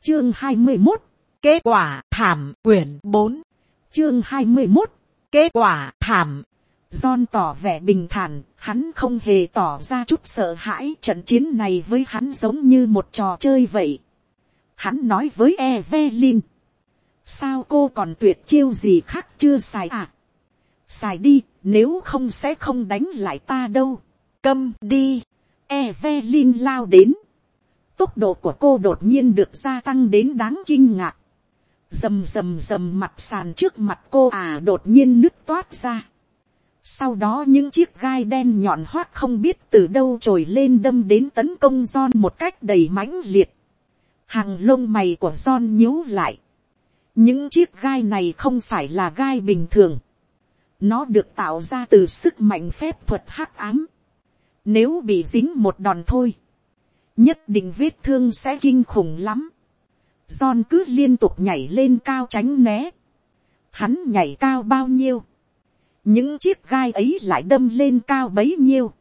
Chương 21. Kết quả thảm. Quyển 4. Chương 21. Kết quả thảm. John tỏ vẻ bình thản, hắn không hề tỏ ra chút sợ hãi. Trận chiến này với hắn giống như một trò chơi vậy. Hắn nói với Evelyn. Sao cô còn tuyệt chiêu gì khác chưa xài à? Xài đi, nếu không sẽ không đánh lại ta đâu. Câm đi. Evelyn lao đến. Tốc độ của cô đột nhiên được gia tăng đến đáng kinh ngạc. Rầm rầm rầm, mặt sàn trước mặt cô đột nhiên nứt toát ra. Sau đó những chiếc gai đen nhọn hoắt không biết từ đâu trồi lên đâm đến tấn công John một cách đầy mãnh liệt. Hàng lông mày của John nhíu lại. Những chiếc gai này không phải là gai bình thường. Nó được tạo ra từ sức mạnh phép thuật hắc ám. Nếu bị dính một đòn thôi, nhất định vết thương sẽ kinh khủng lắm. John cứ liên tục nhảy lên cao tránh né. Hắn nhảy cao bao nhiêu, những chiếc gai ấy lại đâm lên cao bấy nhiêu.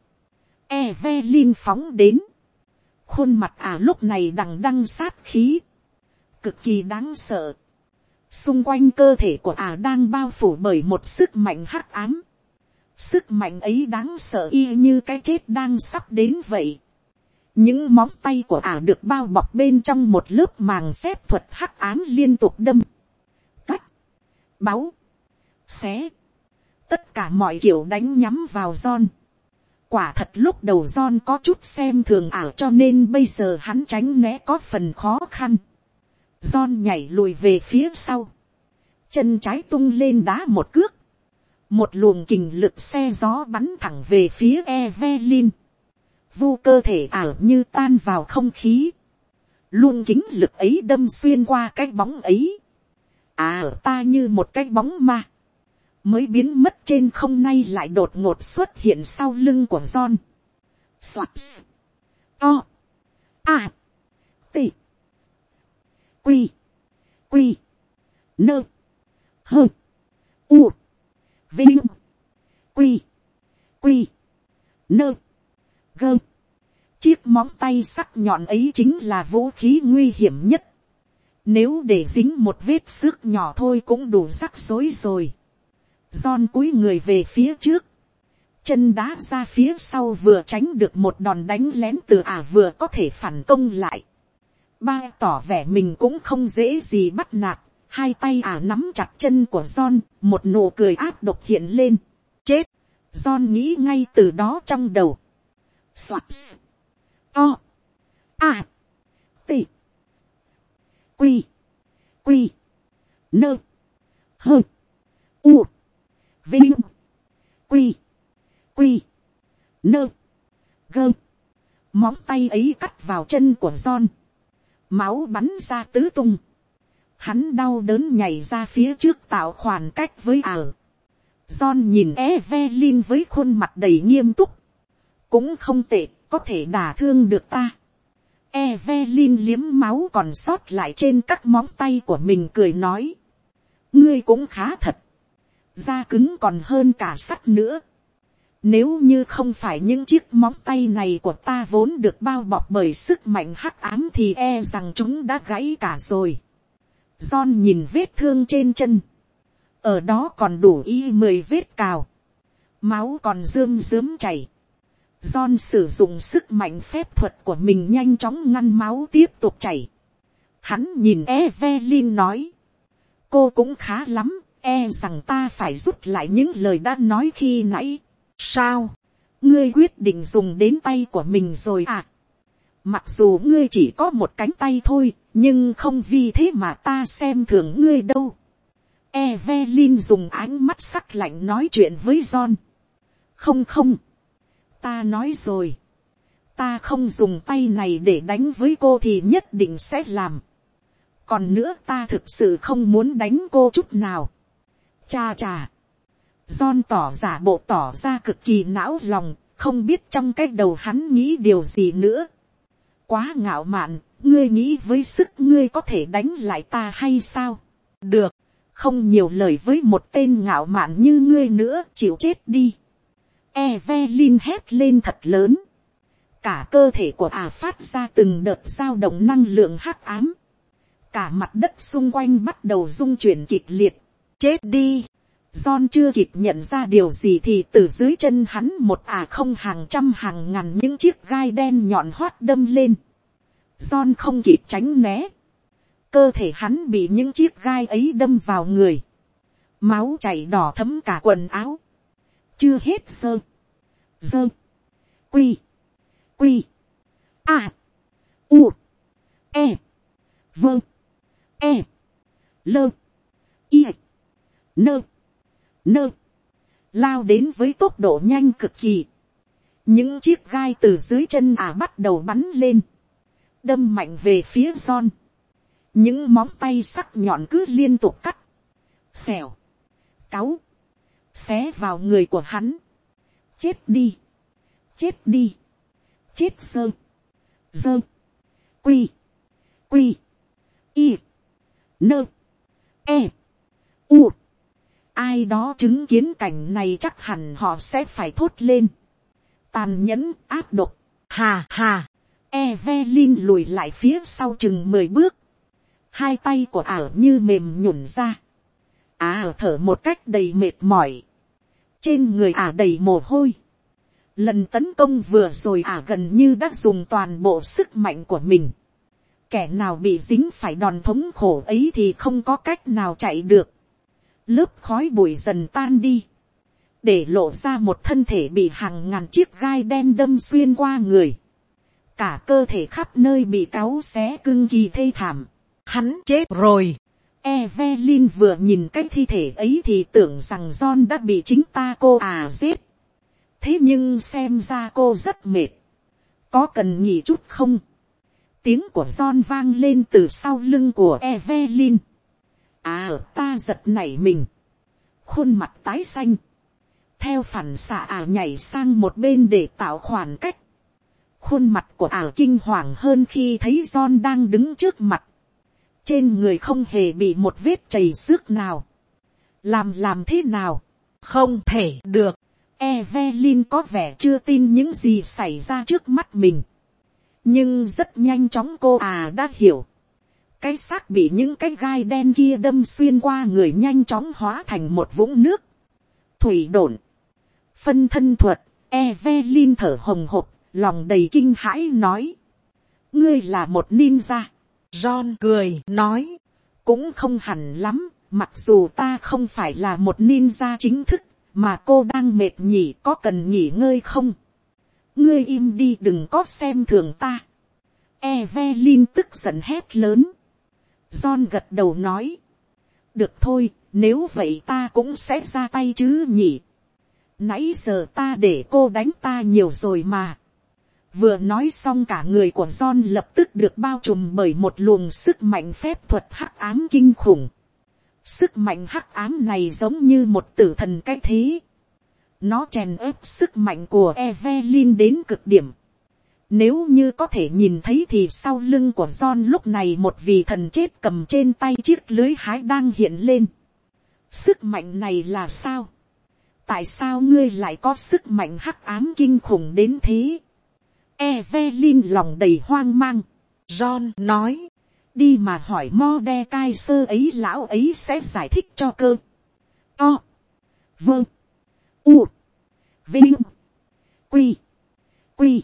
Evelyn phóng đến. Khuôn mặt lúc này đằng đằng sát khí. Cực kỳ đáng sợ. Xung quanh cơ thể của đang bao phủ bởi một sức mạnh hắc ám. Sức mạnh ấy đáng sợ y như cái chết đang sắp đến vậy. Những móng tay của được bao bọc bên trong một lớp màng phép thuật hắc ám liên tục đâm, cắt, báu, xé. Tất cả mọi kiểu đánh nhắm vào John. Quả thật lúc đầu John có chút xem thường cho nên bây giờ hắn tránh né có phần khó khăn. John nhảy lùi về phía sau. Chân trái tung lên đá một cước. Một luồng kình lực xe gió bắn thẳng về phía Evelyn. Vu cơ thể như tan vào không khí. Luồng kính lực ấy đâm xuyên qua cái bóng ấy. Ta như một cái bóng ma. Mới biến mất trên không nay lại đột ngột xuất hiện sau lưng của John. Soạt. O. A. T. Quy. Quy. Nơ. Hơ. U. Vinh. Quy. Quy. Nơ. Gơ. Chiếc móng tay sắc nhọn ấy chính là vũ khí nguy hiểm nhất. Nếu để dính một vết xước nhỏ thôi cũng đủ rắc rối rồi. John cúi người về phía trước. Chân đá ra phía sau vừa tránh được một đòn đánh lén từ vừa có thể phản công lại. Ba tỏ vẻ mình cũng không dễ gì bắt nạt. Hai tay nắm chặt chân của John. Một nụ cười ác độc hiện lên. Chết. John nghĩ ngay từ đó trong đầu. Soạt. O. A. T. Quy. Quy. Nơ. Hơ. U. Vinh. Quy. Quy. Nơ. Gơ. Móng tay ấy cắt vào chân của John. Máu bắn ra tứ tung. Hắn đau đớn nhảy ra phía trước tạo khoảng cách với John nhìn Evelyn với khuôn mặt đầy nghiêm túc. Cũng không tệ, có thể đả thương được ta. Evelyn liếm máu còn sót lại trên các móng tay của mình cười nói. Ngươi cũng khá thật. Da cứng còn hơn cả sắt nữa. Nếu như không phải những chiếc móng tay này của ta vốn được bao bọc bởi sức mạnh hắc ám thì rằng chúng đã gãy cả rồi. John nhìn vết thương trên chân. Ở đó còn đủ 10 vết cào. Máu còn rơm rớm chảy. John sử dụng sức mạnh phép thuật của mình nhanh chóng ngăn máu tiếp tục chảy. Hắn nhìn Evelyn nói. Cô cũng khá lắm, rằng ta phải rút lại những lời đã nói khi nãy. Sao? Ngươi quyết định dùng đến tay của mình rồi à? Mặc dù ngươi chỉ có một cánh tay thôi, nhưng không vì thế mà ta xem thường ngươi đâu. Evelyn dùng ánh mắt sắc lạnh nói chuyện với John. Không không. Ta nói rồi. Ta không dùng tay này để đánh với cô thì nhất định sẽ làm. Còn nữa ta thực sự không muốn đánh cô chút nào. Cha cha. John giả bộ tỏ ra cực kỳ não lòng. Không biết trong cái đầu hắn nghĩ điều gì nữa. Quá ngạo mạn. Ngươi nghĩ với sức ngươi có thể đánh lại ta hay sao? Được. Không nhiều lời với một tên ngạo mạn như ngươi nữa. Chịu chết đi. Evelyn hét lên thật lớn. Cả cơ thể của phát ra từng đợt dao động năng lượng hắc ám. Cả mặt đất xung quanh bắt đầu rung chuyển kịch liệt. Chết đi. John chưa kịp nhận ra điều gì thì từ dưới chân hắn một không hàng trăm hàng ngàn những chiếc gai đen nhọn hoắt đâm lên. John không kịp tránh né. Cơ thể hắn bị những chiếc gai ấy đâm vào người. Máu chảy đỏ thấm cả quần áo. Chưa hết sơ. Dơ. Quy. Quy. A. U. E. Vơ. E. Lơ. Y. Nơ. Nơ. Lao đến với tốc độ nhanh cực kỳ. Những chiếc gai từ dưới chân bắt đầu bắn lên. Đâm mạnh về phía John. Những móng tay sắc nhọn cứ liên tục cắt. Xẻo. Cáu. Xé vào người của hắn. Chết đi. Chết đi. Chết sơ. Dơ. Quy. Quy. Y. Nơ. E. U. Ai đó chứng kiến cảnh này chắc hẳn họ sẽ phải thốt lên. Tàn nhẫn, ác độc. Hà hà. Evelyn lùi lại phía sau chừng 10 bước. Hai tay của ả như mềm nhũn ra. Thở một cách đầy mệt mỏi. Trên người ả đầy mồ hôi. Lần tấn công vừa rồi gần như đã dùng toàn bộ sức mạnh của mình. Kẻ nào bị dính phải đòn thống khổ ấy thì không có cách nào chạy được. Lớp khói bụi dần tan đi. Để lộ ra một thân thể bị hàng ngàn chiếc gai đen đâm xuyên qua người. Cả cơ thể khắp nơi bị cáu xé cực kỳ thê thảm. Hắn chết rồi. Evelyn vừa nhìn cái thi thể ấy thì tưởng rằng John đã bị chính cô giết. Thế nhưng xem ra cô rất mệt. Có cần nghỉ chút không? Tiếng của John vang lên từ sau lưng của Evelyn. Ta giật nảy mình. Khuôn mặt tái xanh. Theo phản xạ nhảy sang một bên để tạo khoảng cách. Khuôn mặt của kinh hoàng hơn khi thấy John đang đứng trước mặt. Trên người không hề bị một vết chảy xước nào. Làm thế nào? Không thể được. Evelyn có vẻ chưa tin những gì xảy ra trước mắt mình. Nhưng rất nhanh chóng cô đã hiểu. Cái xác bị những cái gai đen kia đâm xuyên qua người nhanh chóng hóa thành một vũng nước. Thủy độn. Phân thân thuật. Evelyn thở hồng hộc, lòng đầy kinh hãi nói. Ngươi là một ninja. John cười nói. Cũng không hẳn lắm, mặc dù ta không phải là một ninja chính thức, mà cô đang mệt nhỉ, có cần nghỉ ngơi không? Ngươi im đi, đừng có xem thường ta. Evelyn tức giận hét lớn. John gật đầu nói. Được thôi, nếu vậy ta cũng sẽ ra tay chứ nhỉ. Nãy giờ ta để cô đánh ta nhiều rồi mà. Vừa nói xong cả người của John lập tức được bao trùm bởi một luồng sức mạnh phép thuật hắc ám kinh khủng. Sức mạnh hắc ám này giống như một tử thần cái thế. Nó chèn ép sức mạnh của Evelyn đến cực điểm. Nếu như có thể nhìn thấy thì sau lưng của John lúc này một vị thần chết cầm trên tay chiếc lưới hái đang hiện lên. Sức mạnh này là sao? Tại sao ngươi lại có sức mạnh hắc ám kinh khủng đến thế? Evelyn lòng đầy hoang mang. John nói. Đi mà hỏi Mordecai sơ ấy, lão ấy sẽ giải thích cho cơ. O. Vâng. U. Vinh. Quy. Quy.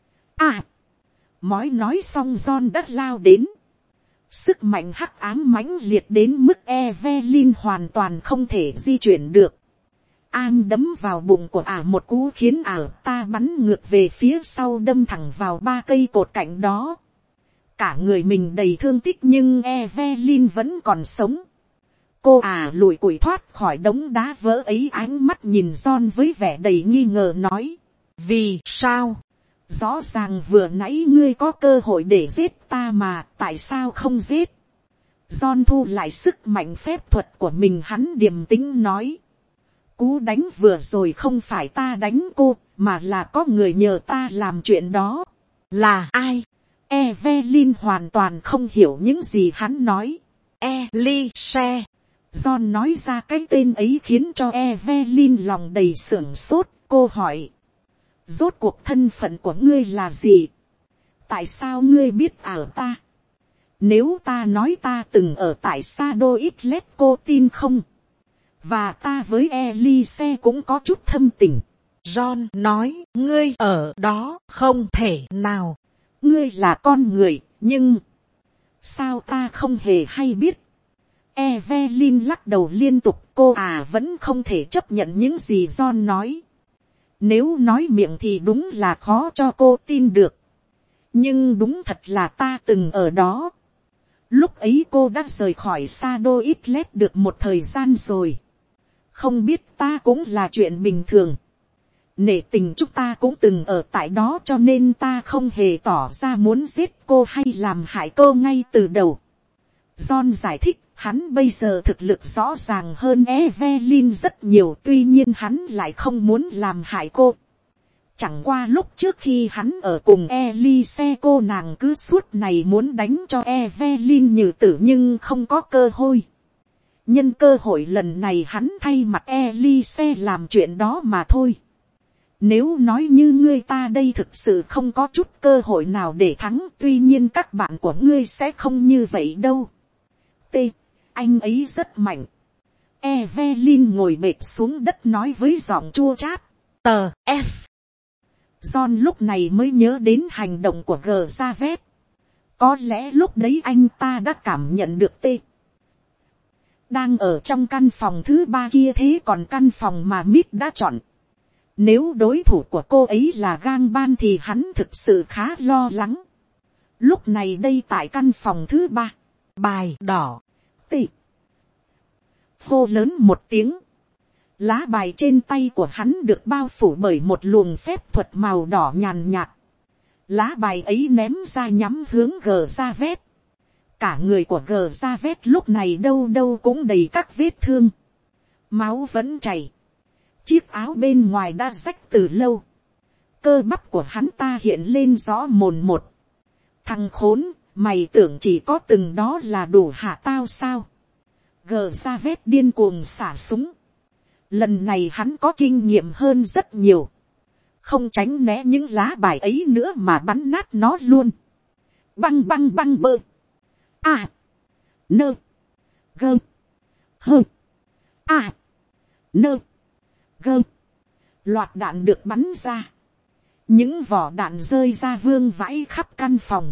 Mói nói xong John đã lao đến. Sức mạnh hắc ám mãnh liệt đến mức Evelyn hoàn toàn không thể di chuyển được. An đấm vào bụng của một cú khiến ta bắn ngược về phía sau, đâm thẳng vào 3 cây cột cạnh đó. Cả người mình đầy thương tích nhưng Evelyn vẫn còn sống. Cô lùi cùi thoát khỏi đống đá vỡ ấy, ánh mắt nhìn John với vẻ đầy nghi ngờ nói. Vì sao? Rõ ràng vừa nãy ngươi có cơ hội để giết ta mà, tại sao không giết? John thu lại sức mạnh phép thuật của mình, hắn điềm tĩnh nói. Cú đánh vừa rồi không phải ta đánh cô, mà là có người nhờ ta làm chuyện đó. Là ai? Evelyn hoàn toàn không hiểu những gì hắn nói. Elise. John nói ra cái tên ấy khiến cho Evelyn lòng đầy sửng sốt. Cô hỏi. Rốt cuộc thân phận của ngươi là gì? Tại sao ngươi biết ta? Nếu ta nói ta từng ở tại Sado Islet, cô tin không? Và ta với Elise cũng có chút thâm tình. John nói, ngươi ở đó không thể nào. Ngươi là con người, nhưng sao ta không hề hay biết? Evelyn lắc đầu liên tục, cô vẫn không thể chấp nhận những gì John nói. Nếu nói miệng thì đúng là khó cho cô tin được. Nhưng đúng thật là ta từng ở đó. Lúc ấy cô đã rời khỏi Sado Islet được một thời gian rồi. Không biết ta cũng là chuyện bình thường. Nể tình chúng ta cũng từng ở tại đó, cho nên ta không hề tỏ ra muốn giết cô hay làm hại cô ngay từ đầu. John giải thích, hắn bây giờ thực lực rõ ràng hơn Evelyn rất nhiều, tuy nhiên hắn lại không muốn làm hại cô. Chẳng qua lúc trước khi hắn ở cùng Elise, cô nàng cứ suốt này muốn đánh cho Evelyn như tử nhưng không có cơ hội. Nhân cơ hội lần này hắn thay mặt Elise làm chuyện đó mà thôi. Nếu nói như ngươi ta đây thực sự không có chút cơ hội nào để thắng, tuy nhiên các bạn của ngươi sẽ không như vậy đâu. Anh ấy rất mạnh. Evelyn ngồi bệt xuống đất nói với giọng chua chát. Tờ F. John lúc này mới nhớ đến hành động của G-Javet. Có lẽ lúc đấy anh ta đã cảm nhận được đang ở trong căn phòng thứ 3 kia, thế còn căn phòng mà Mít đã chọn. Nếu đối thủ của cô ấy là gang ban thì hắn thực sự khá lo lắng. Lúc này đây tại căn phòng thứ 3, Bài đỏ. Hô lớn một tiếng. Lá bài trên tay của hắn được bao phủ bởi một luồng phép thuật màu đỏ nhàn nhạt. Lá bài ấy ném ra nhắm hướng G-Javet. Cả người của G-Javet lúc này đâu đâu cũng đầy các vết thương. Máu vẫn chảy. Chiếc áo bên ngoài đã rách từ lâu. Cơ bắp của hắn ta hiện lên rõ mồn một. Thằng khốn, mày tưởng chỉ có từng đó là đủ hạ tao sao? G-Javet điên cuồng xả súng. Lần này hắn có kinh nghiệm hơn rất nhiều. Không tránh né những lá bài ấy nữa mà bắn nát nó luôn. Băng băng băng bơ. Nơ. Gơ. Hơ. Nơ. Gơ. Loạt đạn được bắn ra. Những vỏ đạn rơi ra vương vãi khắp căn phòng.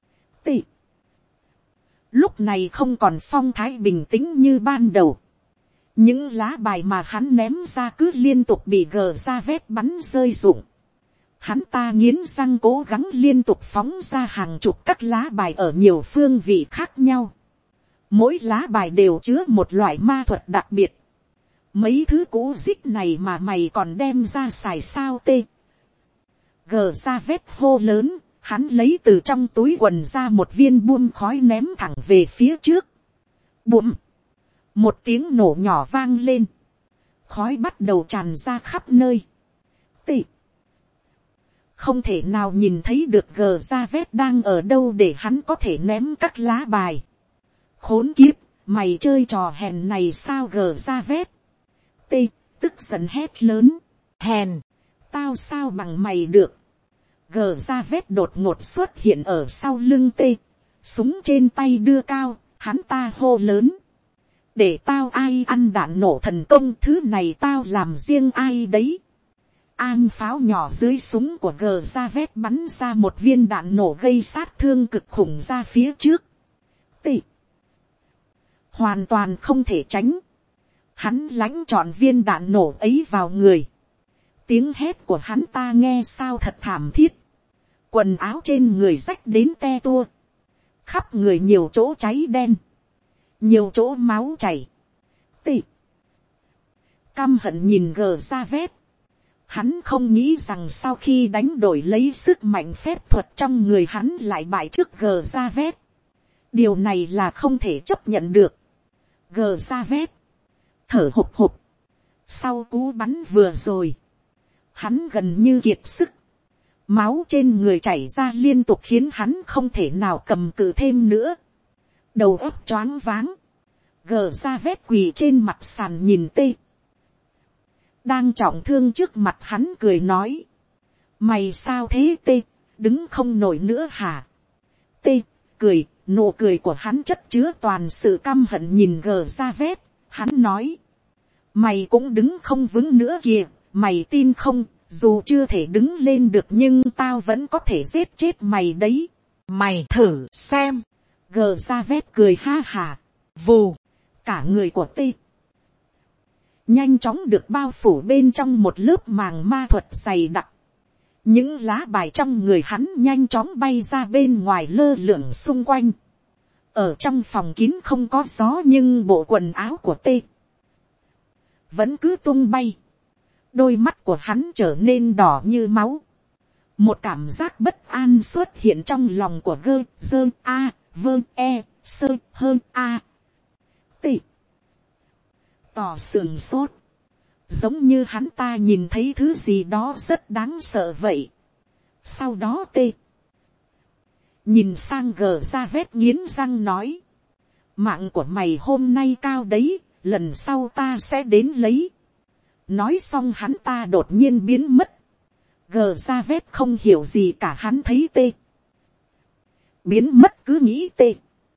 Lúc này không còn phong thái bình tĩnh như ban đầu. Những lá bài mà hắn ném ra cứ liên tục bị G-Javet bắn rơi rụng. Hắn ta nghiến răng cố gắng liên tục phóng ra hàng chục các lá bài ở nhiều phương vị khác nhau. Mỗi lá bài đều chứa một loại ma thuật đặc biệt. Mấy thứ cũ dích này mà mày còn đem ra xài sao? G-Javet hô lớn, hắn lấy từ trong túi quần ra một viên buông khói ném thẳng về phía trước. Bụm! Một tiếng nổ nhỏ vang lên. Khói bắt đầu tràn ra khắp nơi. Không thể nào nhìn thấy được G-Javet đang ở đâu để hắn có thể ném các lá bài. Khốn kiếp, mày chơi trò hèn này sao G-Javet? Tức giận hét lớn. Hèn, tao sao bằng mày được? G-Javet đột ngột xuất hiện ở sau lưng súng trên tay đưa cao, hắn ta hô lớn. Để tao ai ăn đạn nổ thần công, thứ này tao làm riêng ai đấy. Am pháo nhỏ dưới súng của G-Javet bắn ra một viên đạn nổ gây sát thương cực khủng ra phía trước. Hoàn toàn không thể tránh. Hắn lãnh chọn viên đạn nổ ấy vào người. Tiếng hét của hắn ta nghe sao thật thảm thiết. Quần áo trên người rách đến te tua. Khắp người nhiều chỗ cháy đen. Nhiều chỗ máu chảy. Căm hận nhìn G-Javet. Hắn không nghĩ rằng sau khi đánh đổi lấy sức mạnh phép thuật trong người hắn lại bại trước G-Javet. Điều này là không thể chấp nhận được. G-Javet thở hộc hộc. Sau cú bắn vừa rồi, hắn gần như kiệt sức. Máu trên người chảy ra liên tục khiến hắn không thể nào cầm cự thêm nữa. Đầu óc choáng váng. G-Javet quỳ trên mặt sàn nhìn đang trọng thương trước mặt hắn cười nói. Mày sao thế đứng không nổi nữa hả? cười, nụ cười của hắn chất chứa toàn sự căm hận nhìn gờ ra vét. Hắn nói, mày cũng đứng không vững nữa kìa, mày tin không, dù chưa thể đứng lên được nhưng tao vẫn có thể giết chết mày đấy. Mày thử xem. Gờ ra vét cười ha hà. Vù, cả người của Tê nhanh chóng được bao phủ bên trong một lớp màng ma thuật dày đặc. Những lá bài trong người hắn nhanh chóng bay ra bên ngoài lơ lửng xung quanh. Ở trong phòng kín không có gió nhưng bộ quần áo của Tê vẫn cứ tung bay. Đôi mắt của hắn trở nên đỏ như máu. Một cảm giác bất an xuất hiện trong lòng của gơ, dơ, a, vơ, e, sơ, hơn, a. Tê tỏ sườn sốt. Giống như hắn ta nhìn thấy thứ gì đó rất đáng sợ vậy. Sau đó Tê nhìn sang gờ ra vét nghiến răng nói, mạng của mày hôm nay cao đấy, lần sau ta sẽ đến lấy. Nói xong hắn ta đột nhiên biến mất. Gờ ra vét không hiểu gì cả, hắn thấy Tê biến mất cứ nghĩ Tê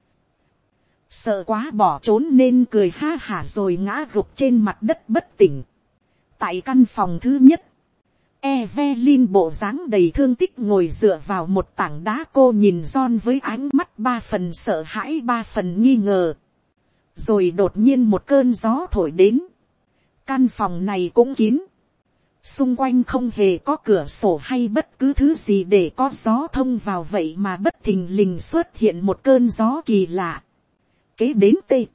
sợ quá bỏ trốn nên cười ha hả rồi ngã gục trên mặt đất bất tỉnh. Tại căn phòng thứ nhất, Evelyn bộ dáng đầy thương tích ngồi dựa vào một tảng đá, cô nhìn John với ánh mắt 3 phần sợ hãi 3 phần nghi ngờ. Rồi đột nhiên một cơn gió thổi đến. Căn phòng này cũng kín. Xung quanh không hề có cửa sổ hay bất cứ thứ gì để có gió thông vào, vậy mà bất thình lình xuất hiện một cơn gió kỳ lạ. Kế đến Tê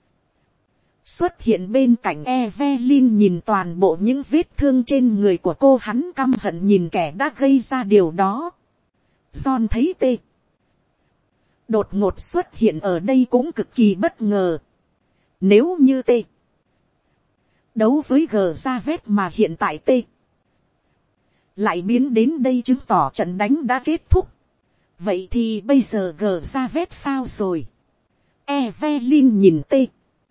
xuất hiện bên cạnh Evelyn, nhìn toàn bộ những vết thương trên người của cô, hắn căm hận nhìn kẻ đã gây ra điều đó. John thấy Tê đột ngột xuất hiện ở đây cũng cực kỳ bất ngờ. Nếu như Tê đấu với gờ ra vét mà hiện tại Tê lại biến đến đây chứng tỏ trận đánh đã kết thúc. Vậy thì bây giờ gờ ra vét sao rồi? Evelyn nhìn Tê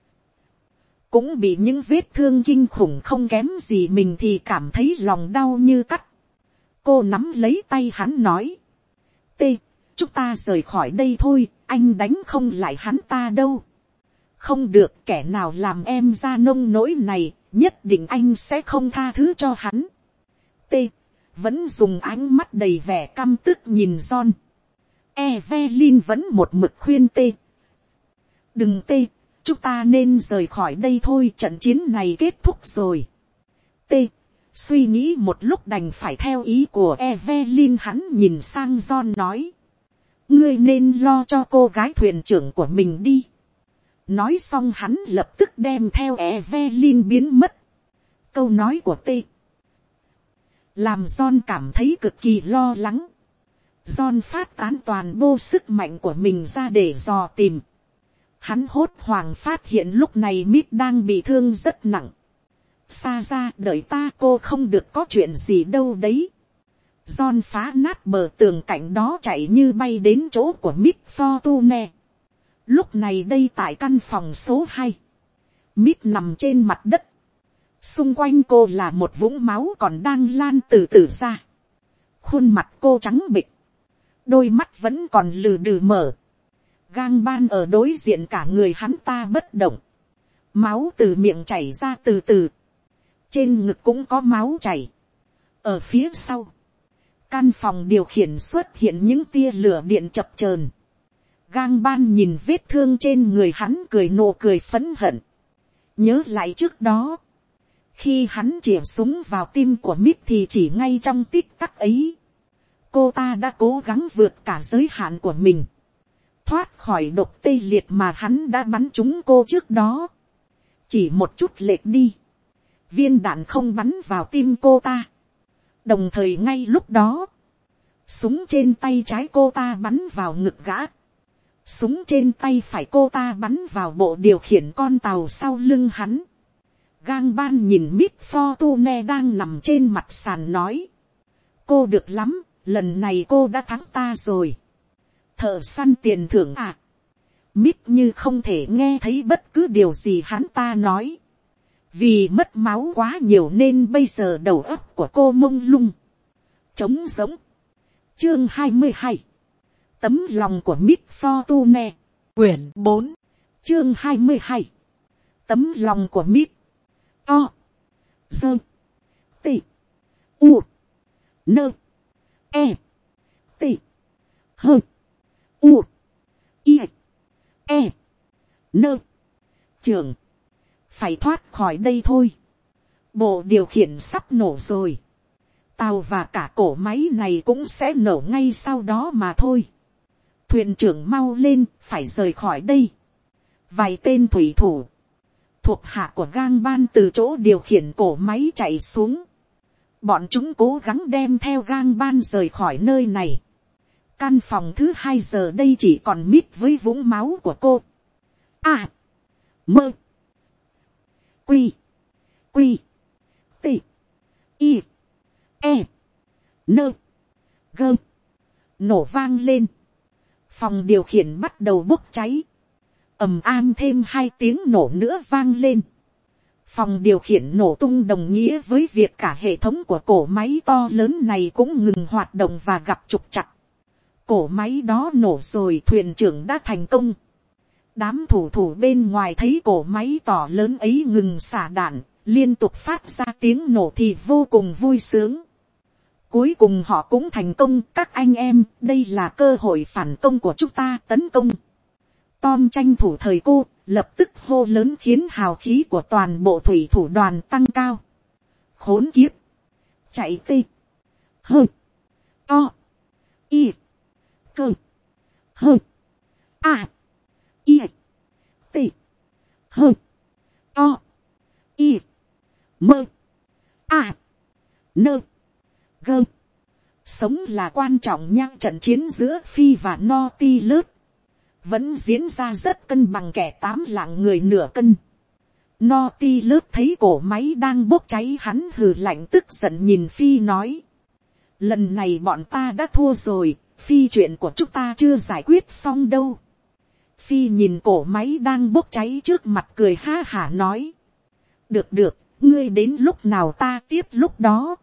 cũng bị những vết thương kinh khủng không kém gì mình thì cảm thấy lòng đau như cắt. Cô nắm lấy tay hắn nói, Tê, chúng ta rời khỏi đây thôi, anh đánh không lại hắn ta đâu. Không được, kẻ nào làm em ra nông nỗi này, nhất định anh sẽ không tha thứ cho hắn. Tê vẫn dùng ánh mắt đầy vẻ căm tức nhìn John. Evelyn vẫn một mực khuyên Tê, đừng Tê, chúng ta nên rời khỏi đây thôi, trận chiến này kết thúc rồi. Tê suy nghĩ một lúc đành phải theo ý của Evelyn. Hắn nhìn sang John nói, ngươi nên lo cho cô gái thuyền trưởng của mình đi. Nói xong hắn lập tức đem theo Evelyn biến mất. Câu nói của Tê làm John cảm thấy cực kỳ lo lắng. John phát tán toàn bộ sức mạnh của mình ra để dò tìm. Hắn hốt hoảng phát hiện lúc này Mít đang bị thương rất nặng. Xa ra, đợi ta, cô không được có chuyện gì đâu đấy. John phá nát bờ tường cạnh đó chạy như bay đến chỗ của Mít Fortune. Lúc này đây tại căn phòng số 2, Mít nằm trên mặt đất. Xung quanh cô là một vũng máu còn đang lan từ từ ra. Khuôn mặt cô trắng bệch, đôi mắt vẫn còn lừ đừ mở. Gang ban ở đối diện cả người hắn ta bất động. Máu từ miệng chảy ra từ từ. Trên ngực cũng có máu chảy. Ở phía sau, căn phòng điều khiển xuất hiện những tia lửa điện chập chờn. Gang ban nhìn vết thương trên người hắn cười nụ cười phẫn hận. Nhớ lại trước đó, khi hắn chĩa súng vào tim của Mít thì chỉ ngay trong tích tắc ấy, cô ta đã cố gắng vượt cả giới hạn của mình, thoát khỏi độc tê liệt mà hắn đã bắn trúng cô trước đó. Chỉ một chút lệch đi, viên đạn không bắn vào tim cô ta. Đồng thời ngay lúc đó, súng trên tay trái cô ta bắn vào ngực gã. Súng trên tay phải cô ta bắn vào bộ điều khiển con tàu sau lưng hắn. Gang ban nhìn Mít Fortune đang nằm trên mặt sàn nói, cô được lắm, lần này cô đã thắng ta rồi. Thợ săn tiền thưởng à? Mít như không thể nghe thấy bất cứ điều gì hắn ta nói. Vì mất máu quá nhiều nên bây giờ đầu óc của cô mông lung, trống rỗng. Chương 22, Tấm lòng của Miss Fortune. Quyển 4. Chương 22. Tấm lòng của Miss. O. Dơ. Tị. U. Nơ. E. Tị. Hơ. U. I. E. Nơ. Trường. Phải thoát khỏi đây thôi. Bộ điều khiển sắp nổ rồi. Tàu và cả cổ máy này cũng sẽ nổ ngay sau đó mà thôi. Thuyền trưởng mau lên, phải rời khỏi đây. Vài tên thủy thủ thuộc hạ của gang ban từ chỗ điều khiển cổ máy chạy xuống. Bọn chúng cố gắng đem theo gang ban rời khỏi nơi này. Căn phòng thứ 2 giờ đây chỉ còn mít với vũng máu của cô. A. Mơ. Quy. Quy. Tị. Y. E. Nơ. Gơ. Nổ vang lên. Phòng điều khiển bắt đầu bốc cháy. Ầm am thêm 2 tiếng nổ nữa vang lên. Phòng điều khiển nổ tung đồng nghĩa với việc cả hệ thống của cổ máy to lớn này cũng ngừng hoạt động và gặp trục trặc. Cổ máy đó nổ rồi, thuyền trưởng đã thành công. Đám thủ thủ bên ngoài thấy cổ máy to lớn ấy ngừng xả đạn, liên tục phát ra tiếng nổ thì vô cùng vui sướng. Cuối cùng họ cũng thành công. Các anh em, đây là cơ hội phản công của chúng ta, tấn công. Tom tranh thủ thời cô, lập tức hô lớn khiến hào khí của toàn bộ thủy thủ đoàn tăng cao. Khốn kiếp. Chạy tê. Hơ. To. Y. Cơ. Hơ. A. Y. Tê. Hơ. To. Y. Mơ. A. Nơ. Gơ. Sống là quan trọng nha. Trận chiến giữa Phi và Nautilus vẫn diễn ra rất cân bằng, kẻ 8 lạng người nửa cân. Nautilus thấy cổ máy đang bốc cháy, hắn hừ lạnh tức giận nhìn Phi nói. Lần này bọn ta đã thua rồi, Phi, chuyện của chúng ta chưa giải quyết xong đâu. Phi nhìn cổ máy đang bốc cháy trước mặt cười ha hả nói. Được được, ngươi đến lúc nào ta tiếp lúc đó.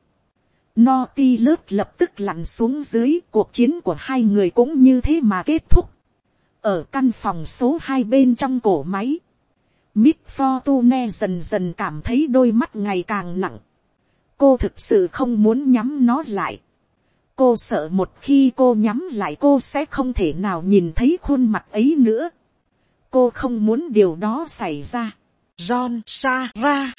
Nautilus lập tức lặn xuống dưới, cuộc chiến của hai người cũng như thế mà kết thúc. Ở căn phòng số 2 bên trong cổ máy, Miss Fortune dần dần cảm thấy đôi mắt ngày càng nặng. Cô thực sự không muốn nhắm nó lại. Cô sợ một khi cô nhắm lại cô sẽ không thể nào nhìn thấy khuôn mặt ấy nữa. Cô không muốn điều đó xảy ra. John Sarah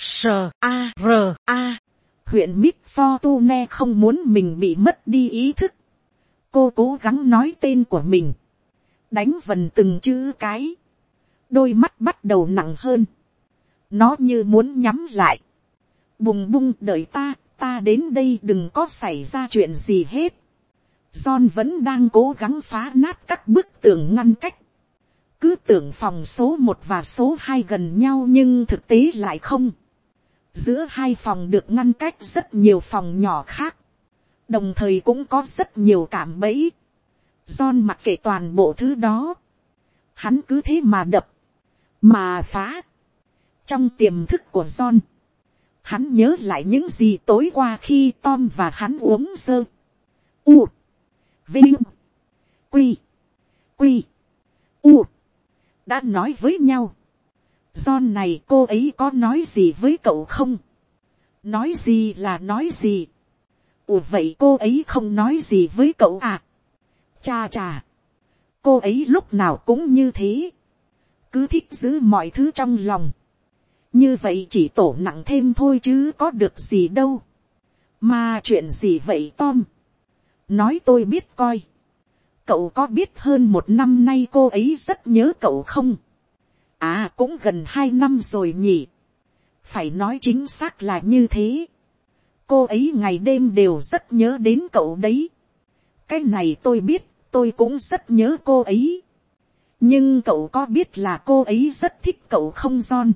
S.A.R.A. Huyện Miss Fortune không muốn mình bị mất đi ý thức. Cô cố gắng nói tên của mình, đánh vần từng chữ cái. Đôi mắt bắt đầu nặng hơn. Nó như muốn nhắm lại. Bùng bung, đợi ta đến đây, đừng có xảy ra chuyện gì hết. John vẫn đang cố gắng phá nát các bức tường ngăn cách. Cứ tưởng phòng số 1 và số 2 gần nhau nhưng thực tế lại không. Giữa hai phòng được ngăn cách rất nhiều phòng nhỏ khác. Đồng thời cũng có rất nhiều cạm bẫy. John mặc kệ toàn bộ thứ đó. Hắn cứ thế mà đập, mà phá. Trong tiềm thức của John, hắn nhớ lại những gì tối qua khi Tom và hắn uống sơ. U. Vinh. Quy. Quy. U. đã nói với nhau. John này, cô ấy có nói gì với cậu không? Nói gì là nói gì? Ủa vậy cô ấy không nói gì với cậu à? Chà chà, cô ấy lúc nào cũng như thế, cứ thích giữ mọi thứ trong lòng. Như vậy chỉ tổ nặng thêm thôi chứ có được gì đâu. Mà chuyện gì vậy Tom? Nói tôi biết coi. Cậu có biết hơn 1 năm nay cô ấy rất nhớ cậu không? À, cũng gần 2 năm rồi nhỉ. Phải nói chính xác là như thế. Cô ấy ngày đêm đều rất nhớ đến cậu đấy. Cái này tôi biết, tôi cũng rất nhớ cô ấy. Nhưng cậu có biết là cô ấy rất thích cậu không John?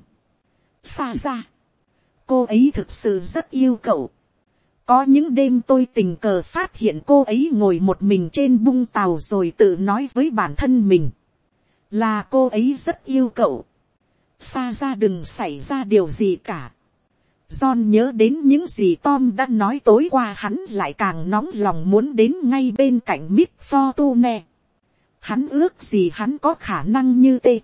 Xa ra, cô ấy thực sự rất yêu cậu. Có những đêm tôi tình cờ phát hiện cô ấy ngồi một mình trên bung tàu rồi tự nói với bản thân mình là cô ấy rất yêu cậu. Xa ra đừng xảy ra điều gì cả. John nhớ đến những gì Tom đã nói tối qua, hắn lại càng nóng lòng muốn đến ngay bên cạnh Miss Fortune. Hắn ước gì hắn có khả năng như tê.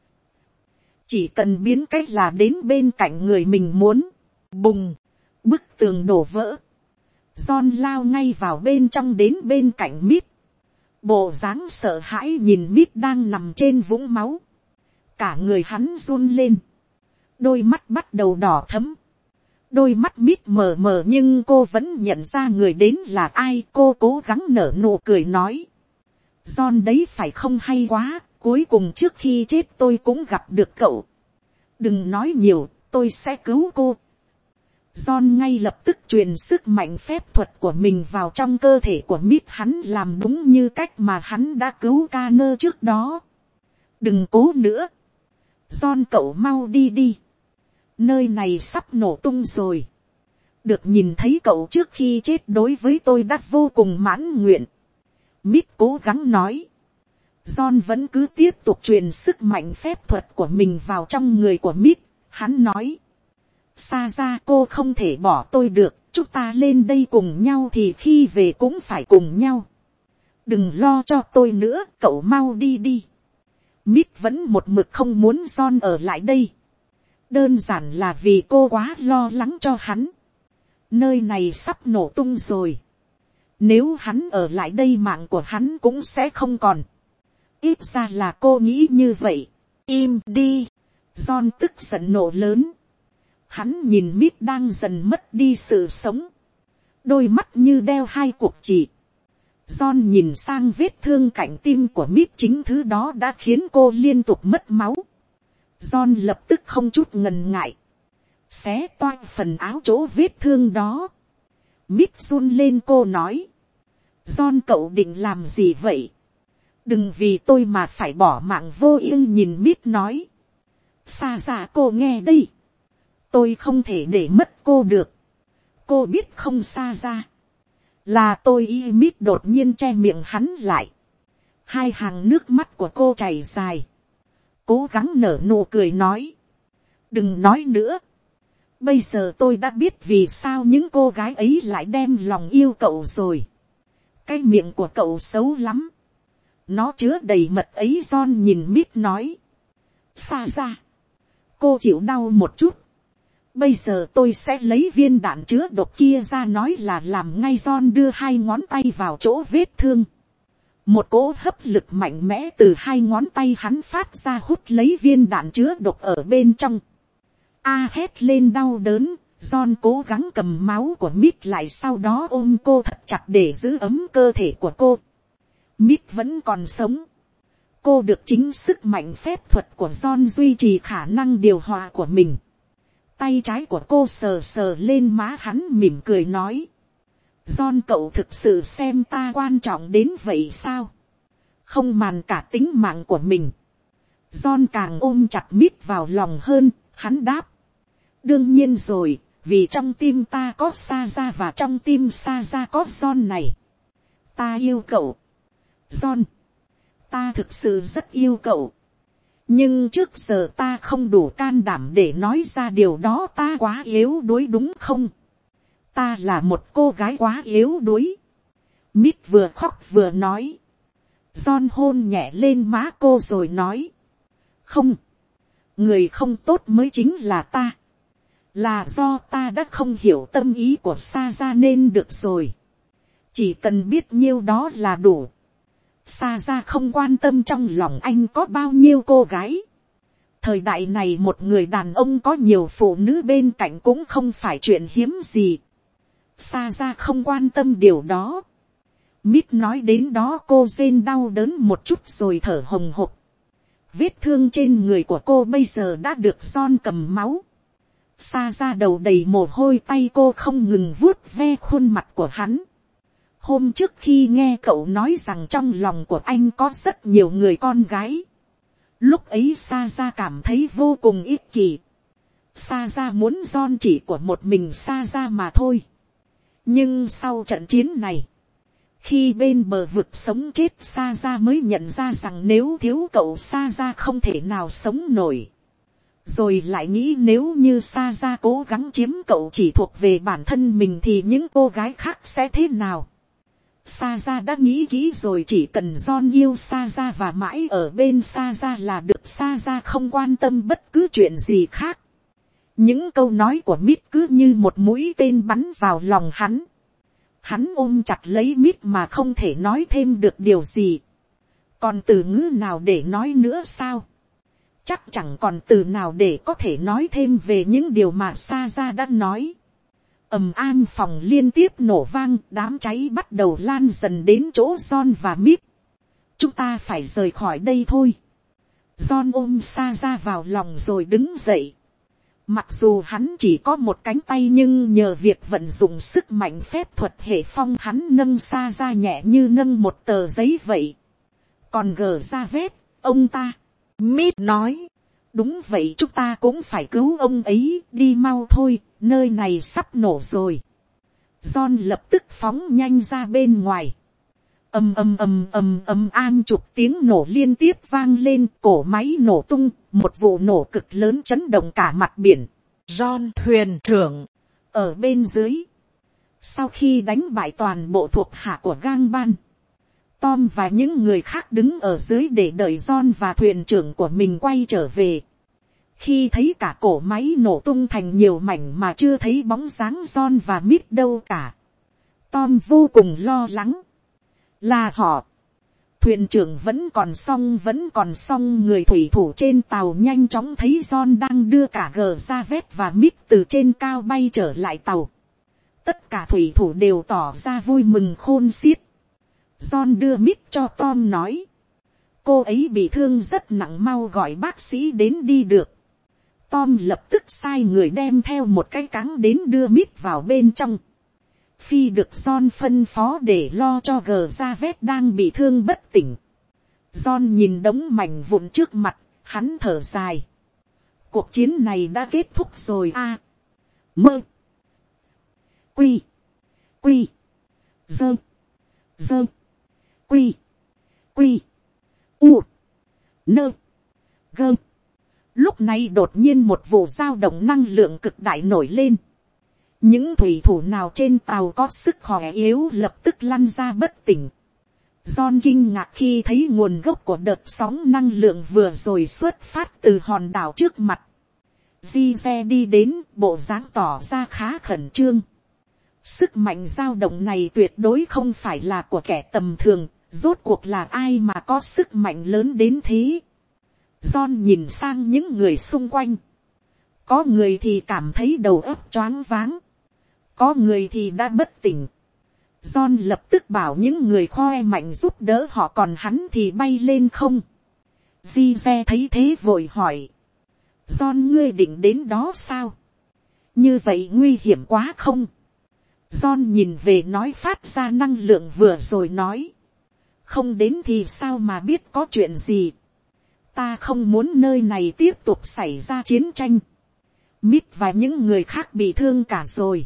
Chỉ cần biến cách là đến bên cạnh người mình muốn. Bùng, bức tường đổ vỡ. John lao ngay vào bên trong đến bên cạnh Mít. Bộ dáng sợ hãi nhìn Mít đang nằm trên vũng máu. Cả người hắn run lên. Đôi mắt bắt đầu đỏ thẫm. Đôi mắt Mít mờ mờ nhưng cô vẫn nhận ra người đến là ai. Cô cố gắng nở nụ cười nói. John đấy phải không hay quá. Cuối cùng trước khi chết tôi cũng gặp được cậu. Đừng nói nhiều, tôi sẽ cứu cô. John ngay lập tức truyền sức mạnh phép thuật của mình vào trong cơ thể của Mít. Hắn làm đúng như cách mà hắn đã cứu Connor trước đó. Đừng cố nữa. John cậu mau đi đi. Nơi này sắp nổ tung rồi. Được nhìn thấy cậu trước khi chết đối với tôi đã vô cùng mãn nguyện. Mít cố gắng nói. John vẫn cứ tiếp tục truyền sức mạnh phép thuật của mình vào trong người của Mít. Hắn nói. Xa ra cô không thể bỏ tôi được. Chúng ta lên đây cùng nhau thì khi về cũng phải cùng nhau. Đừng lo cho tôi nữa, cậu mau đi đi. Mít vẫn một mực không muốn John ở lại đây. Đơn giản là vì cô quá lo lắng cho hắn. Nơi này sắp nổ tung rồi. Nếu hắn ở lại đây mạng của hắn cũng sẽ không còn. Ít ra là cô nghĩ như vậy. Im đi. John tức giận nổ lớn. Hắn nhìn Mít đang dần mất đi sự sống. Đôi mắt như đeo hai cuộc chỉ. John nhìn sang vết thương cạnh tim của Mít, chính thứ đó đã khiến cô liên tục mất máu. John lập tức không chút ngần ngại. Xé toang phần áo chỗ vết thương đó. Mít run lên, cô nói. John cậu định làm gì vậy? Đừng vì tôi mà phải bỏ mạng vô ích. Nhìn Mít nói. Xa xa cô nghe đây. Tôi không thể để mất cô được. Cô biết không xa ra. Là tôi y. Mít đột nhiên che miệng hắn lại. Hai hàng nước mắt của cô chảy dài. Cố gắng nở nụ cười nói. Đừng nói nữa. Bây giờ tôi đã biết vì sao những cô gái ấy lại đem lòng yêu cậu rồi. Cái miệng của cậu xấu lắm. Nó chứa đầy mật ấy. John nhìn Mít nói. Xa ra. Cô chịu đau một chút. Bây giờ tôi sẽ lấy viên đạn chứa độc kia ra, nói là làm ngay. John đưa hai ngón tay vào chỗ vết thương. Một cỗ hấp lực mạnh mẽ từ hai ngón tay hắn phát ra hút lấy viên đạn chứa độc ở bên trong. A hét lên đau đớn. John cố gắng cầm máu của Mít lại, sau đó ôm cô thật chặt để giữ ấm cơ thể của cô. Mít vẫn còn sống. Cô được chính sức mạnh phép thuật của John duy trì khả năng điều hòa của mình. Tay trái của cô sờ sờ lên má hắn, mỉm cười nói. John cậu thực sự xem ta quan trọng đến vậy sao? Không màng cả tính mạng của mình. John càng ôm chặt Mít vào lòng hơn. Hắn đáp. Đương nhiên rồi, vì trong tim ta có Sa Ra và trong tim Sa Ra có John này. Ta yêu cậu. John. Ta thực sự rất yêu cậu. Nhưng trước giờ ta không đủ can đảm để nói ra điều đó. Ta quá yếu đuối đúng không? Ta là một cô gái quá yếu đuối. Mít vừa khóc vừa nói. John hôn nhẹ lên má cô rồi nói. Không. Người không tốt mới chính là ta. Là do ta đã không hiểu tâm ý của Sa Ra nên được rồi. Chỉ cần biết nhiêu đó là đủ. Sa Ra không quan tâm trong lòng anh có bao nhiêu cô gái. Thời đại này một người đàn ông có nhiều phụ nữ bên cạnh cũng không phải chuyện hiếm gì. Sa Ra không quan tâm điều đó. Mít nói đến đó cô rên đau đớn một chút rồi thở hồng hộc. Vết thương trên người của cô bây giờ đã được John cầm máu. Sa Ra đầu đầy mồ hôi, tay cô không ngừng vuốt ve khuôn mặt của hắn. Hôm trước khi nghe cậu nói rằng trong lòng của anh có rất nhiều người con gái. Lúc ấy Sa Ra cảm thấy vô cùng ích kỷ. Sa Ra muốn John chỉ của một mình Sa Ra mà thôi. Nhưng sau trận chiến này, khi bên bờ vực sống chết, Sa Ra mới nhận ra rằng nếu thiếu cậu Sa Ra không thể nào sống nổi. Rồi lại nghĩ nếu như Sa Ra cố gắng chiếm cậu chỉ thuộc về bản thân mình thì những cô gái khác sẽ thế nào. Saza đã nghĩ kỹ rồi, chỉ cần John yêu Saza và mãi ở bên Saza là được. Saza không quan tâm bất cứ chuyện gì khác. Những câu nói của Mít cứ như một mũi tên bắn vào lòng hắn. Hắn ôm chặt lấy Mít mà không thể nói thêm được điều gì. Còn từ ngữ nào để nói nữa sao? Chắc chẳng còn từ nào để có thể nói thêm về những điều mà Saza đã nói. Ầm am phòng liên tiếp nổ vang, đám cháy bắt đầu lan dần đến chỗ John và Mít. Chúng ta phải rời khỏi đây thôi. John ôm Saza vào lòng rồi đứng dậy. Mặc dù hắn chỉ có một cánh tay nhưng nhờ việc vận dụng sức mạnh phép thuật hệ phong, hắn nâng Saza nhẹ như nâng một tờ giấy vậy. Còn gờ ra vết, ông ta. Mít nói. Đúng vậy, chúng ta cũng phải cứu ông ấy, đi mau thôi, nơi này sắp nổ rồi. John lập tức phóng nhanh ra bên ngoài. Am chục tiếng nổ liên tiếp vang lên, cổ máy nổ tung, một vụ nổ cực lớn chấn động cả mặt biển. John thuyền trưởng ở bên dưới, sau khi đánh bại toàn bộ thuộc hạ của gang ban, Tom và những người khác đứng ở dưới để đợi John và thuyền trưởng của mình quay trở về. Khi thấy cả cổ máy nổ tung thành nhiều mảnh mà chưa thấy bóng dáng John và Mít đâu cả, Tom vô cùng lo lắng. Là họ. Thuyền trưởng vẫn còn xong. Người thủy thủ trên tàu nhanh chóng thấy John đang đưa cả gờ ra vết và Mít từ trên cao bay trở lại tàu. Tất cả thủy thủ đều tỏ ra vui mừng khôn xiết. John đưa Mít cho Tom nói. Cô ấy bị thương rất nặng, mau gọi bác sĩ đến đi được. Tom lập tức sai người đem theo một cái cáng đến đưa Mít vào bên trong. Phi được John phân phó để lo cho gờ ra vết đang bị thương bất tỉnh. John nhìn đống mảnh vụn trước mặt, hắn thở dài. Cuộc chiến này đã kết thúc rồi à. Mơ. Quy. Dơ. Quy. U. Nơ. Gơ. Lúc này đột nhiên một vụ dao động năng lượng cực đại nổi lên. Những thủy thủ nào trên tàu có sức khỏe yếu lập tức lăn ra bất tỉnh. John kinh ngạc khi thấy nguồn gốc của đợt sóng năng lượng vừa rồi xuất phát từ hòn đảo trước mặt. Gize đi đến, bộ dáng tỏ ra khá khẩn trương. Sức mạnh dao động này tuyệt đối không phải là của kẻ tầm thường, rốt cuộc là ai mà có sức mạnh lớn đến thế. John nhìn sang những người xung quanh. Có người thì cảm thấy đầu óc choáng váng. Có người thì đã bất tỉnh. John lập tức bảo những người khoe mạnh giúp đỡ họ, còn hắn thì bay lên không. Gize thấy thế vội hỏi. John, ngươi định đến đó sao? Như vậy nguy hiểm quá không? John nhìn về nói phát ra năng lượng vừa rồi nói. Không đến thì sao mà biết có chuyện gì. Ta không muốn nơi này tiếp tục xảy ra chiến tranh. Mít và những người khác bị thương cả rồi.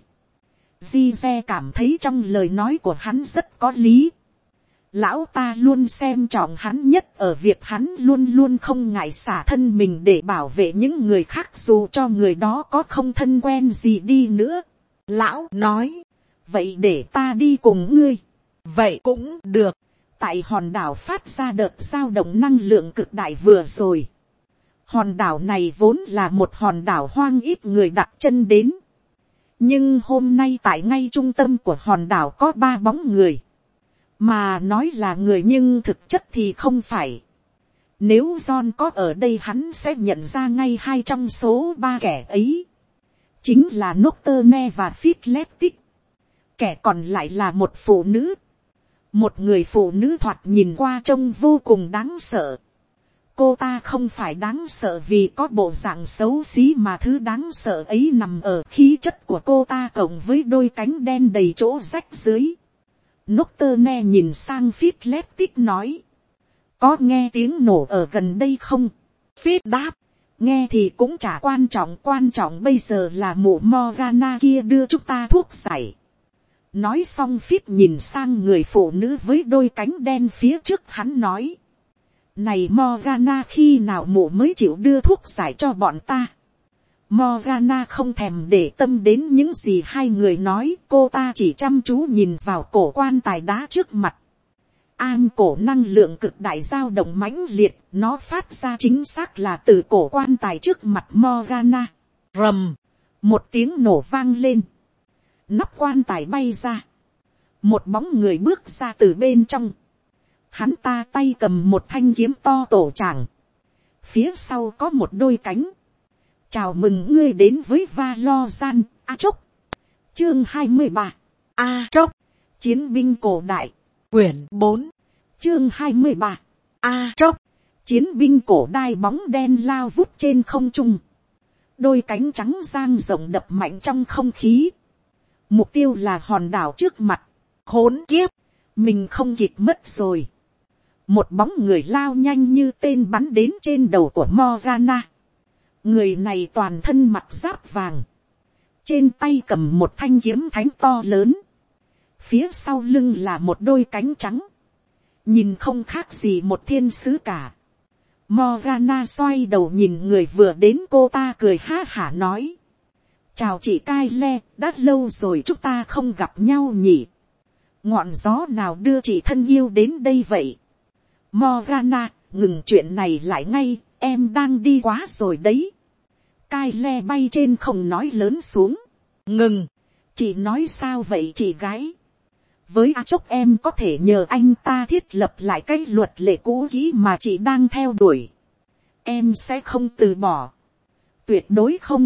Gize cảm thấy trong lời nói của hắn rất có lý. Lão ta luôn xem trọng hắn nhất ở việc hắn luôn luôn không ngại xả thân mình để bảo vệ những người khác dù cho người đó có không thân quen gì đi nữa. Lão nói. Vậy để ta đi cùng ngươi. Vậy cũng được. Tại hòn đảo phát ra đợt dao động năng lượng cực đại vừa rồi. Hòn đảo này vốn là một hòn đảo hoang, ít người đặt chân đến. Nhưng hôm nay tại ngay trung tâm của hòn đảo có 3 bóng người. Mà nói là người nhưng thực chất thì không phải. Nếu John có ở đây hắn sẽ nhận ra ngay 2 trong số 3 kẻ ấy. Chính là Nocturne và Fitletic. Kẻ còn lại là một phụ nữ. Một người phụ nữ thoạt nhìn qua trông vô cùng đáng sợ. Cô ta không phải đáng sợ vì có bộ dạng xấu xí, mà thứ đáng sợ ấy nằm ở khí chất của cô ta cộng với đôi cánh đen đầy chỗ rách dưới. Nocturne nhìn sang Fitletic nói. Có nghe tiếng nổ ở gần đây không? Fit đáp. Nghe thì cũng chả quan trọng bây giờ là mụ Morgana kia đưa chúng ta thuốc giải. Nói xong Fit nhìn sang người phụ nữ với đôi cánh đen phía trước hắn nói. Này Morgana, khi nào mụ mới chịu đưa thuốc giải cho bọn ta? Morgana không thèm để tâm đến những gì hai người nói, cô ta chỉ chăm chú nhìn vào cổ quan tài đá trước mặt. Am cổ năng lượng cực đại dao động mãnh liệt, nó phát ra chính xác là từ cổ quan tài trước mặt Morgana. Rầm, một tiếng nổ vang lên. Nắp quan tài bay ra. Một bóng người bước ra từ bên trong. Hắn ta tay cầm một thanh kiếm to tổ tràng. Phía sau có một đôi cánh. Chào mừng ngươi đến với Valorant, Aatrox. Chương 23. Aatrox, chiến binh cổ đại. Quyển 4. Chương 23. Aatrox, chiến binh cổ đai bóng đen lao vút trên không trung. Đôi cánh trắng dang rộng đập mạnh trong không khí. Mục tiêu là hòn đảo trước mặt. khốn kiếp, mình không kịp mất rồi. Một bóng người lao nhanh như tên bắn đến trên đầu của Morgana. Người này toàn thân mặc giáp vàng. Trên tay cầm một thanh kiếm thánh to lớn. Phía sau lưng là một đôi cánh trắng. Nhìn không khác gì một thiên sứ cả. Morgana xoay đầu nhìn người vừa đến, cô ta cười ha hả nói. Chào chị Kyle, đã lâu rồi chúng ta không gặp nhau nhỉ. Ngọn gió nào đưa chị thân yêu đến đây vậy? Morgana, ngừng chuyện này lại ngay, em đang đi quá rồi đấy. Kyle bay trên không nói lớn xuống. ngừng, Chị nói sao vậy chị gái? Với Aatrox em có thể nhờ anh ta thiết lập lại cái luật lệ cũ kỹ mà chị đang theo đuổi. Em sẽ không từ bỏ. Tuyệt đối không.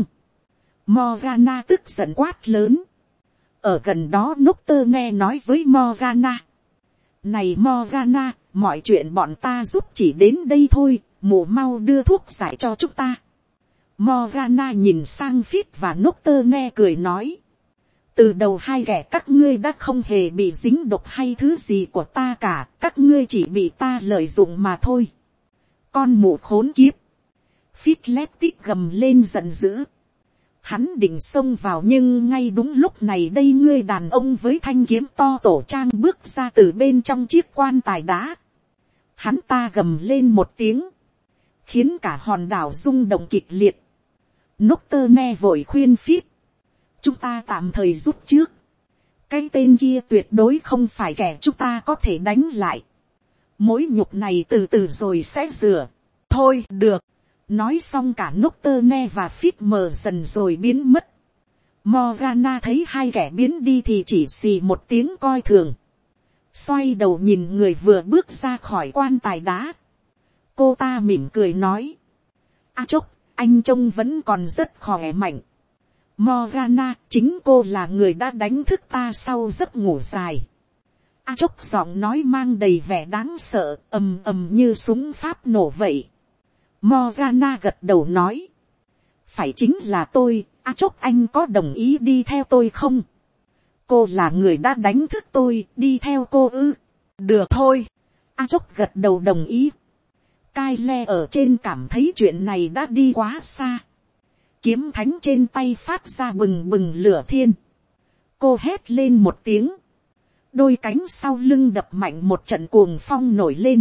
Morgana tức giận quát lớn. Ở gần đó Nocturne nói với Morgana. Này Morgana, mọi chuyện bọn ta giúp chỉ đến đây thôi, mụ mau đưa thuốc giải cho chúng ta. Morgana nhìn sang Fit và Nocturne cười nói. Từ đầu hai kẻ các ngươi đã không hề bị dính độc hay thứ gì của ta cả, các ngươi chỉ bị ta lợi dụng mà thôi. Con mụ khốn kiếp. Fit Leptic gầm lên giận dữ. Hắn định xông vào nhưng ngay đúng lúc này đây người đàn ông với thanh kiếm to tổ trang bước ra từ bên trong chiếc quan tài đá. Hắn ta gầm lên một tiếng. Khiến cả hòn đảo rung động kịch liệt. Nocturne vội khuyên Fit. Chúng ta tạm thời rút trước. Cái tên kia tuyệt đối không phải kẻ chúng ta có thể đánh lại. Mối nhục này từ từ rồi sẽ rửa. thôi được. Nói xong cả Nocturne và Fit mờ dần rồi biến mất. Morgana thấy hai kẻ biến đi thì chỉ xì một tiếng coi thường. Xoay đầu nhìn người vừa bước ra khỏi quan tài đá. Cô ta mỉm cười nói. Aatrox, anh trông vẫn còn rất khỏe mạnh. Morgana, chính cô là người đã đánh thức ta sau giấc ngủ dài. Aatrox giọng nói mang đầy vẻ đáng sợ, ầm ầm như súng pháp nổ vậy. Morgana gật đầu nói. Phải chính là tôi, Aatrox anh có đồng ý đi theo tôi không? Cô là người đã đánh thức tôi, đi theo cô ư? Được thôi. Aatrox gật đầu đồng ý. Kyle ở trên cảm thấy chuyện này đã đi quá xa. Kiếm thánh trên tay phát ra bừng bừng lửa thiên. Cô hét lên một tiếng. Đôi cánh sau lưng đập mạnh một trận cuồng phong nổi lên.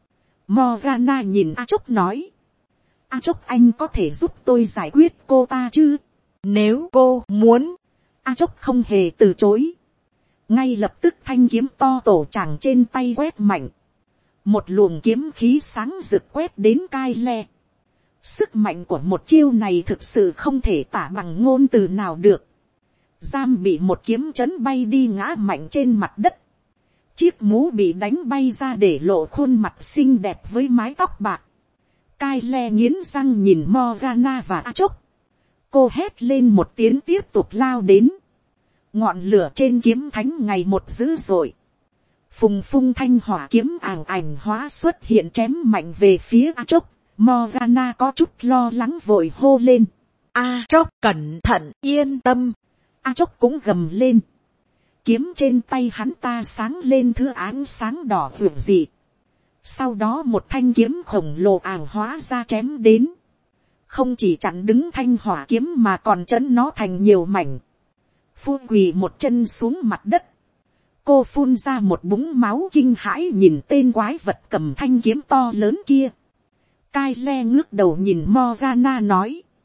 Morgana nhìn Aatrox nói. Aatrox anh có thể giúp tôi giải quyết cô ta chứ? Nếu cô muốn. Aatrox không hề từ chối. Ngay lập tức thanh kiếm to tổ tràng trên tay quét mạnh. Một luồng kiếm khí sáng rực quét đến Kyle. Sức mạnh của một chiêu này thực sự không thể tả bằng ngôn từ nào được. Giam bị một kiếm chấn bay đi ngã mạnh trên mặt đất. Chiếc mũ bị đánh bay ra để lộ khuôn mặt xinh đẹp với mái tóc bạc. Kyle nghiến răng nhìn Morgana và Aatrox. Cô hét lên một tiếng tiếp tục lao đến. Ngọn lửa trên kiếm thánh ngày một dữ dội. Phùng phung thanh hỏa kiếm àng ảnh hóa xuất hiện chém mạnh về phía Aatrox. Morgana có chút lo lắng vội hô lên. Aatrox cẩn thận, yên tâm. Aatrox cũng gầm lên. Kiếm trên tay hắn ta sáng lên thứ ánh sáng đỏ vượt dị. Sau đó một thanh kiếm khổng lồ àng hóa ra chém đến. Không chỉ chặn đứng thanh hỏa kiếm mà còn chấn nó thành nhiều mảnh. Phu quỳ một chân xuống mặt đất. Cô phun ra một búng máu kinh hãi nhìn tên quái vật cầm thanh kiếm to lớn kia. Kyle ngước đầu nhìn Morgana nói.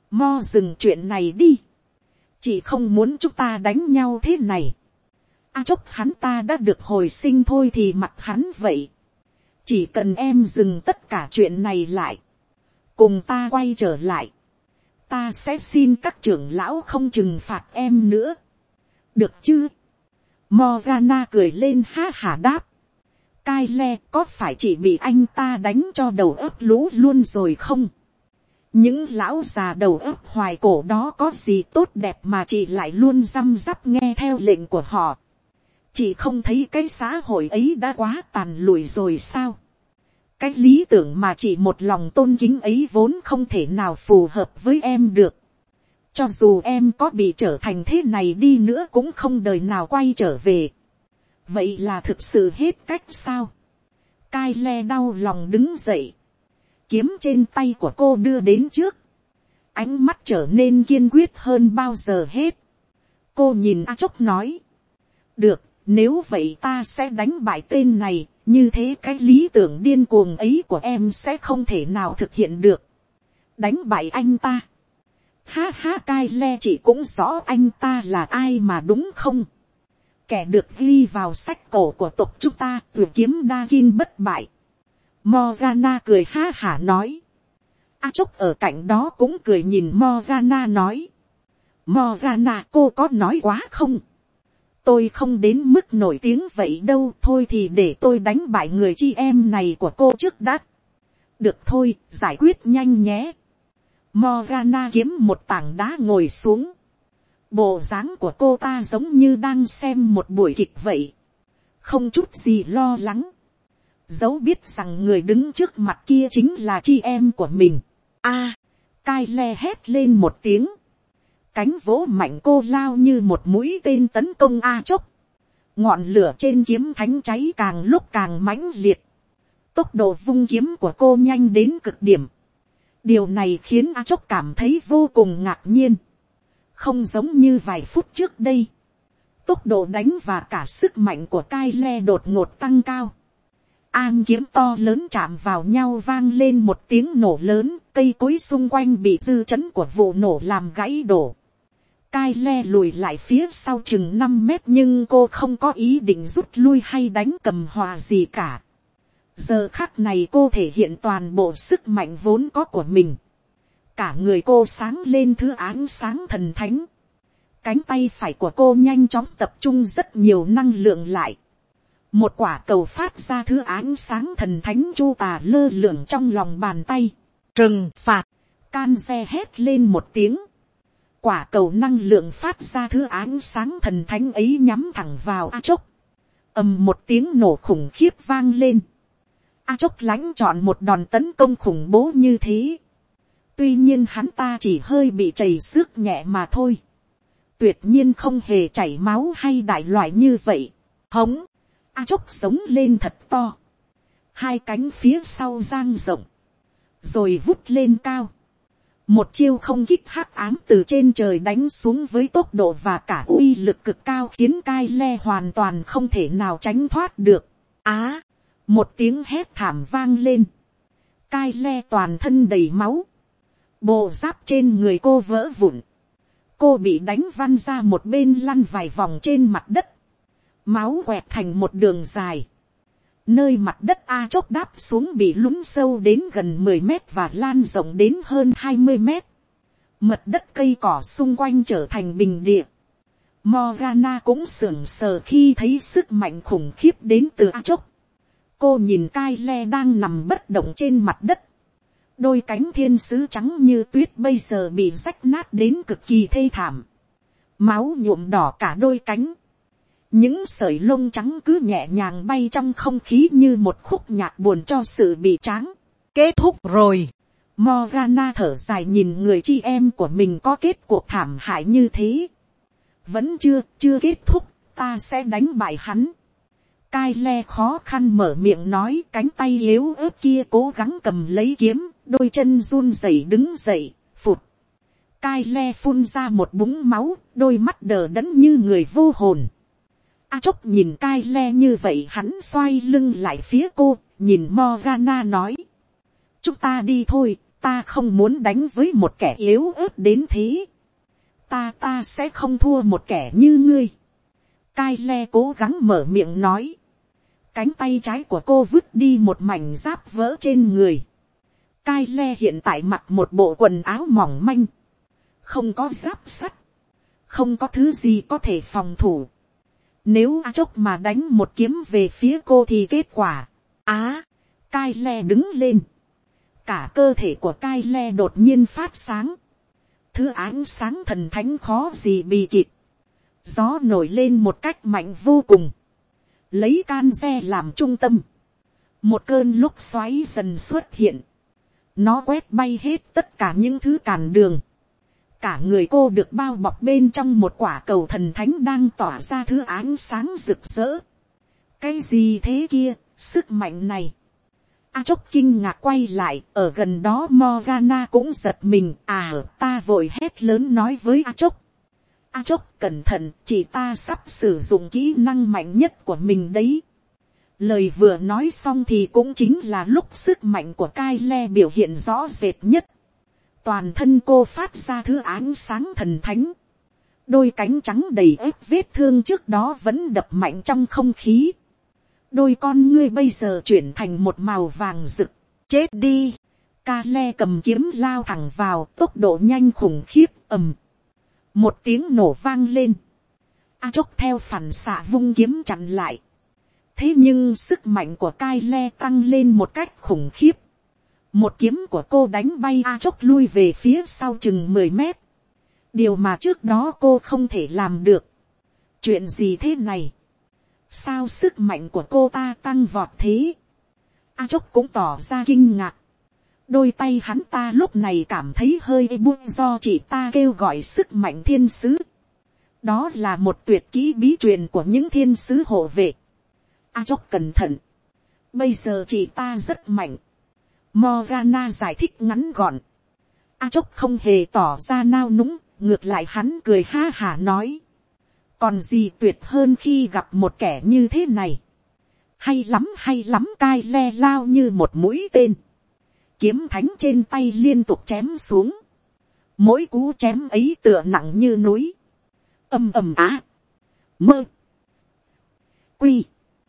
Mo dừng chuyện này đi. Chị không muốn chúng ta đánh nhau thế này. Chốc hắn ta đã được hồi sinh thôi thì mặc hắn vậy. Chỉ cần em dừng tất cả chuyện này lại. Cùng ta quay trở lại. Ta sẽ xin các trưởng lão không trừng phạt em nữa. Được chứ? Morgana cười lên ha hả đáp. Kyle, có phải chị bị anh ta đánh cho đầu óc lú luôn rồi không? Những lão già đầu óc hoài cổ đó có gì tốt đẹp mà chị lại luôn răm rắp nghe theo lệnh của họ. Chị không thấy cái xã hội ấy đã quá tàn lụi rồi sao? Cái lý tưởng mà chị một lòng tôn kính ấy vốn không thể nào phù hợp với em được. Cho dù em có bị trở thành thế này đi nữa cũng không đời nào quay trở về. Vậy là thực sự hết cách sao? Kyle đau lòng đứng dậy. Kiếm trên tay của cô đưa đến trước. Ánh mắt trở nên kiên quyết hơn bao giờ hết. Cô nhìn Chốc nói. Được, nếu vậy ta sẽ đánh bại tên này. Như thế cái lý tưởng điên cuồng ấy của em sẽ không thể nào thực hiện được. Đánh bại anh ta. Ha ha, Kyle, chị cũng rõ anh ta là ai mà đúng không? Kẻ được ghi vào sách cổ của tộc chúng ta, tuyệt kiếm Dakin bất bại. Morgana cười ha hả nói. Chốc ở cạnh đó cũng cười nhìn Morgana nói. Morgana, cô có nói quá không? Tôi không đến mức nổi tiếng vậy đâu, thôi thì để tôi đánh bại người chị em này của cô trước đã. Được thôi, giải quyết nhanh nhé. Morgana kiếm một tảng đá ngồi xuống. Bộ dáng của cô ta giống như đang xem một buổi kịch vậy. Không chút gì lo lắng. Dẫu biết rằng người đứng trước mặt kia chính là chị em của mình. Kyle hét lên một tiếng. Cánh vỗ mạnh cô lao như một mũi tên tấn công Chốc. Ngọn lửa trên kiếm thánh cháy càng lúc càng mãnh liệt. Tốc độ vung kiếm của cô nhanh đến cực điểm. Điều này khiến Chốc cảm thấy vô cùng ngạc nhiên. Không giống như vài phút trước đây. Tốc độ đánh và cả sức mạnh của Kyle đột ngột tăng cao. Am kiếm to lớn chạm vào nhau vang lên một tiếng nổ lớn. Cây cối xung quanh bị dư chấn của vụ nổ làm gãy đổ. Kyle lùi lại phía sau chừng 5 mét nhưng cô không có ý định rút lui hay đánh cầm hòa gì cả. Giờ khắc này cô thể hiện toàn bộ sức mạnh vốn có của mình. Cả người cô sáng lên thứ ánh sáng thần thánh. Cánh tay phải của cô nhanh chóng tập trung rất nhiều năng lượng lại. Một quả cầu phát ra thứ ánh sáng thần thánh chu tà lơ lửng trong lòng bàn tay. Trừng phạt. Kanze hét lên một tiếng. Quả cầu năng lượng phát ra thứ ánh sáng thần thánh ấy nhắm thẳng vào Chốc. Ầm một tiếng nổ khủng khiếp vang lên. Chốc lãnh chọn một đòn tấn công khủng bố như thế. Tuy nhiên hắn ta chỉ hơi bị trầy xước nhẹ mà thôi. Tuyệt nhiên không hề chảy máu hay đại loại như vậy. Hống. Chốc sống lên thật to. Hai cánh phía sau dang rộng. Rồi vút lên cao. Một chiêu không kích hắc ám từ trên trời đánh xuống với tốc độ và cả uy lực cực cao khiến Kyle hoàn toàn không thể nào tránh thoát được. Một tiếng hét thảm vang lên. Kyle toàn thân đầy máu. Bộ giáp trên người cô vỡ vụn. Cô bị đánh văng ra một bên lăn vài vòng trên mặt đất. Máu quẹt thành một đường dài. Nơi mặt đất Chốc đáp xuống bị lún sâu đến gần 10 mét và lan rộng đến hơn 20 mét. Mật đất cây cỏ xung quanh trở thành bình địa. Morgana cũng sững sờ khi thấy sức mạnh khủng khiếp đến từ Chốc. Cô nhìn Kyle đang nằm bất động trên mặt đất. Đôi cánh thiên sứ trắng như tuyết bây giờ bị rách nát đến cực kỳ thê thảm. Máu nhuộm đỏ cả đôi cánh. Những sợi lông trắng cứ nhẹ nhàng bay trong không khí như một khúc nhạc buồn cho sự bị tráng. Kết thúc rồi. Morgana thở dài nhìn người chị em của mình có kết cuộc thảm hại như thế. Vẫn chưa kết thúc, ta sẽ đánh bại hắn. Kyle khó khăn mở miệng nói, cánh tay yếu ớt kia cố gắng cầm lấy kiếm, đôi chân run rẩy đứng dậy, phụt. Kyle phun ra một búng máu, đôi mắt đờ đẫn như người vô hồn. Chốc nhìn Kyle như vậy hắn xoay lưng lại phía cô, nhìn Morgana nói. Chúng ta đi thôi, ta không muốn đánh với một kẻ yếu ớt đến thế. Ta sẽ không thua một kẻ như ngươi. Cai le cố gắng mở miệng nói. Cánh tay trái của cô vứt đi một mảnh giáp vỡ trên người. Cai le hiện tại mặc một bộ quần áo mỏng manh. Không có giáp sắt. Không có thứ gì có thể phòng thủ. Nếu A Chốc mà đánh một kiếm về phía cô thì kết quả. Cai le đứng lên. Cả cơ thể của Cai le đột nhiên phát sáng. Thứ ánh sáng thần thánh khó gì bì kịp. Gió nổi lên một cách mạnh vô cùng. Lấy Kanze làm trung tâm. Một cơn lốc xoáy dần xuất hiện. Nó quét bay hết tất cả những thứ cản đường. Cả người cô được bao bọc bên trong một quả cầu thần thánh đang tỏa ra thứ ánh sáng rực rỡ. Cái gì thế kia, sức mạnh này. A Chốc kinh ngạc quay lại, ở gần đó Morgana cũng giật mình. Ta vội hét lớn nói với A Chốc. A Chốc cẩn thận, chỉ ta sắp sử dụng kỹ năng mạnh nhất của mình đấy. Lời vừa nói xong thì cũng chính là lúc sức mạnh của Cai le biểu hiện rõ rệt nhất. Toàn thân cô phát ra thứ ánh sáng thần thánh. Đôi cánh trắng đầy ép vết thương trước đó vẫn đập mạnh trong không khí. Đôi con ngươi bây giờ chuyển thành một màu vàng rực. Chết đi. Cai le cầm kiếm lao thẳng vào, tốc độ nhanh khủng khiếp. Một tiếng nổ vang lên. A Chốc theo phản xạ vung kiếm chặn lại. Thế nhưng sức mạnh của Cai le tăng lên một cách khủng khiếp. Một kiếm của cô đánh bay A Chốc lui về phía sau chừng 10 mét. Điều mà trước đó cô không thể làm được. Chuyện gì thế này? Sao sức mạnh của cô ta tăng vọt thế? A Chốc cũng tỏ ra kinh ngạc. Đôi tay hắn ta lúc này cảm thấy hơi buông do chị ta kêu gọi sức mạnh thiên sứ. Đó là một tuyệt kỹ bí truyền của những thiên sứ hộ vệ. A Chốc cẩn thận. Bây giờ chị ta rất mạnh. Morgana giải thích ngắn gọn. A Chốc không hề tỏ ra nao núng, ngược lại hắn cười ha hả nói. Còn gì tuyệt hơn khi gặp một kẻ như thế này. Hay lắm, Cai le lao như một mũi tên. Kiếm thánh trên tay liên tục chém xuống. Mỗi cú chém ấy tựa nặng như núi. Mơ. Quy.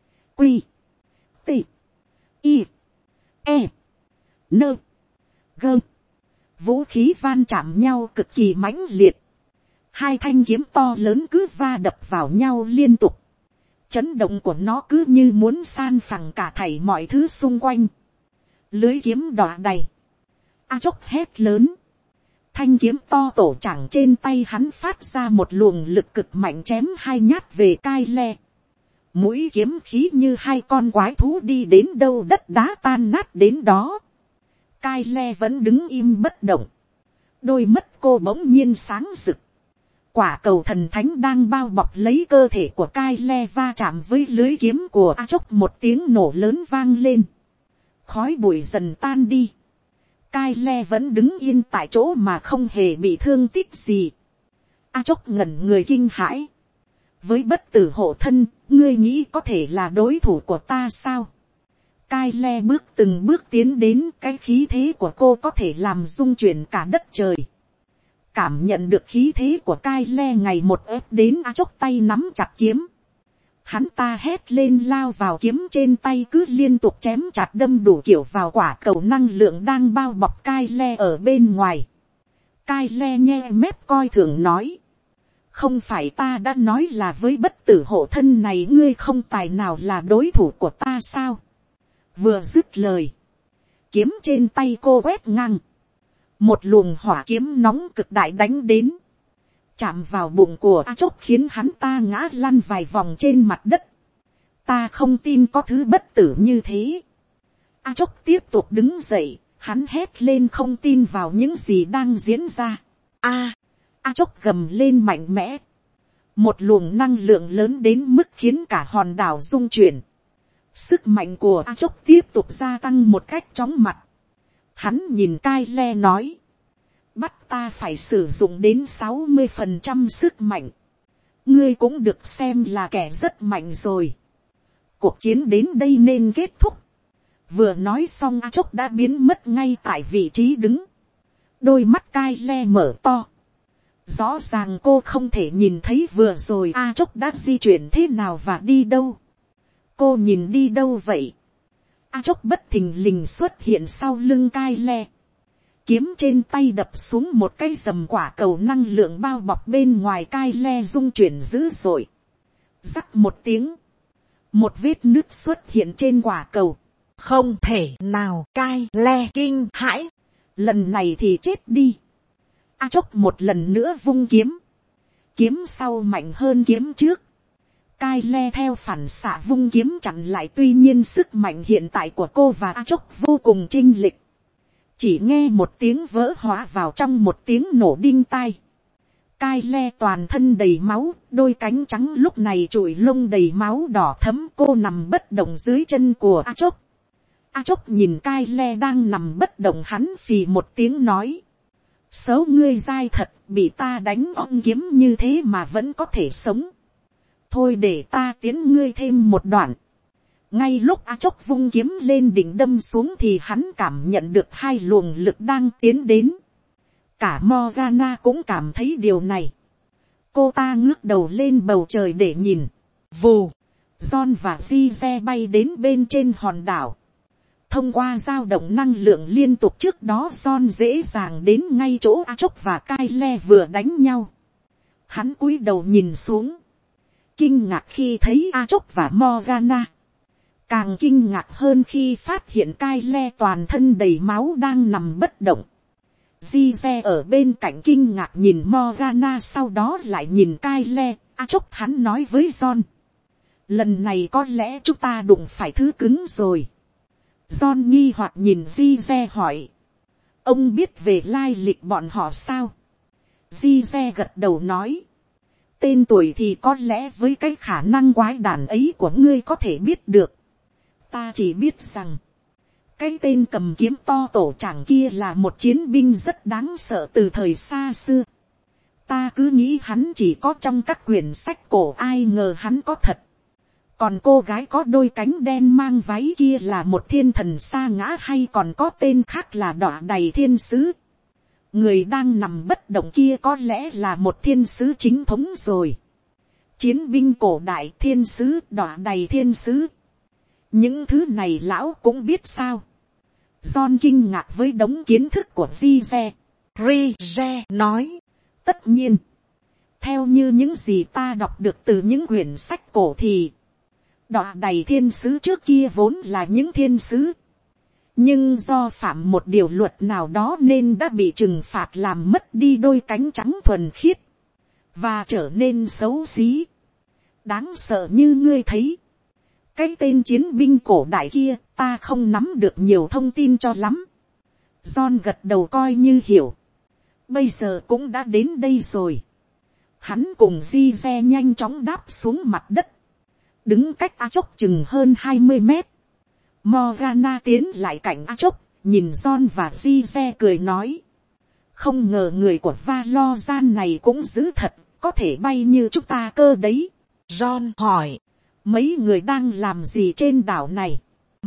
T. I. E. Nơ. Gơ. Vũ khí van chạm nhau cực kỳ mãnh liệt. Hai thanh kiếm to lớn cứ va đập vào nhau liên tục. Chấn động của nó cứ như muốn san phẳng cả thảy mọi thứ xung quanh. Lưới kiếm đỏ đầy. A Chốc hét lớn. Thanh kiếm to tổ chẳng trên tay hắn phát ra một luồng lực cực mạnh chém hai nhát về Cai le. Mũi kiếm khí như hai con quái thú đi đến đâu đất đá tan nát đến đó. Cai le vẫn đứng im bất động. Đôi mắt cô bỗng nhiên sáng rực. Quả cầu thần thánh đang bao bọc lấy cơ thể của Cai le va chạm với lưới kiếm của A Chốc, một tiếng nổ lớn vang lên. Khói bụi dần tan đi. Cai le vẫn đứng yên tại chỗ mà không hề bị thương tích gì. A Chốc ngẩn người kinh hãi. Với bất tử hộ thân, ngươi nghĩ có thể là đối thủ của ta sao? Cai le bước từng bước tiến đến, cái khí thế của cô có thể làm rung chuyển cả đất trời. Cảm nhận được khí thế của Cai le ngày một ép đến, A Chốc tay nắm chặt kiếm. Hắn ta hét lên lao vào kiếm trên tay, cứ liên tục chém chặt đâm đủ kiểu vào quả cầu năng lượng đang bao bọc Cai le ở bên ngoài. Cai le nhe mép coi thường nói. Không phải ta đã nói là với bất tử hộ thân này ngươi không tài nào là đối thủ của ta sao? Vừa dứt lời. Kiếm trên tay cô quét ngang. Một luồng hỏa kiếm nóng cực đại đánh đến. Chạm vào bụng của A Chốc khiến hắn ta ngã lăn vài vòng trên mặt đất. Ta không tin có thứ bất tử như thế. A Chốc tiếp tục đứng dậy. Hắn hét lên không tin vào những gì đang diễn ra. A Chốc gầm lên mạnh mẽ. Một luồng năng lượng lớn đến mức khiến cả hòn đảo rung chuyển. Sức mạnh của A Chốc tiếp tục gia tăng một cách chóng mặt. Hắn nhìn Cai le nói. Bắt ta phải sử dụng đến 60% sức mạnh. Ngươi cũng được xem là kẻ rất mạnh rồi. Cuộc chiến đến đây nên kết thúc. Vừa nói xong A Chốc đã biến mất ngay tại vị trí đứng. Đôi mắt cai le mở to. Rõ ràng cô không thể nhìn thấy vừa rồi A Chốc đã di chuyển thế nào và đi đâu. Cô nhìn đi đâu vậy? A Chốc bất thình lình xuất hiện sau lưng cai le. Kiếm trên tay đập xuống một cái rầm quả cầu năng lượng bao bọc bên ngoài cai le rung chuyển dữ dội. Rắc một tiếng. Một vết nứt xuất hiện trên quả cầu. Không thể nào, cai le kinh hãi. Lần này thì chết đi. A Chốc một lần nữa vung kiếm. Kiếm sau mạnh hơn kiếm trước. Cai le theo phản xạ vung kiếm chặn lại, tuy nhiên sức mạnh hiện tại của cô và A Chốc vô cùng chênh lệch. Chỉ nghe một tiếng vỡ hóa vào trong một tiếng nổ đinh tai. Cai le toàn thân đầy máu, đôi cánh trắng lúc này trụi lông đầy máu đỏ thấm. Cô nằm bất động dưới chân của A Chốc. A Chốc nhìn cai le đang nằm bất động, hắn phì một tiếng nói. Xấu ngươi dai thật, bị ta đánh ong kiếm như thế mà vẫn có thể sống. Thôi để ta tiến ngươi thêm một đoạn. Ngay lúc A Chốc vung kiếm lên định đâm xuống thì hắn cảm nhận được hai luồng lực đang tiến đến. Cả Morgana cũng cảm thấy điều này. Cô ta ngước đầu lên bầu trời để nhìn. Vù, John và Zize bay đến bên trên hòn đảo. Thông qua dao động năng lượng liên tục trước đó, John dễ dàng đến ngay chỗ A Chốc và Cai Le vừa đánh nhau. Hắn cúi đầu nhìn xuống. Kinh ngạc khi thấy A Chốc và Morgana. Càng kinh ngạc hơn khi phát hiện Cai Le toàn thân đầy máu đang nằm bất động. Zize ở bên cạnh kinh ngạc nhìn Morgana, sau đó lại nhìn Cai Le. A Chốc, hắn nói với John. Lần này có lẽ chúng ta đụng phải thứ cứng rồi. John nghi hoặc nhìn Zize hỏi. Ông biết về lai lịch bọn họ sao? Zize gật đầu nói. Tên tuổi thì có lẽ với cái khả năng quái đản ấy của ngươi có thể biết được. Ta chỉ biết rằng. Cái tên cầm kiếm to tổ trảng kia là một chiến binh rất đáng sợ từ thời xa xưa. Ta cứ nghĩ hắn chỉ có trong các quyển sách cổ, ai ngờ hắn có thật. Còn cô gái có đôi cánh đen mang váy kia là một thiên thần sa ngã, hay còn có tên khác là Đọa Đầy Thiên Sứ. Người đang nằm bất động kia có lẽ là một thiên sứ chính thống rồi. Chiến binh cổ đại, thiên sứ, Đọa Đầy Thiên Sứ. Những thứ này lão cũng biết sao? John kinh ngạc với đống kiến thức của Zize. Rize nói. Tất nhiên. Theo như những gì ta đọc được từ những quyển sách cổ thì Đọa Đầy Thiên Sứ trước kia vốn là những thiên sứ. Nhưng do phạm một điều luật nào đó nên đã bị trừng phạt làm mất đi đôi cánh trắng thuần khiết. Và trở nên xấu xí. Đáng sợ như ngươi thấy. Cái tên chiến binh cổ đại kia ta không nắm được nhiều thông tin cho lắm. John gật đầu coi như hiểu. Bây giờ cũng đã đến đây rồi. Hắn cùng Zize nhanh chóng đáp xuống mặt đất. Đứng cách A Chốc chừng hơn 20 mét. Morgana tiến lại cạnh A Chốc, nhìn John và Zize cười nói. Không ngờ người của Valorant này cũng dữ thật, có thể bay như chúng ta cơ đấy. John hỏi. Mấy người đang làm gì trên đảo này?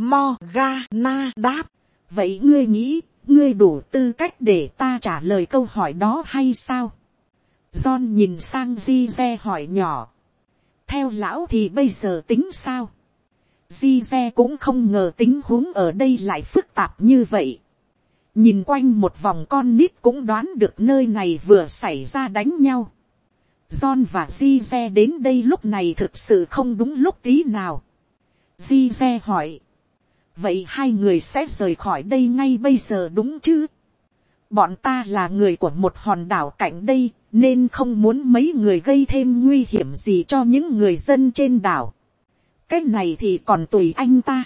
Morgana đáp. Vậy ngươi nghĩ, ngươi đủ tư cách để ta trả lời câu hỏi đó hay sao? John nhìn sang Zize hỏi nhỏ. Theo lão thì bây giờ tính sao? Zize cũng không ngờ tình huống ở đây lại phức tạp như vậy. Nhìn quanh một vòng, con nít cũng đoán được nơi này vừa xảy ra đánh nhau. John và Zize đến đây lúc này thực sự không đúng lúc tí nào. Zize hỏi. Vậy hai người sẽ rời khỏi đây ngay bây giờ đúng chứ? Bọn ta là người của một hòn đảo cạnh đây, nên không muốn mấy người gây thêm nguy hiểm gì cho những người dân trên đảo. Cái này thì còn tùy anh ta.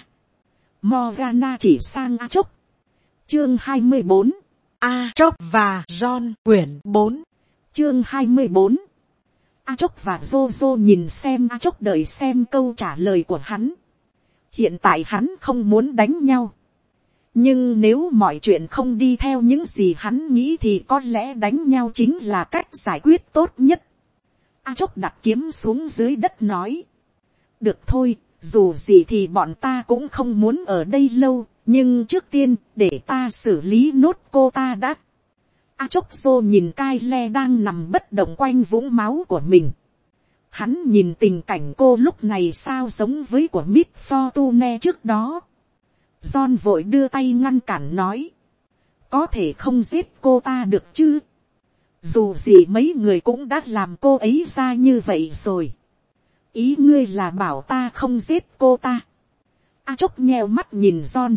Morgana chỉ sang A Chốc. Chương 24. A Chốc và John, quyển 4. Chương 24. A Chốc và Jojo nhìn xem A Chốc, đợi xem câu trả lời của hắn. Hiện tại hắn không muốn đánh nhau. Nhưng nếu mọi chuyện không đi theo những gì hắn nghĩ thì có lẽ đánh nhau chính là cách giải quyết tốt nhất. A Chốc đặt kiếm xuống dưới đất nói. Được thôi, dù gì thì bọn ta cũng không muốn ở đây lâu. Nhưng trước tiên để ta xử lý nốt cô ta đã. A Chốc Xô nhìn Cai Le đang nằm bất động quanh vũng máu của mình. Hắn nhìn tình cảnh cô lúc này sao giống với của Miss Fortune trước đó. John vội đưa tay ngăn cản nói. Có thể không giết cô ta được chứ. Dù gì mấy người cũng đã làm cô ấy ra như vậy rồi. Ý ngươi là bảo ta không giết cô ta. A Chốc nheo mắt nhìn John.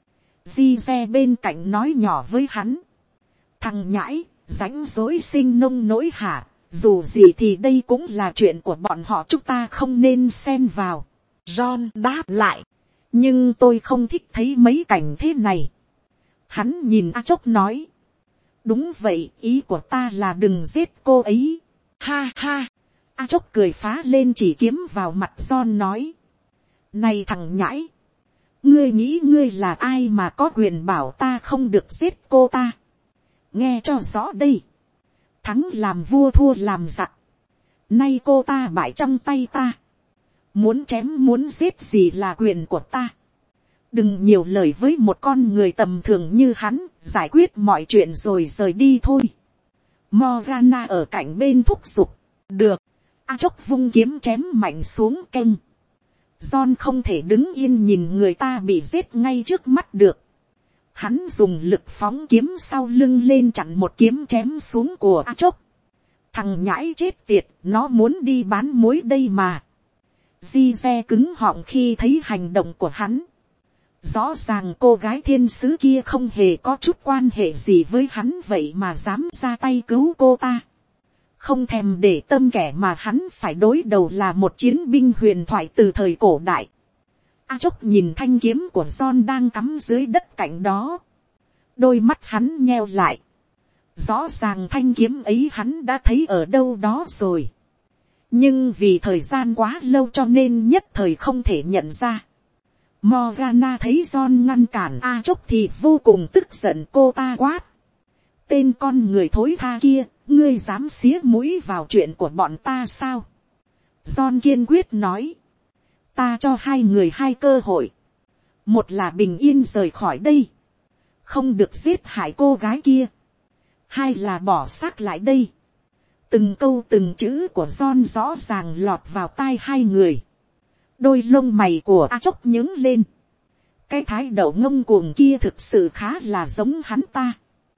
Di Re bên cạnh nói nhỏ với hắn. Thằng nhãi, rãnh rỗi sinh nông nỗi hả. Dù gì thì đây cũng là chuyện của bọn họ, chúng ta không nên xen vào. John đáp lại. Nhưng tôi không thích thấy mấy cảnh thế này. Hắn nhìn A Chốc nói. Đúng vậy, ý của ta là đừng giết cô ấy. Ha ha. A Chốc cười phá lên chỉ kiếm vào mặt John nói. Này thằng nhãi. Ngươi nghĩ ngươi là ai mà có quyền bảo ta không được giết cô ta. Nghe cho rõ đây. Thắng làm vua thua làm giặc. Nay cô ta bại trong tay ta. Muốn chém muốn giết gì là quyền của ta. Đừng nhiều lời với một con người tầm thường như hắn. Giải quyết mọi chuyện rồi rời đi thôi. Morgana ở cạnh bên thúc giục. Được. A Chốc vung kiếm chém mạnh xuống kênh. John không thể đứng yên nhìn người ta bị giết ngay trước mắt được. Hắn dùng lực phóng kiếm sau lưng lên chặn một kiếm chém xuống của A Chốc. Thằng nhãi chết tiệt, nó muốn đi bán muối đây mà. Di Re cứng họng khi thấy hành động của hắn. Rõ ràng cô gái thiên sứ kia không hề có chút quan hệ gì với hắn vậy mà dám ra tay cứu cô ta. Không thèm để tâm kẻ mà hắn phải đối đầu là một chiến binh huyền thoại từ thời cổ đại. A Chốc nhìn thanh kiếm của John đang cắm dưới đất cạnh đó. Đôi mắt hắn nheo lại. Rõ ràng thanh kiếm ấy hắn đã thấy ở đâu đó rồi. Nhưng vì thời gian quá lâu cho nên nhất thời không thể nhận ra. Morgana thấy John ngăn cản A Chốc thì vô cùng tức giận, cô ta quát. Tên con người thối tha kia, ngươi dám xía mũi vào chuyện của bọn ta sao? John kiên quyết nói. Ta cho hai người hai cơ hội. Một là bình yên rời khỏi đây. Không được giết hại cô gái kia. Hai là bỏ xác lại đây. Từng câu từng chữ của John rõ ràng lọt vào tai hai người. Đôi lông mày của A Chốc nhướng lên. Cái thái độ ngông cuồng kia thực sự khá là giống hắn ta.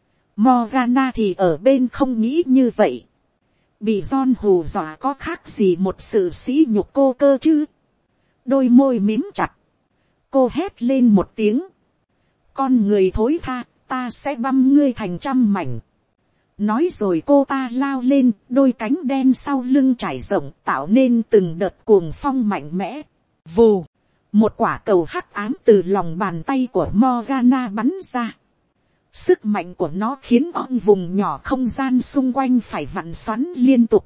Morgana thì ở bên không nghĩ như vậy. Bị John hù dọa có khác gì một sự sỉ nhục cô cơ chứ. Đôi môi mím chặt. Cô hét lên một tiếng. Con người thối tha, ta sẽ băm ngươi thành trăm mảnh. Nói rồi cô ta lao lên, đôi cánh đen sau lưng trải rộng tạo nên từng đợt cuồng phong mạnh mẽ. Vù, một quả cầu hắc ám từ lòng bàn tay của Morgana bắn ra. Sức mạnh của nó khiến vùng nhỏ không gian xung quanh phải vặn xoắn liên tục.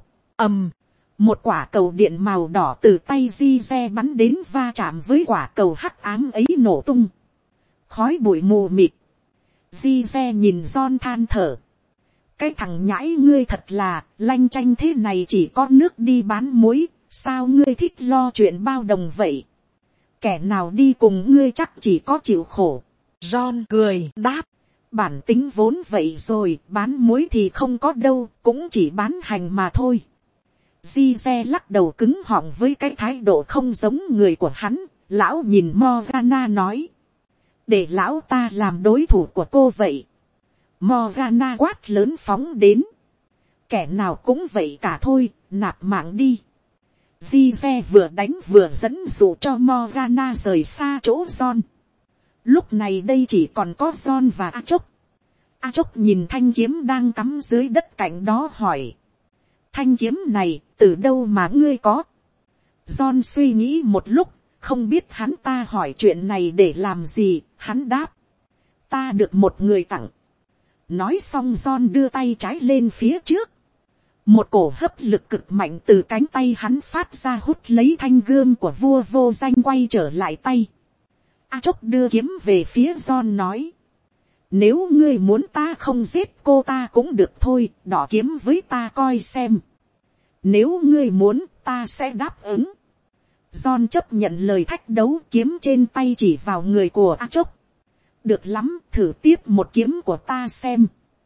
Một quả cầu điện màu đỏ từ tay Di Re bắn đến va chạm với quả cầu hắc ám ấy nổ tung. Khói bụi mù mịt. Di Re nhìn John than thở. Cái thằng nhãi ngươi thật là lanh chanh thế này, chỉ có nước đi bán muối. Sao ngươi thích lo chuyện bao đồng vậy? Kẻ nào đi cùng ngươi chắc chỉ có chịu khổ. John cười đáp. Bản tính vốn vậy rồi, bán muối thì không có đâu, cũng chỉ bán hành mà thôi. Di Re lắc đầu cứng họng với cái thái độ không giống người của hắn. Lão nhìn Morgana nói. Để lão ta làm đối thủ của cô vậy. Morgana quát lớn phóng đến. Kẻ nào cũng vậy cả thôi, nạp mạng đi. Di Re vừa đánh vừa dẫn dụ cho Morgana rời xa chỗ John. Lúc này đây chỉ còn có John và A Chốc. A Chốc nhìn thanh kiếm đang cắm dưới đất cạnh đó hỏi. Thanh kiếm này từ đâu mà ngươi có? John suy nghĩ một lúc, không biết hắn ta hỏi chuyện này để làm gì. Hắn đáp. Ta được một người tặng. Nói xong John đưa tay trái lên phía trước. Một cổ hấp lực cực mạnh từ cánh tay hắn phát ra hút lấy thanh gươm của vua vô danh quay trở lại tay. A Chốc đưa kiếm về phía John nói. Nếu ngươi muốn ta không giết cô ta cũng được thôi, đỏ kiếm với ta coi xem. Nếu ngươi muốn ta sẽ đáp ứng. John chấp nhận lời thách đấu, kiếm trên tay chỉ vào người của A Chốc. Được lắm, thử tiếp một kiếm của ta xem.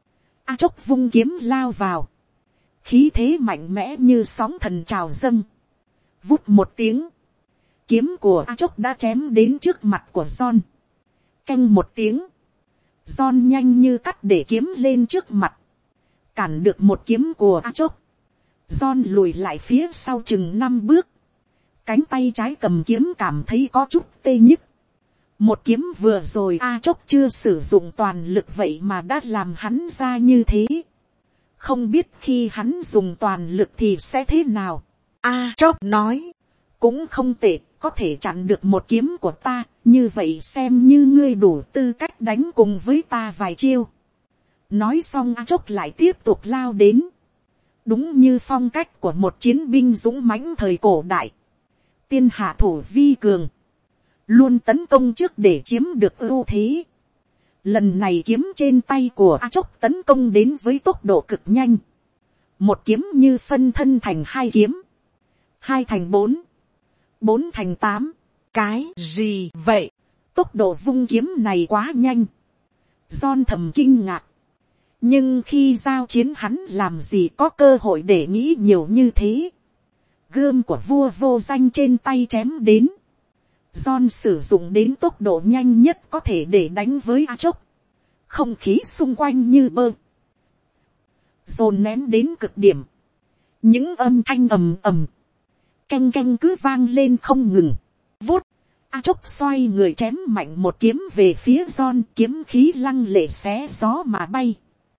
A Chốc vung kiếm lao vào. Khí thế mạnh mẽ như sóng thần trào dâng. Vút một tiếng. Kiếm của A Chốc đã chém đến trước mặt của John. Canh một tiếng. John nhanh như cắt để kiếm lên trước mặt. Cản được một kiếm của A Chốc. John lùi lại phía sau chừng 5 bước. Cánh tay trái cầm kiếm cảm thấy có chút tê nhức. Một kiếm vừa rồi A Chốc chưa sử dụng toàn lực vậy mà đã làm hắn ra như thế. Không biết khi hắn dùng toàn lực thì sẽ thế nào. A Chốc nói. Cũng không tệ, có thể chặn được một kiếm của ta. Như vậy xem như ngươi đủ tư cách đánh cùng với ta vài chiêu. Nói xong A Chốc lại tiếp tục lao đến. Đúng như phong cách của một chiến binh dũng mãnh thời cổ đại. Tiên hạ thủ vi cường. Luôn tấn công trước để chiếm được ưu thế. Lần này kiếm trên tay của A Chốc tấn công đến với tốc độ cực nhanh. Một kiếm như phân thân thành 2 kiếm. 2 thành 4. 4 thành 8. Cái gì vậy? Tốc độ vung kiếm này quá nhanh. John thầm kinh ngạc. Nhưng khi giao chiến hắn làm gì có cơ hội để nghĩ nhiều như thế. Gươm của vua vô danh trên tay chém đến. John sử dụng đến tốc độ nhanh nhất có thể để đánh với A Chốc. Không khí xung quanh như bơ. Dồn nén đến cực điểm. Những âm thanh ầm ầm. Canh canh cứ vang lên không ngừng. Vút. A Chốc xoay người chém mạnh một kiếm về phía John. Kiếm khí lăng lệ xé gió mà bay.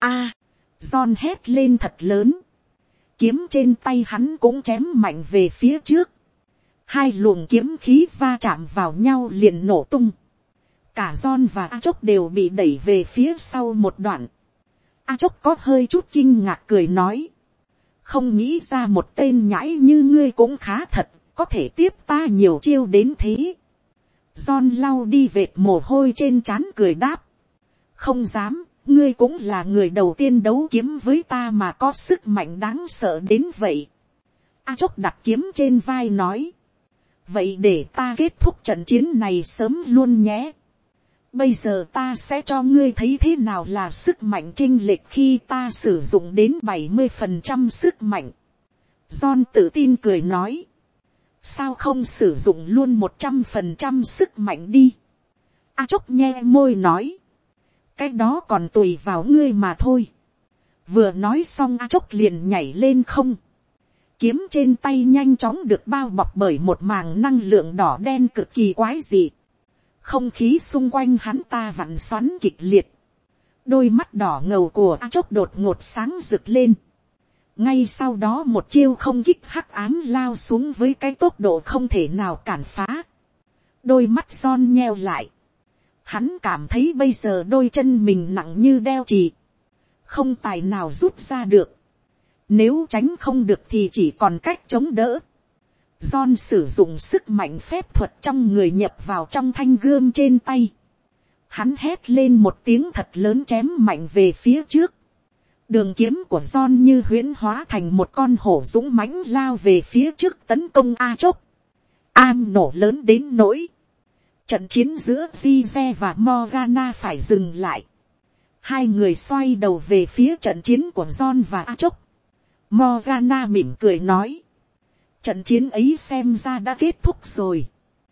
John hét lên thật lớn. Kiếm trên tay hắn cũng chém mạnh về phía trước. 2 luồng kiếm khí va chạm vào nhau liền nổ tung. Cả John và A Chốc đều bị đẩy về phía sau một đoạn. A Chốc có hơi chút kinh ngạc cười nói. Không nghĩ ra một tên nhãi như ngươi cũng khá thật. Có thể tiếp ta nhiều chiêu đến thế. John lau đi vệt mồ hôi trên trán cười đáp. Không dám. Ngươi cũng là người đầu tiên đấu kiếm với ta mà có sức mạnh đáng sợ đến vậy. A Chốc đặt kiếm trên vai nói. Vậy để ta kết thúc trận chiến này sớm luôn nhé. Bây giờ ta sẽ cho ngươi thấy thế nào là sức mạnh chênh lệch khi ta sử dụng đến 70% sức mạnh. John tự tin cười nói. Sao không sử dụng luôn 100% sức mạnh đi. A Chốc nhe môi nói. Cái đó còn tùy vào ngươi mà thôi. Vừa nói xong A Chốc liền nhảy lên không. Kiếm trên tay nhanh chóng được bao bọc bởi một màng năng lượng đỏ đen cực kỳ quái dị. Không khí xung quanh hắn ta vặn xoắn kịch liệt. Đôi mắt đỏ ngầu của A Chốc đột ngột sáng rực lên. Ngay sau đó một chiêu không kích hắc ám lao xuống với cái tốc độ không thể nào cản phá. Đôi mắt John nheo lại. Hắn cảm thấy bây giờ đôi chân mình nặng như đeo chì. Không tài nào rút ra được. Nếu tránh không được thì chỉ còn cách chống đỡ. John sử dụng sức mạnh phép thuật trong người nhập vào trong thanh gươm trên tay. Hắn hét lên một tiếng thật lớn chém mạnh về phía trước. Đường kiếm của John như huyễn hóa thành một con hổ dũng mãnh lao về phía trước tấn công A Chốc. Am nổ lớn đến nỗi. Trận chiến giữa Vize và Morgana phải dừng lại. 2 người xoay đầu về phía trận chiến của John và A Chốc. Morgana mỉm cười nói. Trận chiến ấy xem ra đã kết thúc rồi.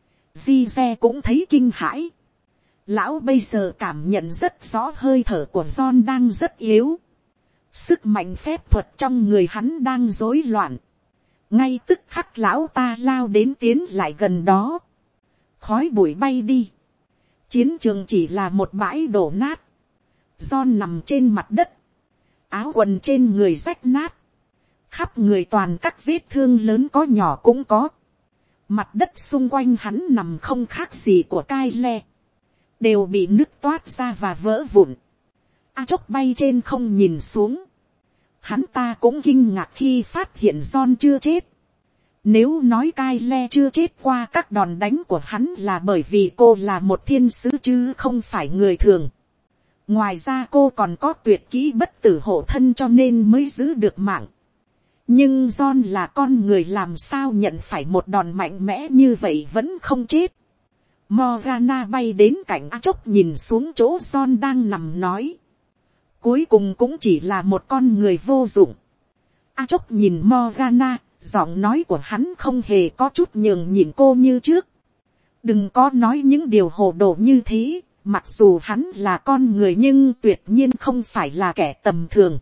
Vize cũng thấy kinh hãi. Lão bây giờ cảm nhận rất rõ hơi thở của John đang rất yếu. Sức mạnh phép thuật trong người hắn đang rối loạn. Ngay tức khắc lão ta lao đến tiến lại gần đó. Khói bụi bay đi. Chiến trường chỉ là một bãi đổ nát. John nằm trên mặt đất. Áo quần trên người rách nát. Khắp người toàn các vết thương lớn có nhỏ cũng có. Mặt đất xung quanh hắn nằm không khác gì của cai le. Đều bị nứt toát ra và vỡ vụn. A Chốc bay trên không nhìn xuống. Hắn ta cũng kinh ngạc khi phát hiện John chưa chết. Nếu nói cai le chưa chết qua các đòn đánh của hắn là bởi vì cô là một thiên sứ chứ không phải người thường. Ngoài ra cô còn có tuyệt kỹ bất tử hộ thân cho nên mới giữ được mạng. Nhưng John là con người làm sao nhận phải một đòn mạnh mẽ như vậy vẫn không chết. Morgana bay đến cạnh A Chốc nhìn xuống chỗ John đang nằm nói. cuối cùng cũng chỉ là một con người vô dụng. A Chốc nhìn Morgana, giọng nói của hắn không hề có chút nhường nhịn cô như trước. Đừng có nói những điều hồ đồ như thế, mặc dù hắn là con người nhưng tuyệt nhiên không phải là kẻ tầm thường.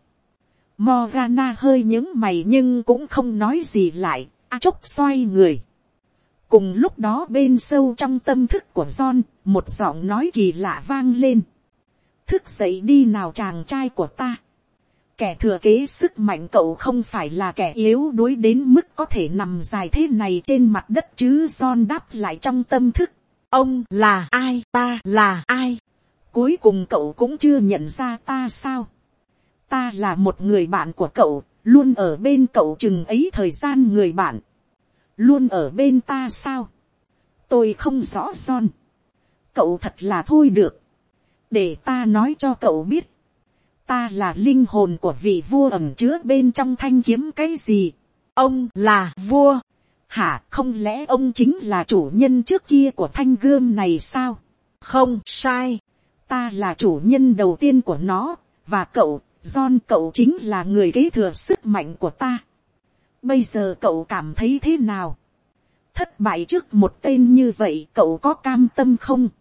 Morgana hơi nhướng mày nhưng cũng không nói gì lại. A Chốc xoay người. Cùng lúc đó bên sâu trong tâm thức của John, một giọng nói kỳ lạ vang lên. Thức dậy đi nào chàng trai của ta. Kẻ thừa kế sức mạnh cậu không phải là kẻ yếu đuối đến mức có thể nằm dài thế này trên mặt đất chứ. John đáp lại trong tâm thức. Ông là ai, ta là ai? Cuối cùng cậu cũng chưa nhận ra ta sao? Ta là một người bạn của cậu, luôn ở bên cậu chừng ấy thời gian. Người bạn luôn ở bên ta sao? Tôi không rõ John. Cậu thật là thôi được. Để ta nói cho cậu biết. Ta là linh hồn của vị vua ẩn chứa bên trong thanh kiếm. Cái gì? Ông là vua? Hả, không lẽ ông chính là chủ nhân trước kia của thanh gươm này sao? Không sai. Ta là chủ nhân đầu tiên của nó. Và cậu, John, cậu chính là người kế thừa sức mạnh của ta. Bây giờ cậu cảm thấy thế nào? Thất bại trước một tên như vậy cậu có cam tâm không?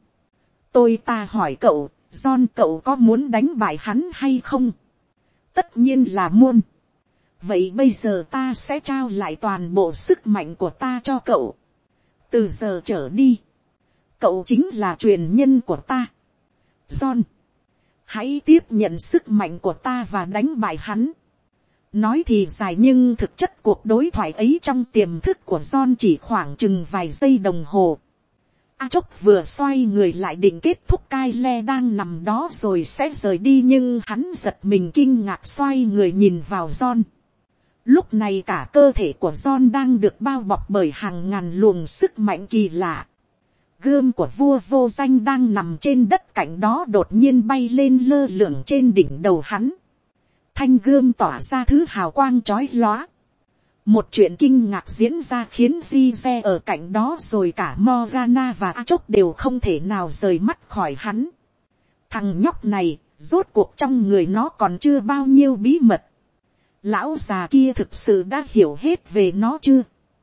Ta hỏi cậu, John, cậu có muốn đánh bại hắn hay không? Tất nhiên là muốn. Vậy bây giờ ta sẽ trao lại toàn bộ sức mạnh của ta cho cậu. Từ giờ trở đi, cậu chính là truyền nhân của ta. John, hãy tiếp nhận sức mạnh của ta và đánh bại hắn. Nói thì dài nhưng thực chất cuộc đối thoại ấy trong tiềm thức của John chỉ khoảng chừng vài giây đồng hồ. A Chốc vừa xoay người lại định kết thúc Kyle đang nằm đó rồi sẽ rời đi nhưng hắn giật mình kinh ngạc xoay người nhìn vào John. Lúc này cả cơ thể của John đang được bao bọc bởi hàng ngàn luồng sức mạnh kỳ lạ. Gươm của vua vô danh đang nằm trên đất cạnh đó đột nhiên bay lên lơ lửng trên đỉnh đầu hắn. Thanh gươm tỏa ra thứ hào quang chói lóa. Một chuyện kinh ngạc diễn ra khiến Zize ở cạnh đó rồi cả Morgana và A Chốc đều không thể nào rời mắt khỏi hắn. Thằng nhóc này, rốt cuộc trong người nó còn chưa bao nhiêu bí mật. Lão già kia thực sự đã hiểu hết về nó chưa?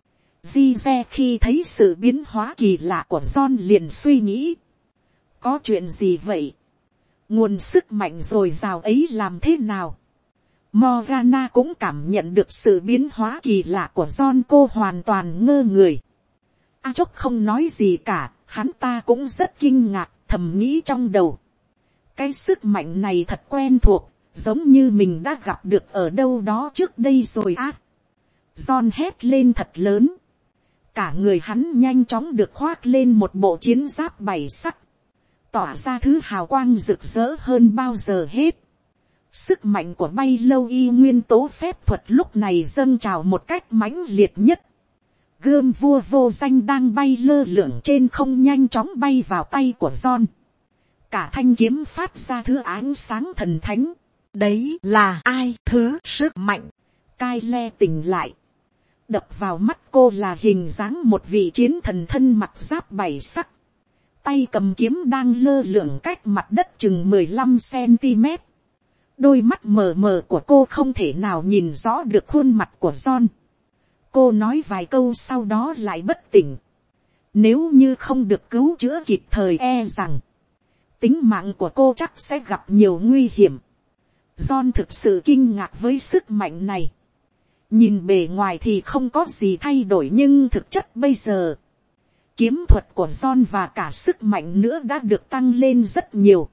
Zize khi thấy sự biến hóa kỳ lạ của John liền suy nghĩ. Có chuyện gì vậy? Nguồn sức mạnh dồi dào ấy làm thế nào? Morgana cũng cảm nhận được sự biến hóa kỳ lạ của John, cô hoàn toàn ngơ người. A Chốc không nói gì cả, hắn ta cũng rất kinh ngạc, thầm nghĩ trong đầu. Cái sức mạnh này thật quen thuộc, giống như mình đã gặp được ở đâu đó trước đây rồi á. John hét lên thật lớn. Cả người hắn nhanh chóng được khoác lên một bộ chiến giáp 7 sắc. Tỏa ra thứ hào quang rực rỡ hơn bao giờ hết. Sức mạnh của bay lâu y nguyên tố phép thuật lúc này dâng trào một cách mãnh liệt nhất. Gươm vua vô danh đang bay lơ lửng trên không nhanh chóng bay vào tay của John. Cả thanh kiếm phát ra thứ ánh sáng thần thánh. Đấy là ai thứ sức mạnh? Kyle tỉnh lại. Đập vào mắt cô là hình dáng một vị chiến thần thân mặc giáp 7 sắc. Tay cầm kiếm đang lơ lửng cách mặt đất chừng 15 cm. Đôi mắt mờ mờ của cô không thể nào nhìn rõ được khuôn mặt của John. Cô nói vài câu sau đó lại bất tỉnh. Nếu như không được cứu chữa kịp thời e rằng tính mạng của cô chắc sẽ gặp nhiều nguy hiểm. John thực sự kinh ngạc với sức mạnh này. Nhìn bề ngoài thì không có gì thay đổi nhưng thực chất bây giờ kiếm thuật của John và cả sức mạnh nữa đã được tăng lên rất nhiều.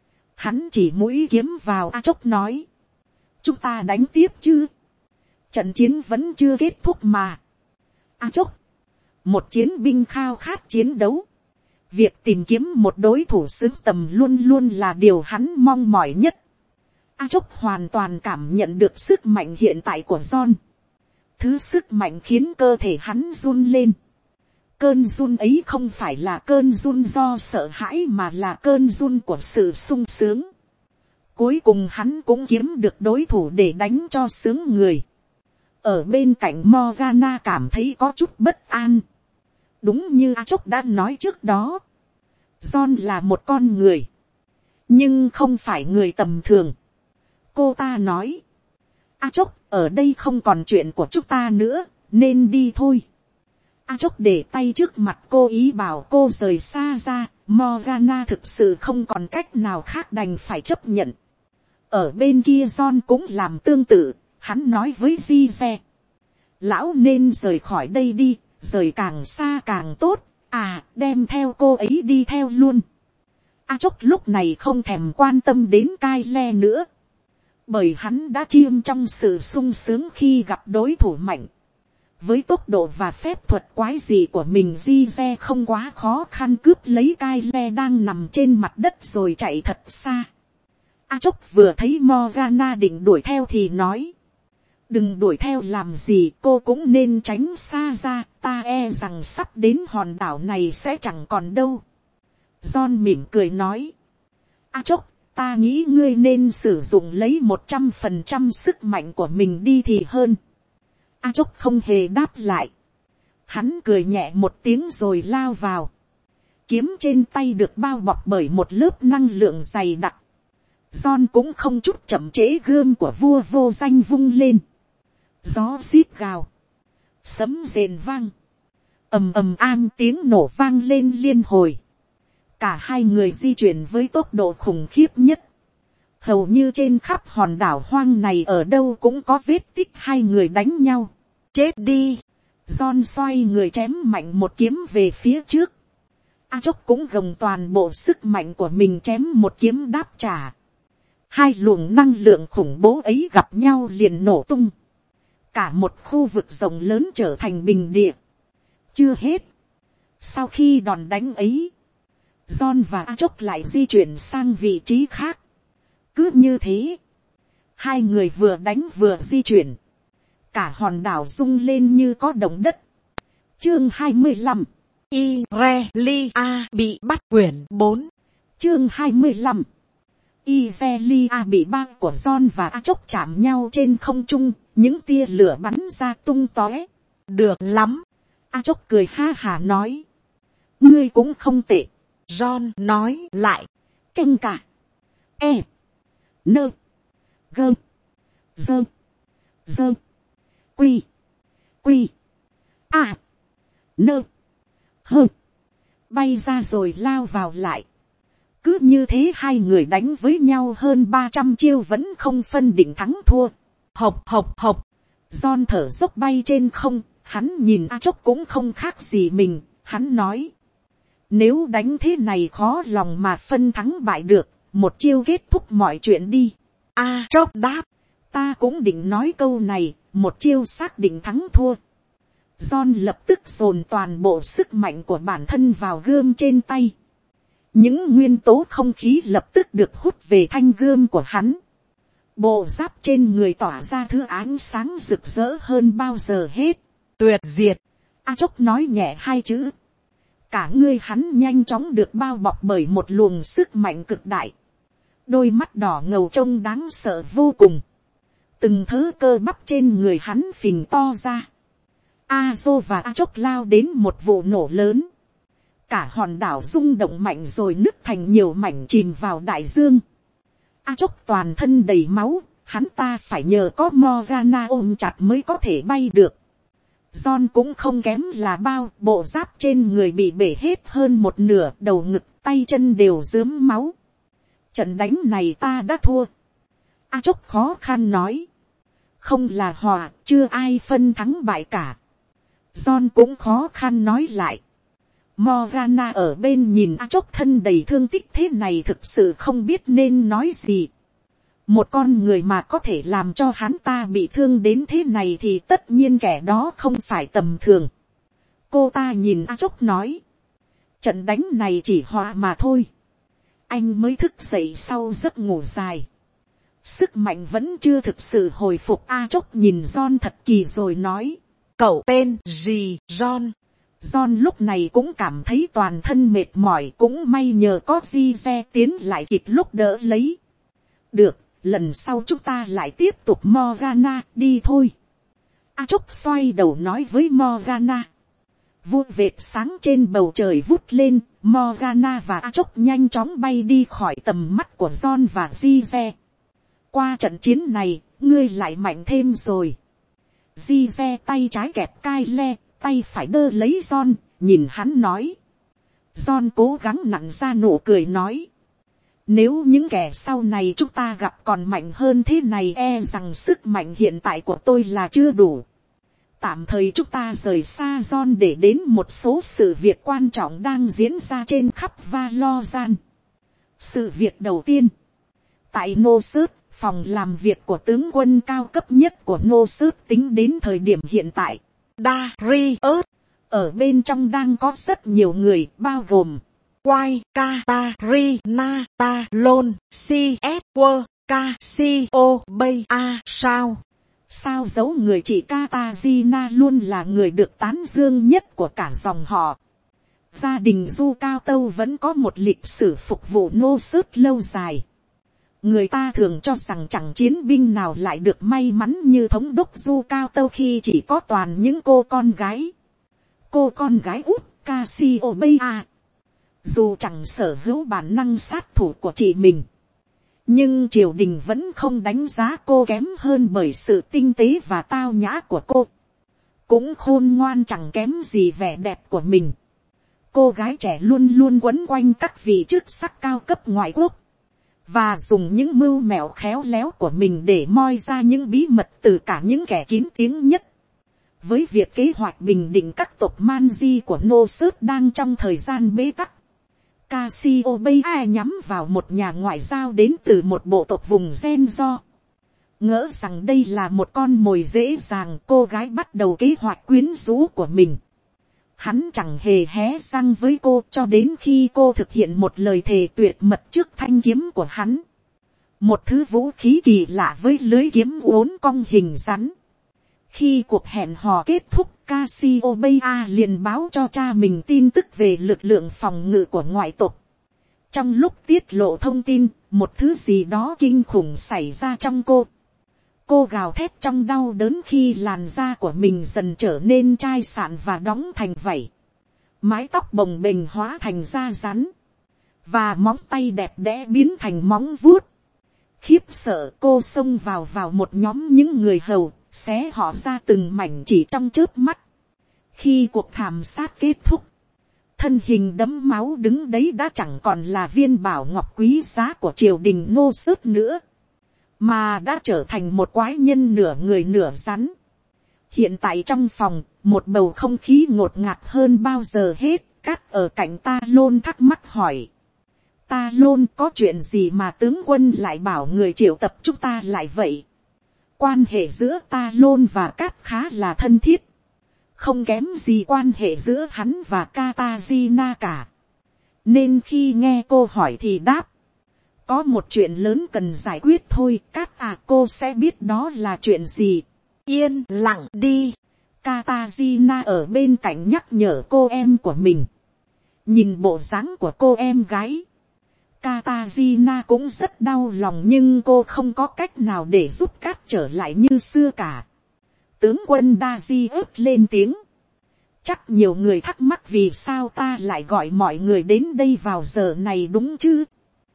Hắn chỉ mũi kiếm vào A Chốc nói. Chúng ta đánh tiếp chứ? Trận chiến vẫn chưa kết thúc mà. A Chốc, một chiến binh khao khát chiến đấu. Việc tìm kiếm một đối thủ xứng tầm luôn luôn là điều hắn mong mỏi nhất. A Chốc hoàn toàn cảm nhận được sức mạnh hiện tại của John. Thứ sức mạnh khiến cơ thể hắn run lên. Cơn run ấy không phải là cơn run do sợ hãi mà là cơn run của sự sung sướng. Cuối cùng hắn cũng kiếm được đối thủ để đánh cho sướng người. Ở bên cạnh Morgana cảm thấy có chút bất an. Đúng như A Chốc đã nói trước đó. John là một con người. Nhưng không phải người tầm thường. Cô ta nói. A Chốc, ở đây không còn chuyện của chúng ta nữa, nên đi thôi. A Chốc để tay trước mặt cô, ý bảo cô rời xa ra. Morgana thực sự không còn cách nào khác, đành phải chấp nhận. Ở bên kia John cũng làm tương tự. Hắn nói với Gize. Lão nên rời khỏi đây đi, rời càng xa càng tốt. À, đem theo cô ấy đi theo luôn. A Chốc lúc này không thèm quan tâm đến Kyle nữa. Bởi hắn đã chiêm trong sự sung sướng khi gặp đối thủ mạnh. Với tốc độ và phép thuật quái dị của mình, Gize không quá khó khăn cướp lấy Kyle đang nằm trên mặt đất rồi chạy thật xa. A Chốc vừa thấy Morgana định đuổi theo thì nói. Đừng đuổi theo làm gì, cô cũng nên tránh xa ra, ta e rằng sắp đến hòn đảo này sẽ chẳng còn đâu. John mỉm cười nói. A Chốc, ta nghĩ ngươi nên sử dụng lấy 100% sức mạnh của mình đi thì hơn. A Chốc không hề đáp lại. Hắn cười nhẹ một tiếng rồi lao vào. Kiếm trên tay được bao bọc bởi một lớp năng lượng dày đặc. John cũng không chút chậm trễ, gươm của vua vô danh vung lên. Gió xít gào. Sấm rền vang. Ầm ầm am tiếng nổ vang lên liên hồi. Cả hai người di chuyển với tốc độ khủng khiếp nhất. Hầu như trên khắp hòn đảo hoang này ở đâu cũng có vết tích hai người đánh nhau. Chết đi. John xoay người chém mạnh một kiếm về phía trước. A Chốc cũng gồng toàn bộ sức mạnh của mình chém một kiếm đáp trả. Hai luồng năng lượng khủng bố ấy gặp nhau liền nổ tung. Cả một khu vực rộng lớn trở thành bình địa. Chưa hết. Sau khi đòn đánh ấy, John và A Chốc lại di chuyển sang vị trí khác. Cứ như thế, hai người vừa đánh vừa di chuyển. Cả hòn đảo rung lên như có động đất. Chương 25. Irelia bị bắt. Quyển 4. Chương 25. Irelia bị băng của John và A Chốc chạm nhau trên không trung. Những tia lửa bắn ra tung tóe. Được lắm. A Chốc cười ha hà nói. Ngươi cũng không tệ. John nói lại. Canh cả. E. Nơ. Gơ. Dơ. Dơ. Quy. Quy. À. Nơ. Hơ. Bay ra rồi lao vào lại. Cứ như thế hai người đánh với nhau hơn 300 chiêu vẫn không phân định thắng thua. Hộc hộc hộc. John thở dốc bay trên không. Hắn nhìn A Chốc cũng không khác gì mình. Hắn nói. Nếu đánh thế này khó lòng mà phân thắng bại được. Một chiêu kết thúc mọi chuyện đi. A Chốc đáp. Ta cũng định nói câu này. Một chiêu xác định thắng thua. John lập tức dồn toàn bộ sức mạnh của bản thân vào gươm trên tay. Những nguyên tố không khí lập tức được hút về thanh gươm của hắn. Bộ giáp trên người tỏa ra thứ ánh sáng rực rỡ hơn bao giờ hết. Tuyệt diệt. A Chốc nói nhẹ hai chữ. Cả người hắn nhanh chóng được bao bọc bởi một luồng sức mạnh cực đại. Đôi mắt đỏ ngầu trông đáng sợ vô cùng. Từng thớ cơ bắp trên người hắn phình to ra. Azo và A Chốc lao đến một vụ nổ lớn. Cả hòn đảo rung động mạnh rồi nứt thành nhiều mảnh chìm vào đại dương. A Chốc toàn thân đầy máu, hắn ta phải nhờ có Morgana ôm chặt mới có thể bay được. John cũng không kém là bao, bộ giáp trên người bị bể hết hơn một nửa, đầu ngực tay chân đều rướm máu. Trận đánh này ta đã thua. A Chốc khó khăn nói. Không là hòa, chưa ai phân thắng bại cả. John cũng khó khăn nói lại. Morgana ở bên nhìn A Chốc thân đầy thương tích thế này thực sự không biết nên nói gì. Một con người mà có thể làm cho hắn ta bị thương đến thế này thì tất nhiên kẻ đó không phải tầm thường. Cô ta nhìn A Chốc nói. Trận đánh này chỉ hòa mà thôi. Anh mới thức dậy sau giấc ngủ dài. Sức mạnh vẫn chưa thực sự hồi phục. A Chốc nhìn John thật kỳ rồi nói. Cậu tên gì John? John lúc này cũng cảm thấy toàn thân mệt mỏi, cũng may nhờ có Gize tiến lại kịp lúc đỡ lấy. Được, lần sau chúng ta lại tiếp tục Morgana, đi thôi. A Chốc xoay đầu nói với Morgana. Vuông vệt sáng trên bầu trời vút lên, Morgana và A Chốc nhanh chóng bay đi khỏi tầm mắt của John và Gize. Qua trận chiến này, ngươi lại mạnh thêm rồi. Di re tay trái kẹp cai le, tay phải đơ lấy John, nhìn hắn nói. John cố gắng nặn ra nụ cười nói. Nếu những kẻ sau này chúng ta gặp còn mạnh hơn thế này, e rằng sức mạnh hiện tại của tôi là chưa đủ. Tạm thời chúng ta rời xa John để đến một số sự việc quan trọng đang diễn ra trên khắp Valoran. Sự việc đầu tiên. Tại Nosut, phòng làm việc của tướng quân cao cấp nhất của Nosut tính đến thời điểm hiện tại. Darius. Ở bên trong đang có rất nhiều người, bao gồm Quai, Katarina, Talon, C.S.W, Casio, Bay, A. Sao giấu người chị Katarina luôn là người được tán dương nhất của cả dòng họ. Gia đình Du Cao Tâu vẫn có một lịch sử phục vụ Nosut lâu dài. Người ta thường cho rằng chẳng chiến binh nào lại được may mắn như thống đốc Du Cao Tâu khi chỉ có toàn những cô con gái. Cô con gái út Cassiopeia, dù chẳng sở hữu bản năng sát thủ của chị mình, nhưng triều đình vẫn không đánh giá cô kém hơn bởi sự tinh tế và tao nhã của cô. Cũng khôn ngoan chẳng kém gì vẻ đẹp của mình. Cô gái trẻ luôn luôn quấn quanh các vị chức sắc cao cấp ngoại quốc, và dùng những mưu mẹo khéo léo của mình để moi ra những bí mật từ cả những kẻ kín tiếng nhất. Với việc kế hoạch bình định các tộc Manji của Nosut đang trong thời gian bế tắc, Cassiopeia nhắm vào một nhà ngoại giao đến từ một bộ tộc vùng Genzo. Ngỡ rằng đây là một con mồi dễ dàng, cô gái bắt đầu kế hoạch quyến rũ của mình. Hắn chẳng hề hé răng với cô cho đến khi cô thực hiện một lời thề tuyệt mật trước thanh kiếm của hắn. Một thứ vũ khí kỳ lạ với lưới kiếm uốn cong hình rắn. Khi cuộc hẹn hò kết thúc, Cassiopeia liền báo cho cha mình tin tức về lực lượng phòng ngự của ngoại tộc. Trong lúc tiết lộ thông tin, một thứ gì đó kinh khủng xảy ra trong cô. Cô gào thét trong đau đớn khi làn da của mình dần trở nên chai sạn và đóng thành vảy. Mái tóc bồng bềnh hóa thành da rắn. Và móng tay đẹp đẽ biến thành móng vuốt. Khiếp sợ, cô xông vào một nhóm những người hầu, xé họ ra từng mảnh chỉ trong chớp mắt. Khi cuộc thảm sát kết thúc, thân hình đẫm máu đứng đấy đã chẳng còn là viên bảo ngọc quý giá của triều đình Nosut nữa, mà đã trở thành một quái nhân nửa người nửa rắn. Hiện tại trong phòng, một bầu không khí ngột ngạt hơn bao giờ hết. Cát ở cạnh Talon thắc mắc hỏi. Talon, có chuyện gì mà tướng quân lại bảo người triệu tập chúng ta lại vậy? Quan hệ giữa Talon và Cát khá là thân thiết. Không kém gì quan hệ giữa hắn và Katarina cả. Nên khi nghe cô hỏi thì đáp. Có một chuyện lớn cần giải quyết thôi. Cát à, cô sẽ biết đó là chuyện gì. Yên lặng đi. Katarina ở bên cạnh nhắc nhở cô em của mình. Nhìn bộ dáng của cô em gái, Katarina cũng rất đau lòng, nhưng cô không có cách nào để giúp Cát trở lại như xưa cả. Tướng quân Darius lên tiếng. Chắc nhiều người thắc mắc vì sao ta lại gọi mọi người đến đây vào giờ này đúng chứ?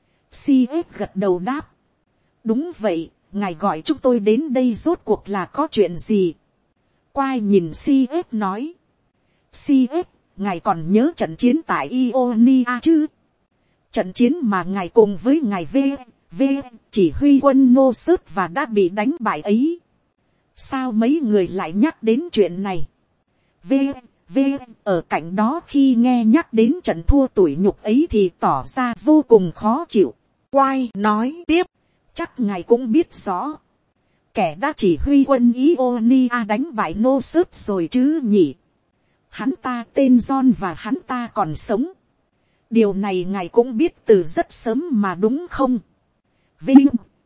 CS gật đầu đáp. Đúng vậy, ngài gọi chúng tôi đến đây rốt cuộc là có chuyện gì? Quai nhìn CS nói. CS, ngài còn nhớ trận chiến tại Ionia chứ? Trận chiến mà ngài cùng với ngài V chỉ huy quân Nosut và đã bị đánh bại ấy. Sao mấy người lại nhắc đến chuyện này? V ở cạnh đó khi nghe nhắc đến trận thua tủi nhục ấy thì tỏ ra vô cùng khó chịu. Quai nói tiếp. Chắc ngài cũng biết rõ. Kẻ đã chỉ huy quân Ionia đánh bại Nosut rồi chứ nhỉ? Hắn ta tên John và hắn ta còn sống. Điều này ngài cũng biết từ rất sớm mà đúng không? Vinh.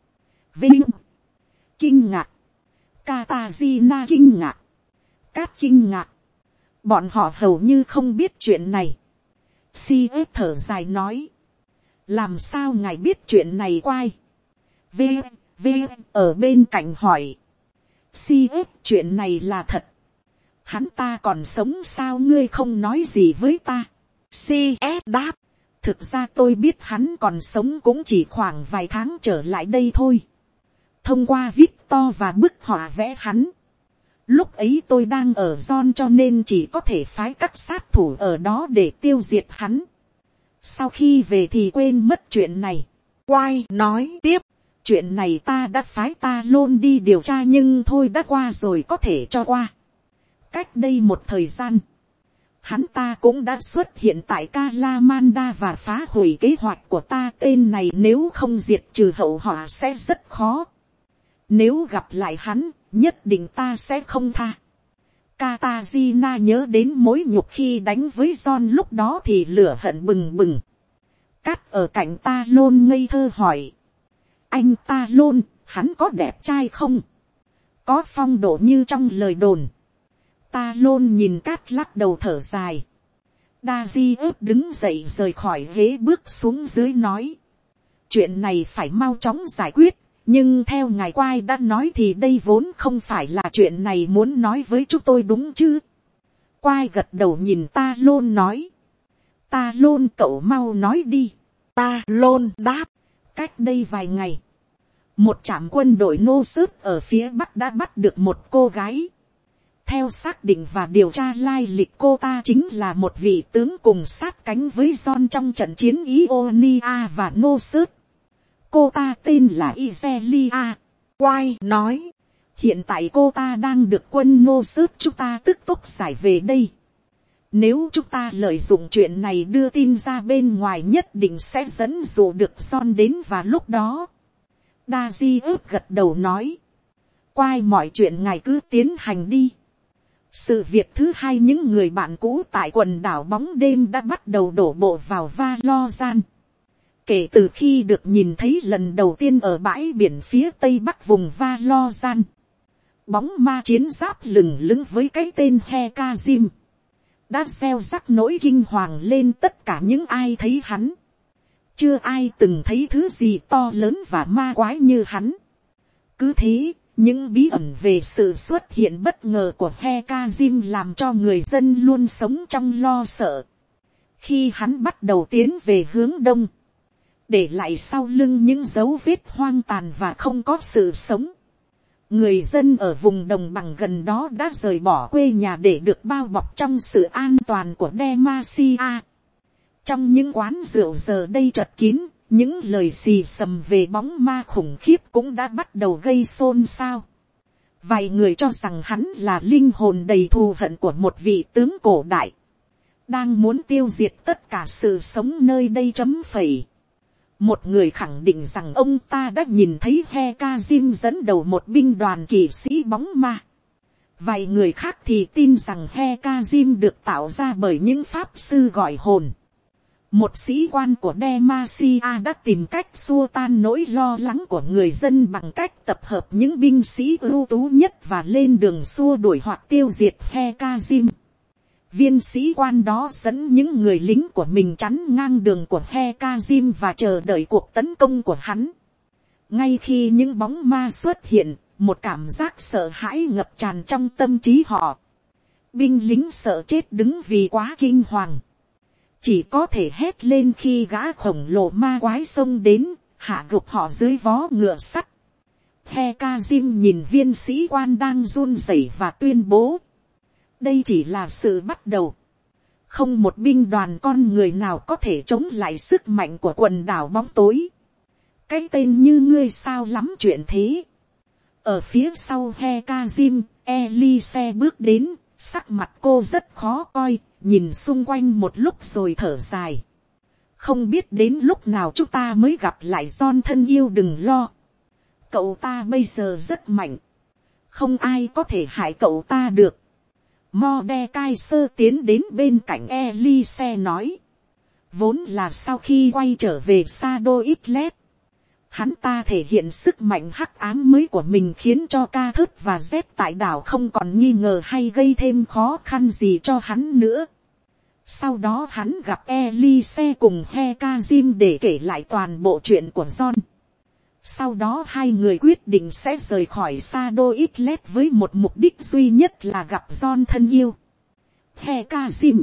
Kinh ngạc. Katarina kinh ngạc. Cát kinh ngạc. Bọn họ hầu như không biết chuyện này. CS thở dài nói. Làm sao ngài biết chuyện này Quai? V ở bên cạnh hỏi. CS, chuyện này là thật. Hắn ta còn sống sao ngươi không nói gì với ta? CS đáp. Thực ra tôi biết hắn còn sống cũng chỉ khoảng vài tháng trở lại đây thôi. thông qua Victor và bức họa vẽ hắn. Lúc ấy tôi đang ở John cho nên chỉ có thể phái các sát thủ ở đó để tiêu diệt hắn. Sau khi về thì quên mất chuyện này. Quay nói tiếp. Chuyện này ta đã phái ta luôn đi điều tra nhưng thôi đã qua rồi, có thể cho qua. Cách đây một thời gian, hắn ta cũng đã xuất hiện tại Kalamanda và phá hủy kế hoạch của ta. Tên này nếu không diệt trừ hậu họa sẽ rất khó. Nếu gặp lại hắn, nhất định ta sẽ không tha. Katarina nhớ đến mối nhục khi đánh với John lúc đó thì lửa hận bừng bừng. Cát ở cạnh ta lôn ngây thơ hỏi. Anh ta lôn, hắn có đẹp trai không? Có phong độ như trong lời đồn. Ta lôn nhìn Cát lắc đầu thở dài. Daji ớt đứng dậy rời khỏi ghế bước xuống dưới nói. Chuyện này phải mau chóng giải quyết. Nhưng theo ngài Quai đã nói thì đây vốn không phải là chuyện này muốn nói với chúng tôi đúng chứ? Quai gật đầu nhìn ta lôn nói. Ta lôn, cậu mau nói đi. Ta lôn đáp. Cách đây vài ngày, một trạm quân đội nô sớt ở phía bắc đã bắt được một cô gái. Theo xác định và điều tra lai lịch, cô ta chính là một vị tướng cùng sát cánh với John trong trận chiến Ionia và nô sớt. Cô ta tên là Iselia. Quay nói. Hiện tại cô ta đang được quân nô sớt chúng ta tức tốc giải về đây. Nếu chúng ta lợi dụng chuyện này đưa tin ra bên ngoài, nhất định sẽ dẫn dụ được John đến và lúc đó. Daji ướp gật đầu nói. Quay mọi chuyện ngài cứ tiến hành đi. Sự việc thứ hai, những người bạn cũ tại quần đảo bóng đêm đã bắt đầu đổ bộ vào Valorant. Kể từ khi được nhìn thấy lần đầu tiên ở bãi biển phía tây bắc vùng Valorant, bóng ma chiến giáp lừng lững với cái tên Hekazim đã gieo rắc nỗi kinh hoàng lên tất cả những ai thấy hắn. Chưa ai từng thấy thứ gì to lớn và ma quái như hắn. Cứ thế, những bí ẩn về sự xuất hiện bất ngờ của Hekazim làm cho người dân luôn sống trong lo sợ. Khi hắn bắt đầu tiến về hướng đông, để lại sau lưng những dấu vết hoang tàn và không có sự sống, người dân ở vùng đồng bằng gần đó đã rời bỏ quê nhà để được bao bọc trong sự an toàn của Demacia. Trong những quán rượu giờ đây chật kín, những lời xì xầm về bóng ma khủng khiếp cũng đã bắt đầu gây xôn xao. Vài người cho rằng hắn là linh hồn đầy thù hận của một vị tướng cổ đại, đang muốn tiêu diệt tất cả sự sống nơi đây chấm phẩy. Một người khẳng định rằng ông ta đã nhìn thấy Hekazim dẫn đầu một binh đoàn kỵ sĩ bóng ma. Vài người khác thì tin rằng Hekazim được tạo ra bởi những pháp sư gọi hồn. Một sĩ quan của Demacia đã tìm cách xua tan nỗi lo lắng của người dân bằng cách tập hợp những binh sĩ ưu tú nhất và lên đường xua đuổi hoặc tiêu diệt Hekazim. Viên sĩ quan đó dẫn những người lính của mình chắn ngang đường của Hekazim và chờ đợi cuộc tấn công của hắn. Ngay khi những bóng ma xuất hiện, một cảm giác sợ hãi ngập tràn trong tâm trí họ. Binh lính sợ chết đứng vì quá kinh hoàng. Chỉ có thể hét lên khi gã khổng lồ ma quái xông đến, hạ gục họ dưới vó ngựa sắt. Hekazim nhìn viên sĩ quan đang run rẩy và tuyên bố. Đây chỉ là sự bắt đầu. Không một binh đoàn con người nào có thể chống lại sức mạnh của quần đảo bóng tối. Cái tên như ngươi sao lắm chuyện thế. Ở phía sau Hekazim, Elise bước đến, sắc mặt cô rất khó coi, nhìn xung quanh một lúc rồi thở dài. Không biết đến lúc nào chúng ta mới gặp lại John thân yêu, đừng lo. Cậu ta bây giờ rất mạnh. Không ai có thể hại cậu ta được. Mordecai tiến đến bên cạnh Elise nói. Vốn là sau khi quay trở về Sado Islet, hắn ta thể hiện sức mạnh hắc ám mới của mình khiến cho Ca Thớt và Z tại đảo không còn nghi ngờ hay gây thêm khó khăn gì cho hắn nữa. Sau đó hắn gặp Elise cùng Hekazim để kể lại toàn bộ chuyện của John. Sau đó hai người quyết định sẽ rời khỏi Sado Islet với một mục đích duy nhất là gặp John thân yêu. Hekazim,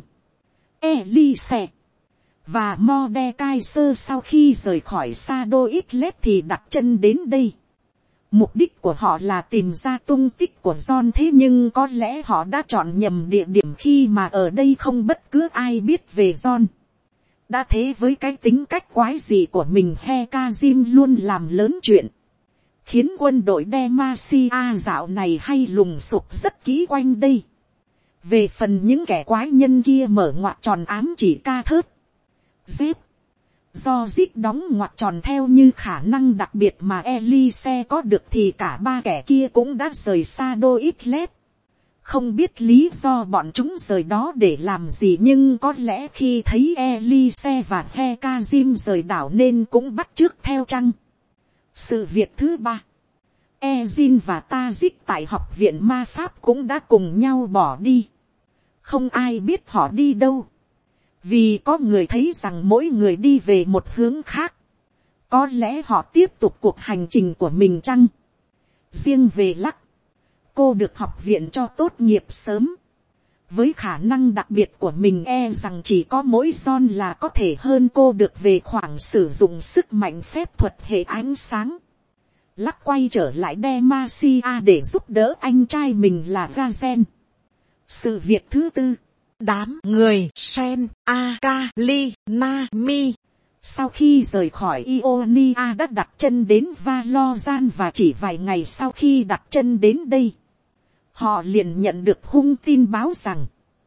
Elise và Mordecai sau khi rời khỏi Sado Islet thì đặt chân đến đây. Mục đích của họ là tìm ra tung tích của John, thế nhưng có lẽ họ đã chọn nhầm địa điểm khi mà ở đây không bất cứ ai biết về John. Đã thế với cái tính cách quái dị của mình, Hekazim luôn làm lớn chuyện, khiến quân đội Demacia dạo này hay lùng sục rất kỹ quanh đây. Về phần những kẻ quái nhân kia mở ngoặc tròn ám chỉ ca thớt, dép, do Zip đóng ngoặc tròn theo như khả năng đặc biệt mà Elise có được, thì cả ba kẻ kia cũng đã rời xa đôi ít lét. Không biết lý do bọn chúng rời đó để làm gì, nhưng có lẽ khi thấy Elise và Hekazim rời đảo nên cũng bắt chước theo chăng. Sự việc thứ ba, Ezin và Tazik tại học viện ma pháp cũng đã cùng nhau bỏ đi. Không ai biết họ đi đâu, vì có người thấy rằng mỗi người đi về một hướng khác. Có lẽ họ tiếp tục cuộc hành trình của mình chăng? Riêng về Lắc, cô được học viện cho tốt nghiệp sớm. Với khả năng đặc biệt của mình, rằng chỉ có mỗi John là có thể hơn cô được về khoảng sử dụng sức mạnh phép thuật hệ ánh sáng. Lắc quay trở lại Demacia để giúp đỡ anh trai mình là Gazen. Sự việc thứ tư, đám người Sen, Akali, Nami sau khi rời khỏi Ionia đã đặt chân đến Valorant, và chỉ vài ngày sau khi đặt chân đến đây, họ liền nhận được hung tin báo rằng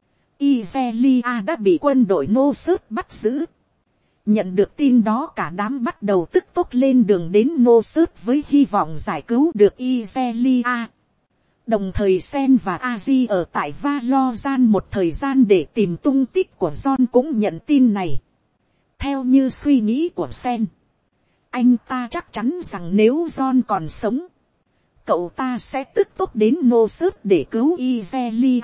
Ivelia đã bị quân đội Nossos bắt giữ. Nhận được tin đó, cả đám bắt đầu tức tốc lên đường đến Nossos với hy vọng giải cứu được Ivelia. Đồng thời Sen và Aji ở tại Valorant một thời gian để tìm tung tích của John cũng nhận tin này. Theo như suy nghĩ của Sen, anh ta chắc chắn rằng nếu John còn sống, cậu ta sẽ tức tốc đến Nossos để cứu Ivelia.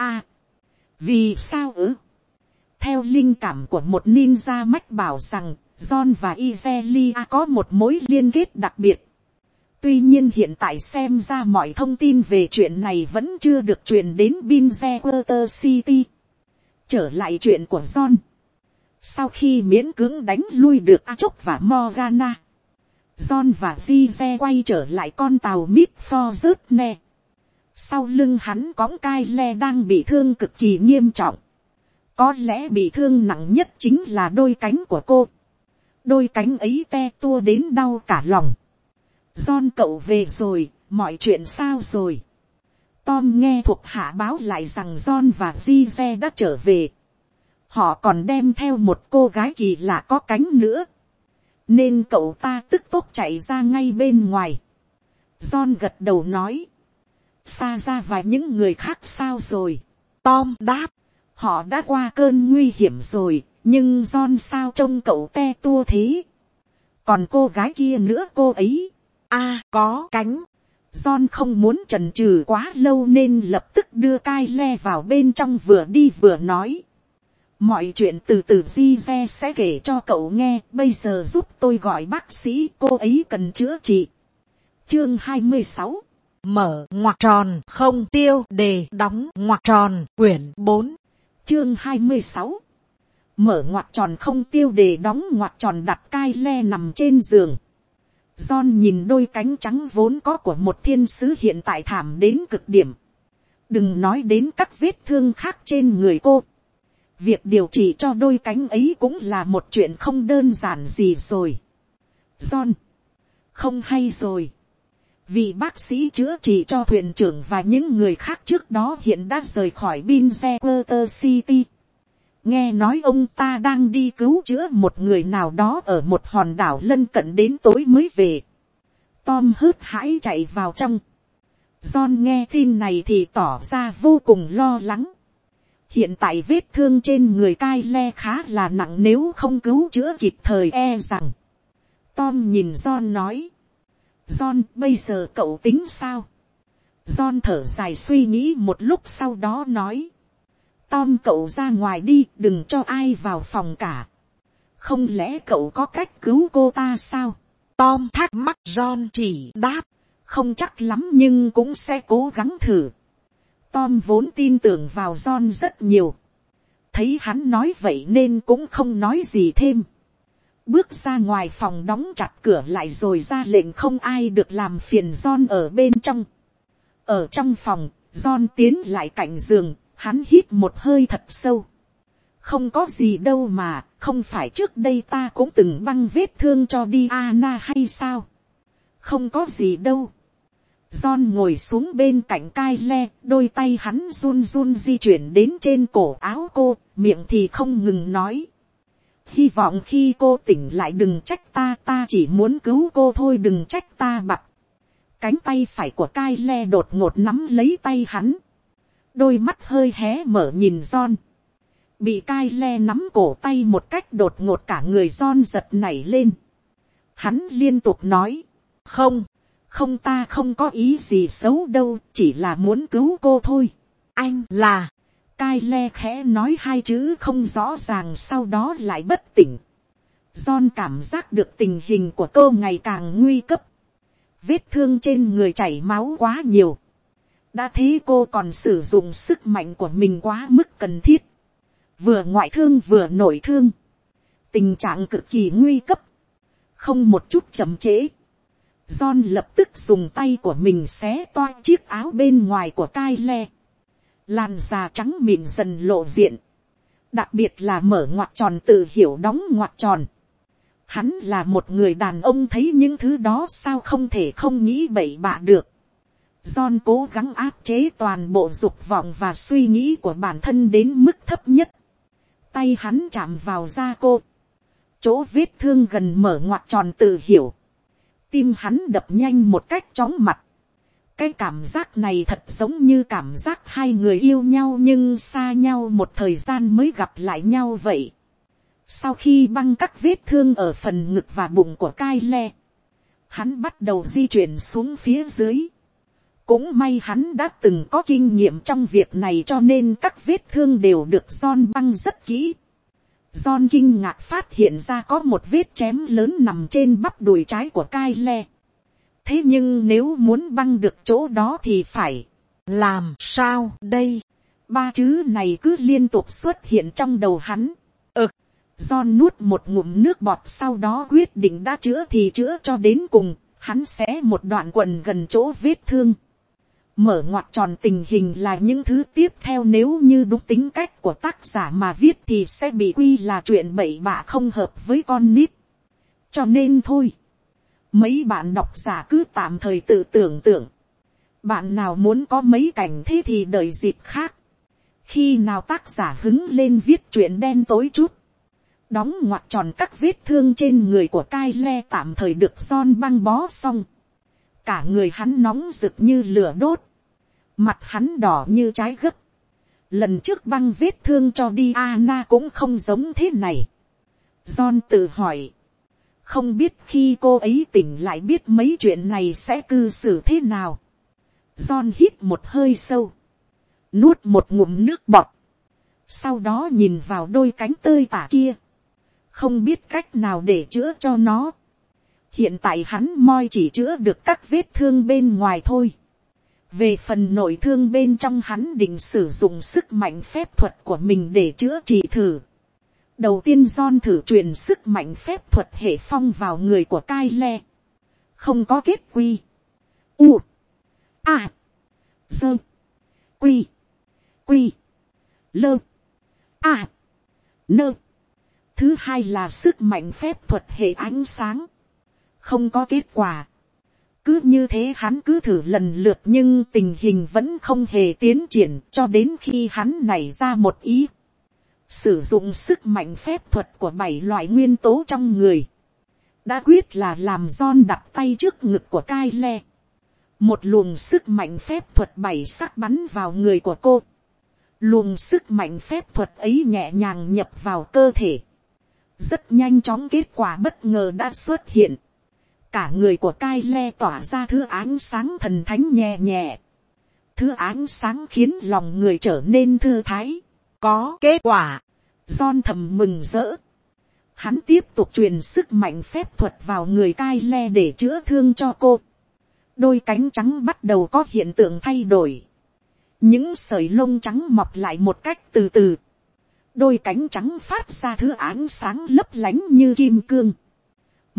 Vì sao ư? Theo linh cảm của một ninja mách bảo rằng John và Ivelia có một mối liên kết đặc biệt. Tuy nhiên hiện tại xem ra mọi thông tin về chuyện này vẫn chưa được truyền đến Binzewater City. Trở lại chuyện của John. Sau khi miễn cưỡng đánh lui được Achok và Morgana, John và Zize quay trở lại con tàu Midforgetne. Sau lưng hắn cõng Kyle đang bị thương cực kỳ nghiêm trọng. Có lẽ bị thương nặng nhất chính là đôi cánh của cô. Đôi cánh ấy te tua đến đau cả lòng. John, cậu về rồi, mọi chuyện sao rồi? Tom nghe thuộc hạ báo lại rằng John và Zize đã trở về. Họ còn đem theo một cô gái kỳ lạ có cánh nữa, nên cậu ta tức tốc chạy ra ngay bên ngoài. John gật đầu nói, xa ra và những người khác sao rồi? Tom đáp, họ đã qua cơn nguy hiểm rồi, nhưng John sao trông cậu te tua thế? Còn cô gái kia nữa, cô ấy có cánh. John không muốn chần chừ quá lâu nên lập tức đưa Kyle vào bên trong, vừa đi vừa nói, mọi chuyện từ từ Zize sẽ kể cho cậu nghe, bây giờ giúp tôi gọi bác sĩ, cô ấy cần chữa trị. Chương 26, mở ngoặc tròn không tiêu đề đóng ngoặc tròn quyển 4. Chương 26, mở ngoặc tròn không tiêu đề đóng ngoặc tròn. Đặt Kyle nằm trên giường. John nhìn đôi cánh trắng vốn có của một thiên sứ hiện tại thảm đến cực điểm. Đừng nói đến các vết thương khác trên người cô. Việc điều trị cho đôi cánh ấy cũng là một chuyện không đơn giản gì rồi. John, không hay rồi. Vị bác sĩ chữa trị cho thuyền trưởng và những người khác trước đó hiện đã rời khỏi Binzewater City. Nghe nói ông ta đang đi cứu chữa một người nào đó ở một hòn đảo lân cận, đến tối mới về. Tom hớt hãi chạy vào trong. John nghe tin này thì tỏ ra vô cùng lo lắng. Hiện tại vết thương trên người Kyle khá là nặng, nếu không cứu chữa kịp thời rằng. Tom nhìn John nói, John, bây giờ cậu tính sao? John thở dài suy nghĩ một lúc sau đó nói, Tom, cậu ra ngoài đi, đừng cho ai vào phòng cả. Không lẽ cậu có cách cứu cô ta sao? Tom thắc mắc. John chỉ đáp, không chắc lắm nhưng cũng sẽ cố gắng thử. Tom vốn tin tưởng vào John rất nhiều. Thấy hắn nói vậy nên cũng không nói gì thêm. bước ra ngoài phòng đóng chặt cửa lại rồi ra lệnh không ai được làm phiền John ở bên trong. Ở trong phòng, John tiến lại cạnh giường, hắn hít một hơi thật sâu. Không có gì đâu mà, không phải trước đây ta cũng từng băng vết thương cho Diana hay sao? Không có gì đâu. John ngồi xuống bên cạnh Kyle, đôi tay hắn run run di chuyển đến trên cổ áo cô, miệng thì không ngừng nói. Hy vọng khi cô tỉnh lại đừng trách ta, ta chỉ muốn cứu cô thôi, đừng trách ta bặt. Cánh tay phải của Kyle đột ngột nắm lấy tay hắn. Đôi mắt hơi hé mở nhìn John. Bị Kyle nắm cổ tay một cách đột ngột cả người John giật nảy lên. Hắn liên tục nói. Không, không, ta không có ý gì xấu đâu, chỉ là muốn cứu cô thôi. Anh là... Kyle khẽ nói hai chữ không rõ ràng, sau đó lại bất tỉnh. John cảm giác được tình hình của cô ngày càng nguy cấp. Vết thương trên người chảy máu quá nhiều. Đã thế cô còn sử dụng sức mạnh của mình quá mức cần thiết. Vừa ngoại thương vừa nội thương. Tình trạng cực kỳ nguy cấp. Không một chút chậm trễ. John lập tức dùng tay của mình xé toang chiếc áo bên ngoài của Kyle. Làn da trắng mịn dần lộ diện. Đặc biệt là mở ngoặc tròn tự hiểu đóng ngoặc tròn. Hắn là một người đàn ông, thấy những thứ đó sao không thể không nghĩ bậy bạ được. John cố gắng áp chế toàn bộ dục vọng và suy nghĩ của bản thân đến mức thấp nhất. Tay hắn chạm vào da cô. Chỗ vết thương gần mở ngoặc tròn tự hiểu. Tim hắn đập nhanh một cách chóng mặt. Cái cảm giác này thật giống như cảm giác hai người yêu nhau nhưng xa nhau một thời gian mới gặp lại nhau vậy. Sau khi băng các vết thương ở phần ngực và bụng của Kyle, hắn bắt đầu di chuyển xuống phía dưới. Cũng may hắn đã từng có kinh nghiệm trong việc này cho nên các vết thương đều được John băng rất kỹ. John kinh ngạc phát hiện ra có một vết chém lớn nằm trên bắp đùi trái của Kyle. Thế nhưng nếu muốn băng được chỗ đó thì phải làm sao đây? Ba chữ này cứ liên tục xuất hiện trong đầu hắn. John nuốt một ngụm nước bọt, sau đó quyết định đã chữa thì chữa cho đến cùng. Hắn xé một đoạn quần gần chỗ vết thương. Mở ngoặc tròn tình hình là những thứ tiếp theo, nếu như đúng tính cách của tác giả mà viết thì sẽ bị quy là chuyện bậy bạ không hợp với con nít. Cho nên thôi, mấy bạn độc giả cứ tạm thời tự tưởng tượng. Bạn nào muốn có mấy cảnh thế thì đợi dịp khác. Khi nào tác giả hứng lên viết chuyện đen tối chút. Đóng ngoặc tròn các vết thương trên người của Kyle tạm thời được John băng bó xong. Cả người hắn nóng rực như lửa đốt. Mặt hắn đỏ như trái gấc. Lần trước băng vết thương cho Diana cũng không giống thế này. John tự hỏi. Không biết khi cô ấy tỉnh lại biết mấy chuyện này sẽ cư xử thế nào. John hít một hơi sâu. Nuốt một ngụm nước bọt. Sau đó nhìn vào đôi cánh tơi tả kia. Không biết cách nào để chữa cho nó. Hiện tại hắn moi chỉ chữa được các vết thương bên ngoài thôi. Về phần nội thương bên trong hắn định sử dụng sức mạnh phép thuật của mình để chữa trị thử. Đầu tiên John thử truyền sức mạnh phép thuật hệ phong vào người của Kyle. Không có kết quy. U. A. Dơ. Quy. Quy. Lơ. A. Nơ. Thứ hai là sức mạnh phép thuật hệ ánh sáng. Không có kết quả. Cứ như thế hắn cứ thử lần lượt nhưng tình hình vẫn không hề tiến triển cho đến khi hắn nảy ra một ý. Sử dụng sức mạnh phép thuật của 7 loại nguyên tố trong người. Đã quyết là làm John đặt tay trước ngực của Kyle. Một luồng sức mạnh phép thuật 7 sắc bắn vào người của cô. Luồng sức mạnh phép thuật ấy nhẹ nhàng nhập vào cơ thể. Rất nhanh chóng kết quả bất ngờ đã xuất hiện. Cả người của Kyle tỏa ra thứ ánh sáng thần thánh nhẹ nhẹ. Thứ ánh sáng khiến lòng người trở nên thư thái. Có kết quả. John thầm mừng rỡ. Hắn tiếp tục truyền sức mạnh phép thuật vào người Kyle để chữa thương cho cô. Đôi cánh trắng bắt đầu có hiện tượng thay đổi. Những sợi lông trắng mọc lại một cách từ từ. Đôi cánh trắng phát ra thứ ánh sáng lấp lánh như kim cương.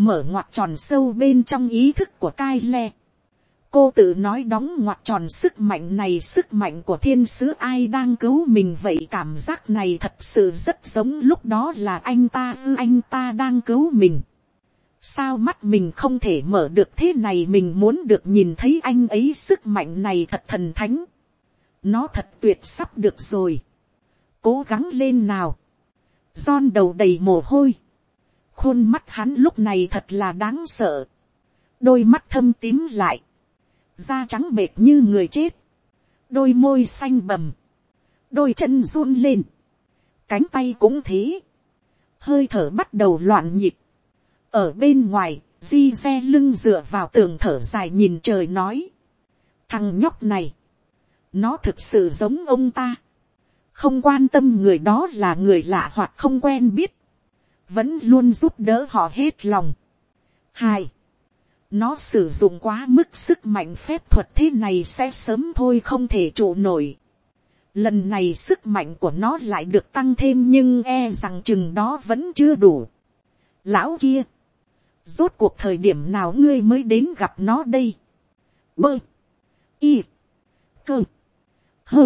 mở ngoặt tròn sâu bên trong ý thức của Kyle. Cô tự nói đóng ngoặt tròn sức mạnh này, sức mạnh của thiên sứ ai đang cứu mình vậy. Cảm giác này thật sự rất giống lúc đó là anh ta đang cứu mình. Sao mắt mình không thể mở được thế này, mình muốn được nhìn thấy anh ấy, sức mạnh này thật thần thánh. Nó thật tuyệt, sắp được rồi. Cố gắng lên nào. John đầu đầy mồ hôi. Khuôn mắt hắn lúc này thật là đáng sợ. Đôi mắt thâm tím lại. Da trắng bệt như người chết. Đôi môi xanh bầm. Đôi chân run lên. Cánh tay cũng thế. Hơi thở bắt đầu loạn nhịp. Ở bên ngoài, Di xe lưng dựa vào tường thở dài nhìn trời nói. Thằng nhóc này. Nó thực sự giống ông ta. Không quan tâm người đó là người lạ hoặc không quen biết. Vẫn luôn giúp đỡ họ hết lòng. 2. Nó sử dụng quá mức sức mạnh, phép thuật thế này sẽ sớm thôi không thể trụ nổi. Lần này sức mạnh của nó lại được tăng thêm, nhưng e rằng chừng đó vẫn chưa đủ. Lão kia. Rốt cuộc thời điểm nào ngươi mới đến gặp nó đây? Bơ. Y. Cơ. Hơ.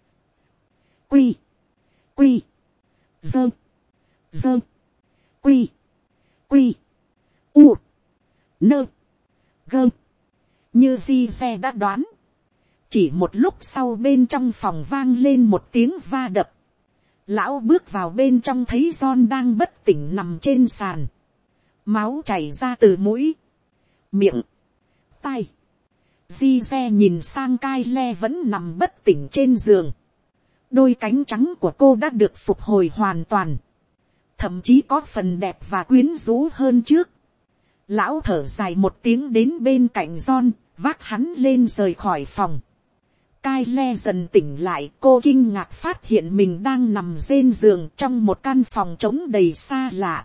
Quy. Quy. Dơ. Dơ. Quy. Quy. U. Nơ. Gơ. Như Di xe đã đoán. Chỉ một lúc sau bên trong phòng vang lên một tiếng va đập. Lão bước vào bên trong thấy John đang bất tỉnh nằm trên sàn. Máu chảy ra từ mũi, miệng, tai. Di xe nhìn sang Kyle vẫn nằm bất tỉnh trên giường. Đôi cánh trắng của cô đã được phục hồi hoàn toàn. Thậm chí có phần đẹp và quyến rũ hơn trước. Lão thở dài một tiếng đến bên cạnh John, vác hắn lên rời khỏi phòng. Kyle dần tỉnh lại, cô kinh ngạc phát hiện mình đang nằm trên giường trong một căn phòng trống đầy xa lạ.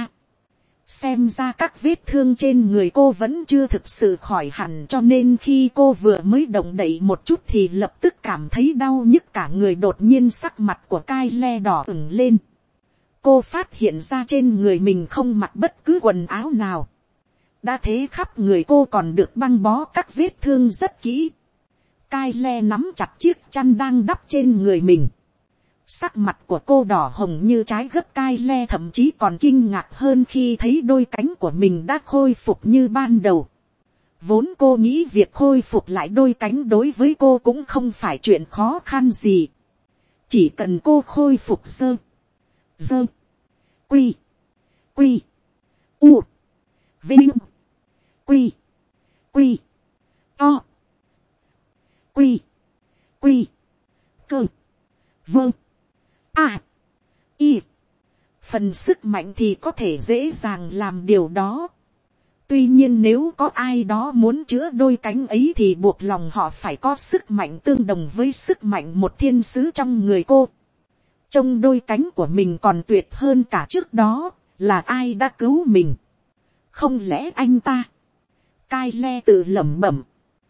Xem ra các vết thương trên người cô vẫn chưa thực sự khỏi hẳn, cho nên khi cô vừa mới động đậy một chút thì lập tức cảm thấy đau nhức cả người. Đột nhiên sắc mặt của Kyle đỏ ửng lên. Cô phát hiện ra trên người mình không mặc bất cứ quần áo nào. Đã thế khắp người cô còn được băng bó các vết thương rất kỹ. Kyle nắm chặt chiếc chăn đang đắp trên người mình. Sắc mặt của cô đỏ hồng như trái gấp. Kyle thậm chí còn kinh ngạc hơn khi thấy đôi cánh của mình đã khôi phục như ban đầu. Vốn cô nghĩ việc khôi phục lại đôi cánh đối với cô cũng không phải chuyện khó khăn gì. Chỉ cần cô khôi phục dơ. Quy. Quy. U. Vinh. Quy. Quy. To. Quy. Quy. Cơ. Vâng. Y. Phần sức mạnh thì có thể dễ dàng làm điều đó. Tuy nhiên nếu có ai đó muốn chữa đôi cánh ấy thì buộc lòng họ phải có sức mạnh tương đồng với sức mạnh một thiên sứ trong người cô. Trông đôi cánh của mình còn tuyệt hơn cả trước đó, là ai đã cứu mình? Không lẽ anh ta? Kyle tự lẩm bẩm.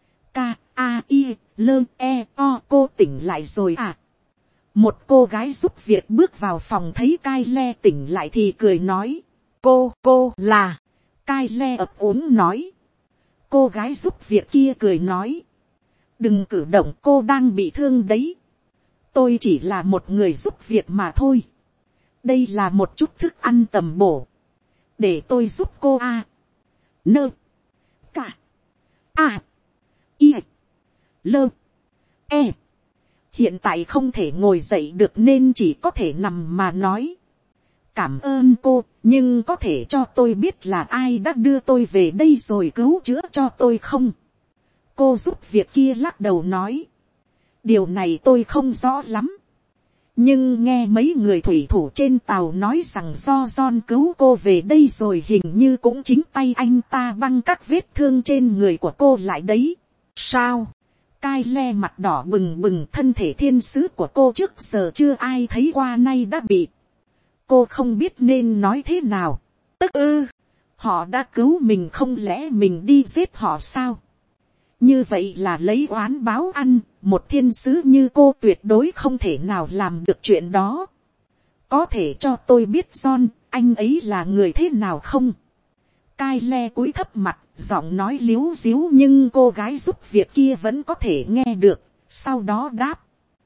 K-A-I-L-E-O, cô tỉnh lại rồi à? Một cô gái giúp việc bước vào phòng thấy Kyle tỉnh lại thì cười nói. Cô là. Kyle ấp úng nói. Cô gái giúp việc kia cười nói. Đừng cử động, cô đang bị thương đấy. Tôi chỉ là một người giúp việc mà thôi. Đây là một chút thức ăn tầm bổ. Để tôi giúp cô Nơ. Cả. I. Lơ. E. Hiện tại không thể ngồi dậy được nên chỉ có thể nằm mà nói. Cảm ơn cô, nhưng có thể cho tôi biết là ai đã đưa tôi về đây rồi cứu chữa cho tôi không? Cô giúp việc kia lắc đầu nói. Điều này tôi không rõ lắm. Nhưng nghe mấy người thủy thủ trên tàu nói rằng do John cứu cô về đây rồi hình như cũng chính tay anh ta băng các vết thương trên người của cô lại đấy. Sao? Kyle mặt đỏ bừng bừng, thân thể thiên sứ của cô trước giờ chưa ai thấy qua nay đã bị. Cô không biết nên nói thế nào. Tức họ đã cứu mình, không lẽ mình đi giết họ sao? Như vậy là lấy oán báo ăn, một thiên sứ như cô tuyệt đối không thể nào làm được chuyện đó. Có thể cho tôi biết John, anh ấy là người thế nào không? Cai le cúi thấp mặt, giọng nói líu díu nhưng cô gái giúp việc kia vẫn có thể nghe được, sau đó đáp.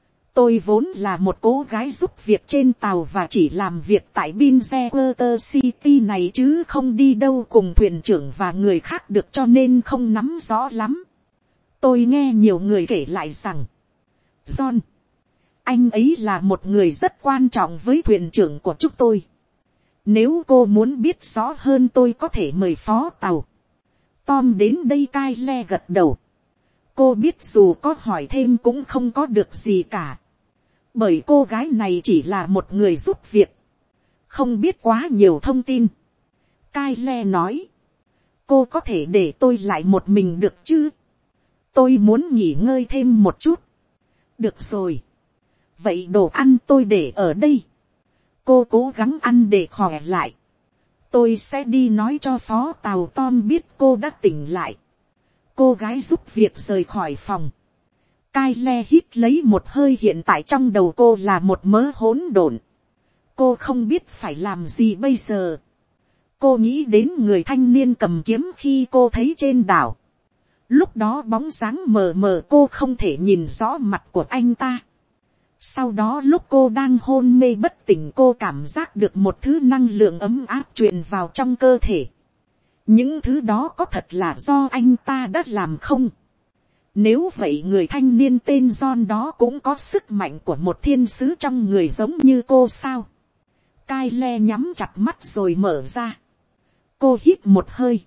Tôi vốn là một cô gái giúp việc trên tàu và chỉ làm việc tại Binzewater City này chứ không đi đâu cùng thuyền trưởng và người khác được, cho nên không nắm rõ lắm. Tôi nghe nhiều người kể lại rằng, John, anh ấy là một người rất quan trọng với thuyền trưởng của chúng tôi. Nếu cô muốn biết rõ hơn tôi có thể mời phó tàu Tom đến đây. Cai le gật đầu. Cô biết dù có hỏi thêm cũng không có được gì cả. Bởi cô gái này chỉ là một người giúp việc. Không biết quá nhiều thông tin. Cai le nói. Cô có thể để tôi lại một mình được chứ? Tôi muốn nghỉ ngơi thêm một chút. Được rồi. Vậy đồ ăn tôi để ở đây. Cô cố gắng ăn để khỏe lại. Tôi sẽ đi nói cho phó tàu Tom biết cô đã tỉnh lại. Cô gái giúp việc rời khỏi phòng. Cai le hít lấy một hơi, hiện tại trong đầu cô là một mớ hỗn độn. Cô không biết phải làm gì bây giờ. Cô nghĩ đến người thanh niên cầm kiếm khi cô thấy trên đảo. Lúc đó bóng dáng mờ mờ, cô không thể nhìn rõ mặt của anh ta. Sau đó lúc cô đang hôn mê bất tỉnh, cô cảm giác được một thứ năng lượng ấm áp truyền vào trong cơ thể. Những thứ đó có thật là do anh ta đã làm không? Nếu vậy người thanh niên tên John đó cũng có sức mạnh của một thiên sứ trong người giống như cô sao? Cai le nhắm chặt mắt rồi mở ra. Cô hít một hơi.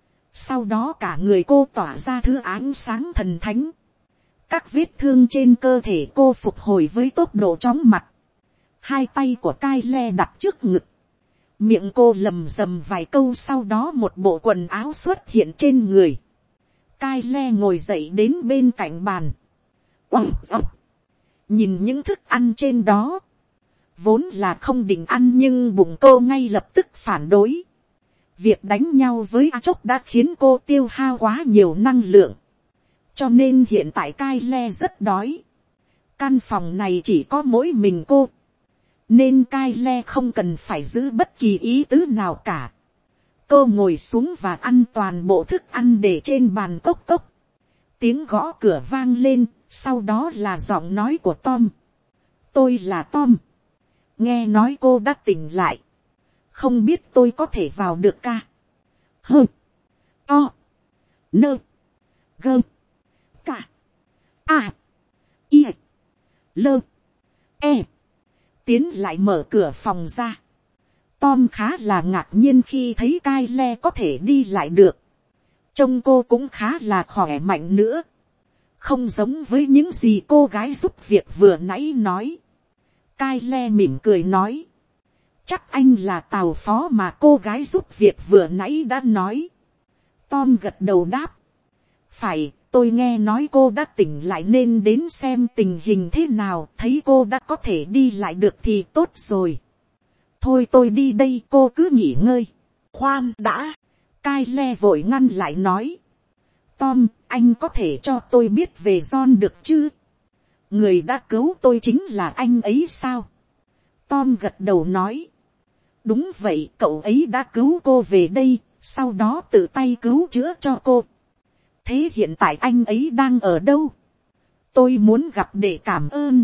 Sau đó cả người cô tỏa ra thứ ánh sáng thần thánh. Các vết thương trên cơ thể cô phục hồi với tốc độ chóng mặt. Hai tay của Cai le đặt trước ngực. Miệng cô lầm rầm vài câu, sau đó một bộ quần áo xuất hiện trên người. Cai le ngồi dậy đến bên cạnh bàn. Nhìn những thức ăn trên đó. Vốn là không định ăn nhưng bụng cô ngay lập tức phản đối. Việc đánh nhau với A Chốc đã khiến cô tiêu hao quá nhiều năng lượng. Cho nên hiện tại Cai le rất đói. Căn phòng này chỉ có mỗi mình cô. Nên Cai le không cần phải giữ bất kỳ ý tứ nào cả. Cô ngồi xuống và ăn toàn bộ thức ăn để trên bàn cốc cốc. Tiếng gõ cửa vang lên, sau đó là giọng nói của Tom. Tôi là Tom. Nghe nói cô đã tỉnh lại. Không biết tôi có thể vào được ca? Hơ. To. Nơ. Gơ. Cả. À. Y. Lơ. E. Tiến lại mở cửa phòng ra. Tom khá là ngạc nhiên khi thấy Cai le có thể đi lại được. Trông cô cũng khá là khỏe mạnh nữa. Không giống với những gì cô gái giúp việc vừa nãy nói. Cai le mỉm cười nói. Chắc anh là tàu phó mà cô gái giúp việc vừa nãy đã nói. Tom gật đầu đáp. Phải, tôi nghe nói cô đã tỉnh lại nên đến xem tình hình thế nào. Thấy cô đã có thể đi lại được thì tốt rồi. Thôi tôi đi đây, cô cứ nghỉ ngơi. Khoan đã. Cai le vội ngăn lại nói. Tom, anh có thể cho tôi biết về John được chứ? Người đã cứu tôi chính là anh ấy sao? Tom gật đầu nói. Đúng vậy, cậu ấy đã cứu cô về đây, sau đó tự tay cứu chữa cho cô. Thế hiện tại anh ấy đang ở đâu? Tôi muốn gặp để cảm ơn.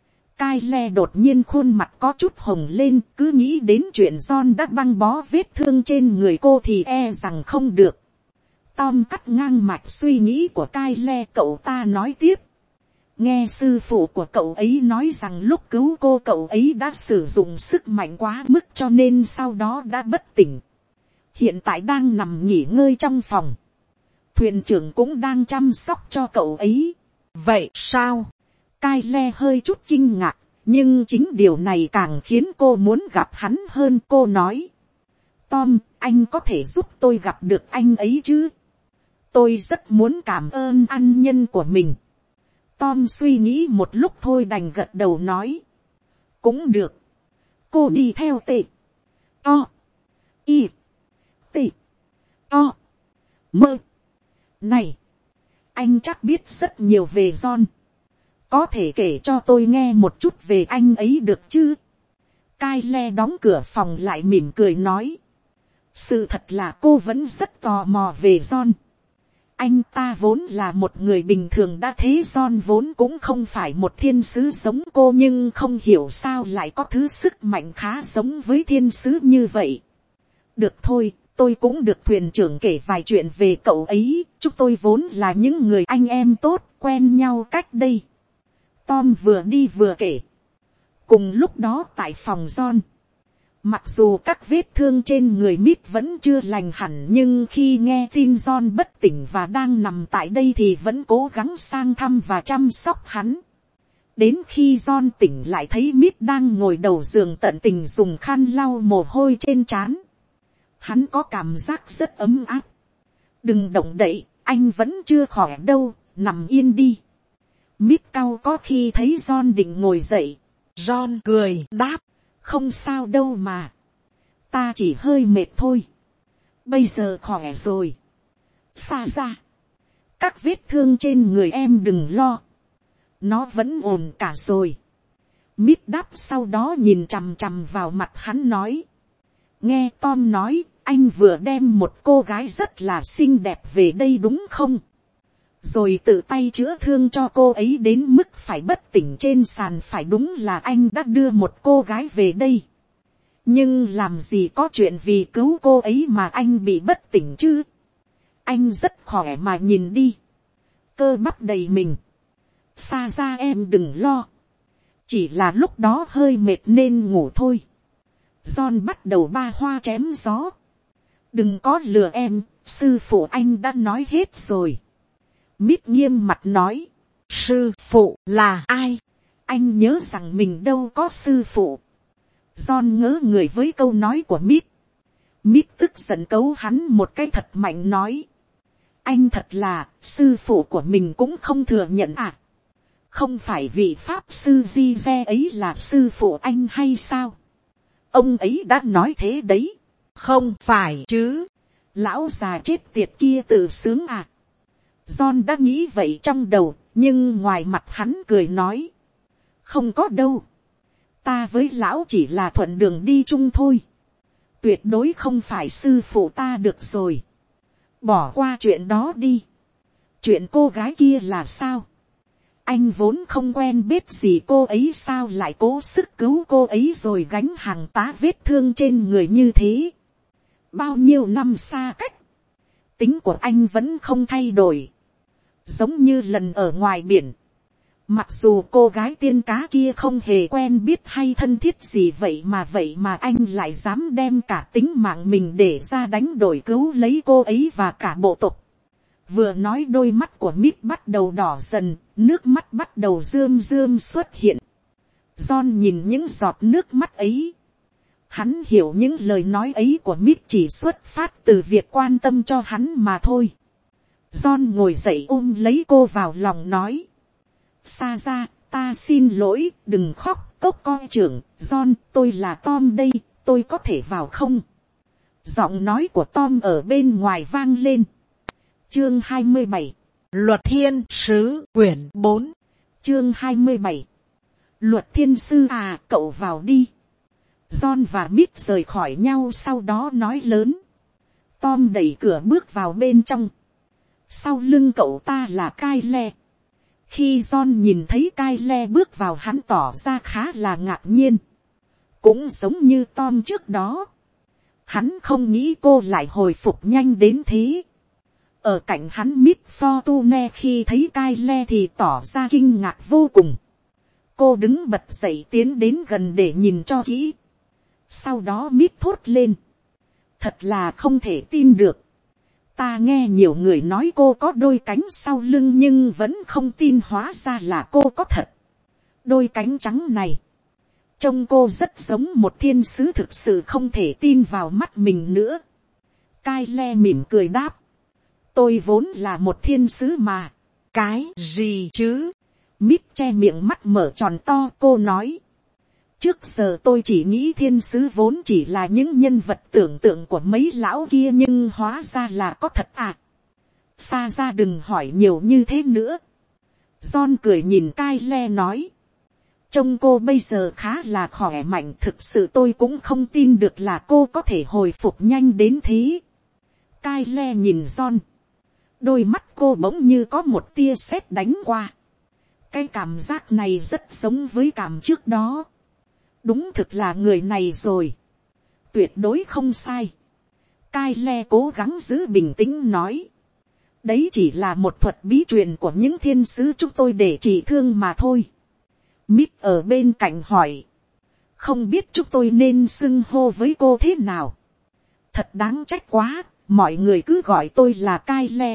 Cai le đột nhiên khuôn mặt có chút hồng lên, cứ nghĩ đến chuyện John đã băng bó vết thương trên người cô thì e rằng không được. Tom cắt ngang mạch suy nghĩ của Cai le, cậu ta nói tiếp. Nghe sư phụ của cậu ấy nói rằng lúc cứu cô cậu ấy đã sử dụng sức mạnh quá mức cho nên sau đó đã bất tỉnh. Hiện tại đang nằm nghỉ ngơi trong phòng. Thuyền trưởng cũng đang chăm sóc cho cậu ấy. Vậy sao? Cai le hơi chút kinh ngạc, nhưng chính điều này càng khiến cô muốn gặp hắn hơn. Cô nói. Tom, anh có thể giúp tôi gặp được anh ấy chứ? Tôi rất muốn cảm ơn ân nhân của mình. Tom suy nghĩ một lúc thôi đành gật đầu nói. Cũng được. Cô đi theo tệ. To. Y. Tệ. To. Mơ. Này. Anh chắc biết rất nhiều về John. Có thể kể cho tôi nghe một chút về anh ấy được chứ? Cai le đóng cửa phòng lại mỉm cười nói. Sự thật là cô vẫn rất tò mò về John. Anh ta vốn là một người bình thường đã thế, John vốn cũng không phải một thiên sứ giống cô, nhưng không hiểu sao lại có thứ sức mạnh khá giống với thiên sứ như vậy. Được thôi, tôi cũng được thuyền trưởng kể vài chuyện về cậu ấy, chúng tôi vốn là những người anh em tốt, quen nhau cách đây. Tom vừa đi vừa kể. Cùng lúc đó tại phòng John, mặc dù các vết thương trên người Mít vẫn chưa lành hẳn, nhưng khi nghe tin John bất tỉnh và đang nằm tại đây thì vẫn cố gắng sang thăm và chăm sóc hắn. Đến khi John tỉnh lại thấy Mít đang ngồi đầu giường tận tình dùng khăn lau mồ hôi trên trán. Hắn có cảm giác rất ấm áp. Đừng động đậy, anh vẫn chưa khỏi đâu, nằm yên đi. Mít cau có khi thấy John định ngồi dậy. John cười đáp, không sao đâu mà. Ta chỉ hơi mệt thôi. Bây giờ khỏe rồi. Xa ra. Các vết thương trên người em đừng lo. Nó vẫn ổn cả rồi. Mít đáp sau đó nhìn chằm chằm vào mặt hắn nói. Nghe Tom nói, anh vừa đem một cô gái rất là xinh đẹp về đây đúng không? Rồi tự tay chữa thương cho cô ấy đến mức phải bất tỉnh trên sàn, phải đúng là anh đã đưa một cô gái về đây. Nhưng làm gì có chuyện vì cứu cô ấy mà anh bị bất tỉnh chứ? Anh rất khỏe mà nhìn đi. Cơ bắp đầy mình. Xa ra em đừng lo. Chỉ là lúc đó hơi mệt nên ngủ thôi. John bắt đầu ba hoa chém gió. Đừng có lừa em, sư phụ anh đã nói hết rồi. Mít nghiêm mặt nói. Sư phụ là ai? Anh nhớ rằng mình đâu có sư phụ. John ngớ người với câu nói của Mít. Mít tức giận cấu hắn một cái thật mạnh nói. Anh thật là, sư phụ của mình cũng không thừa nhận à? Không phải vị pháp sư di ve ấy là sư phụ anh hay sao? Ông ấy đã nói thế đấy. Không phải chứ. Lão già chết tiệt kia tự sướng à? John đã nghĩ vậy trong đầu, nhưng ngoài mặt hắn cười nói. Không có đâu. Ta với lão chỉ là thuận đường đi chung thôi. Tuyệt đối không phải sư phụ ta được rồi. Bỏ qua chuyện đó đi. Chuyện cô gái kia là sao? Anh vốn không quen biết gì cô ấy, sao lại cố sức cứu cô ấy rồi gánh hàng tá vết thương trên người như thế? Bao nhiêu năm xa cách, tính của anh vẫn không thay đổi. Giống như lần ở ngoài biển. Mặc dù cô gái tiên cá kia không hề quen biết hay thân thiết gì, vậy mà anh lại dám đem cả tính mạng mình để ra đánh đổi cứu lấy cô ấy và cả bộ tộc. Vừa nói đôi mắt của Mít bắt đầu đỏ dần, nước mắt bắt đầu rơm rơm xuất hiện. John nhìn những giọt nước mắt ấy. Hắn hiểu những lời nói ấy của Mít chỉ xuất phát từ việc quan tâm cho hắn mà thôi. John ngồi dậy ôm lấy cô vào lòng nói. Xa ra, ta xin lỗi, đừng khóc, cốc coi trưởng. John, tôi là Tom đây, tôi có thể vào không? Giọng nói của Tom ở bên ngoài vang lên. Chương 27. Luật thiên sứ quyển 4. Chương 27. Luật thiên sư à, cậu vào đi. John và Mít rời khỏi nhau sau đó nói lớn. Tom đẩy cửa bước vào bên trong. Sau lưng cậu ta là Kyle. Khi John nhìn thấy Kyle bước vào, hắn tỏ ra khá là ngạc nhiên. Cũng giống như Tom trước đó. Hắn không nghĩ cô lại hồi phục nhanh đến thế. Ở cạnh hắn Mít Fortune khi thấy Kyle thì tỏ ra kinh ngạc vô cùng. Cô đứng bật dậy tiến đến gần để nhìn cho kỹ. Sau đó Mít thốt lên. Thật là không thể tin được. Ta nghe nhiều người nói cô có đôi cánh sau lưng nhưng vẫn không tin, hóa ra là cô có thật. Đôi cánh trắng này. Trông cô rất giống một thiên sứ, thực sự không thể tin vào mắt mình nữa. Kyle mỉm cười đáp. Tôi vốn là một thiên sứ mà. Cái gì chứ? Mít che miệng mắt mở tròn to, cô nói. Trước giờ tôi chỉ nghĩ thiên sứ vốn chỉ là những nhân vật tưởng tượng của mấy lão kia, nhưng hóa ra là có thật à. Xa ra đừng hỏi nhiều như thế nữa. John cười nhìn Kyle nói. Trông cô bây giờ khá là khỏe mạnh, thực sự tôi cũng không tin được là cô có thể hồi phục nhanh đến thế. Kyle nhìn John. Đôi mắt cô bỗng như có một tia sét đánh qua. Cái cảm giác này rất giống với cảm trước đó. Đúng thực là người này rồi. Tuyệt đối không sai. Kyle cố gắng giữ bình tĩnh nói. Đấy chỉ là một thuật bí truyền của những thiên sứ chúng tôi để trị thương mà thôi. Mít ở bên cạnh hỏi. Không biết chúng tôi nên xưng hô với cô thế nào. Thật đáng trách quá, mọi người cứ gọi tôi là Kyle.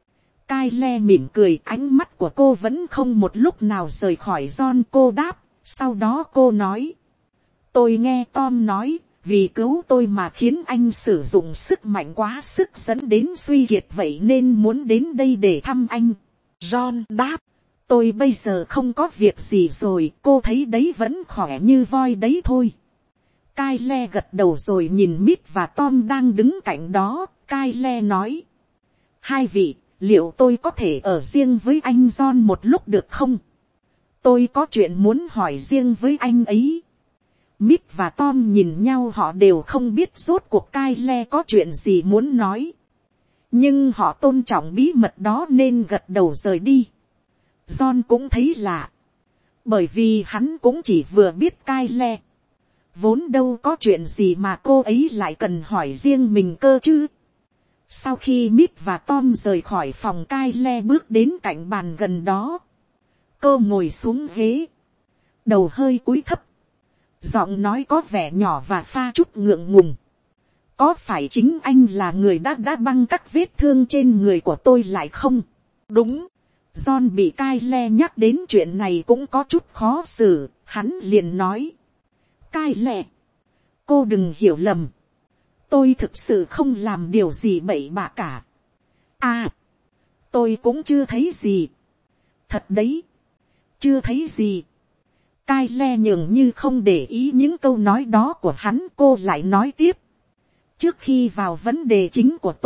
Kyle mỉm cười, ánh mắt của cô vẫn không một lúc nào rời khỏi John. Cô đáp, sau đó cô nói. Tôi nghe Tom nói, vì cứu tôi mà khiến anh sử dụng sức mạnh quá sức dẫn đến suy kiệt, vậy nên muốn đến đây để thăm anh. John đáp, tôi bây giờ không có việc gì rồi, cô thấy đấy vẫn khỏe như voi đấy thôi. Kyle gật đầu rồi nhìn Mít và Tom đang đứng cạnh đó. Kyle nói, hai vị, liệu tôi có thể ở riêng với anh John một lúc được không? Tôi có chuyện muốn hỏi riêng với anh ấy. Mít và Tom nhìn nhau, họ đều không biết rốt cuộc Kyle có chuyện gì muốn nói. Nhưng họ tôn trọng bí mật đó nên gật đầu rời đi. John cũng thấy lạ. Bởi vì hắn cũng chỉ vừa biết Kyle. Vốn đâu có chuyện gì mà cô ấy lại cần hỏi riêng mình cơ chứ. Sau khi Mít và Tom rời khỏi phòng, Kyle bước đến cạnh bàn gần đó. Cô ngồi xuống ghế. Đầu hơi cúi thấp. Giọng nói có vẻ nhỏ và pha chút ngượng ngùng. Có phải chính anh là người đã băng các vết thương trên người của tôi lại không? Đúng. John bị Kyle nhắc đến chuyện này cũng có chút khó xử. Hắn liền nói. Kyle, cô đừng hiểu lầm. Tôi thực sự không làm điều gì bậy bạ cả. À, tôi cũng chưa thấy gì. Thật đấy, chưa thấy gì. Kyle nhường như không để ý những câu nói đó của hắn. Cô lại nói tiếp. Trước khi vào vấn đề chính của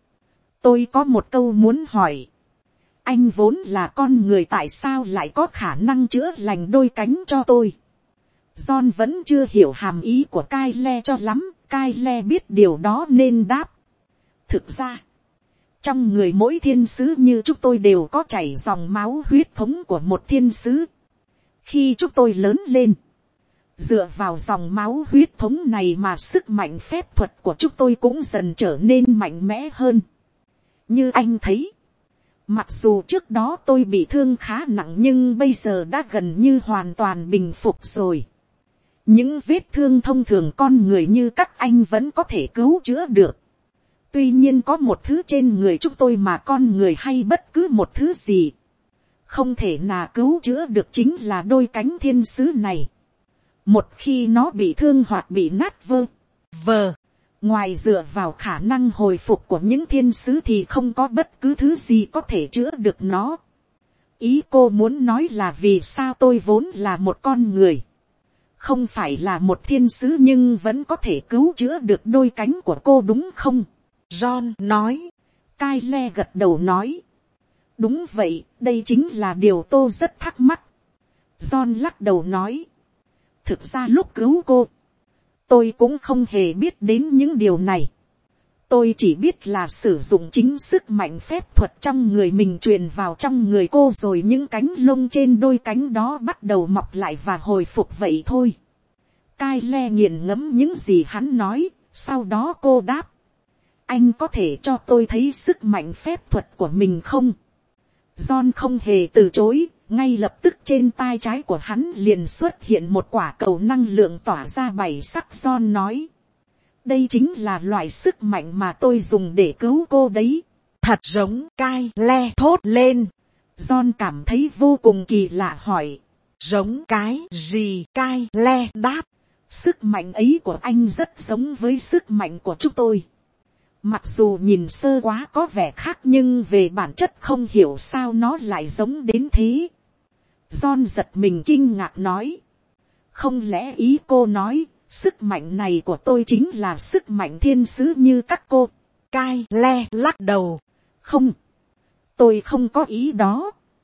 tôi có một câu muốn hỏi. Anh vốn là con người, tại sao lại có khả năng chữa lành đôi cánh cho tôi? John vẫn chưa hiểu hàm ý của Kyle cho lắm. Kyle biết điều đó nên đáp. Thực ra, trong người mỗi thiên sứ như chúng tôi đều có chảy dòng máu huyết thống của một thiên sứ. Khi chúng tôi lớn lên, dựa vào dòng máu huyết thống này mà sức mạnh phép thuật của chúng tôi cũng dần trở nên mạnh mẽ hơn. Như anh thấy, mặc dù trước đó tôi bị thương khá nặng nhưng bây giờ đã gần như hoàn toàn bình phục rồi. Những vết thương thông thường con người như các anh vẫn có thể cứu chữa được. Tuy nhiên có một thứ trên người chúng tôi mà con người hay bất cứ một thứ gì không thể nào cứu chữa được, chính là đôi cánh thiên sứ này. Một khi nó bị thương hoặc bị nát vơ, ngoài dựa vào khả năng hồi phục của những thiên sứ thì không có bất cứ thứ gì có thể chữa được nó. Ý cô muốn nói là vì sao tôi vốn là một con người, không phải là một thiên sứ, nhưng vẫn có thể cứu chữa được đôi cánh của cô đúng không? John nói. Kyle gật đầu nói. Đúng vậy, đây chính là điều tôi rất thắc mắc. John lắc đầu nói. Thực ra lúc cứu cô, tôi cũng không hề biết đến những điều này. Tôi chỉ biết là sử dụng chính sức mạnh phép thuật trong người mình truyền vào trong người cô, rồi những cánh lông trên đôi cánh đó bắt đầu mọc lại và hồi phục vậy thôi. Kyle nghiền ngẫm những gì hắn nói, sau đó cô đáp. Anh có thể cho tôi thấy sức mạnh phép thuật của mình không? John không hề từ chối, ngay lập tức trên tai trái của hắn liền xuất hiện một quả cầu năng lượng tỏa ra 7 sắc. John nói. Đây chính là loại sức mạnh mà tôi dùng để cứu cô đấy. Thật giống, Kyle thốt lên. John cảm thấy vô cùng kỳ lạ hỏi. Giống cái gì? Kyle đáp. Sức mạnh ấy của anh rất giống với sức mạnh của chúng tôi. Mặc dù nhìn sơ quá có vẻ khác nhưng về bản chất không hiểu sao nó lại giống đến thế. John giật mình kinh ngạc nói. Không lẽ ý cô nói, sức mạnh này của tôi chính là sức mạnh thiên sứ như các cô? Kyle lắc đầu. Không, tôi không có ý đó.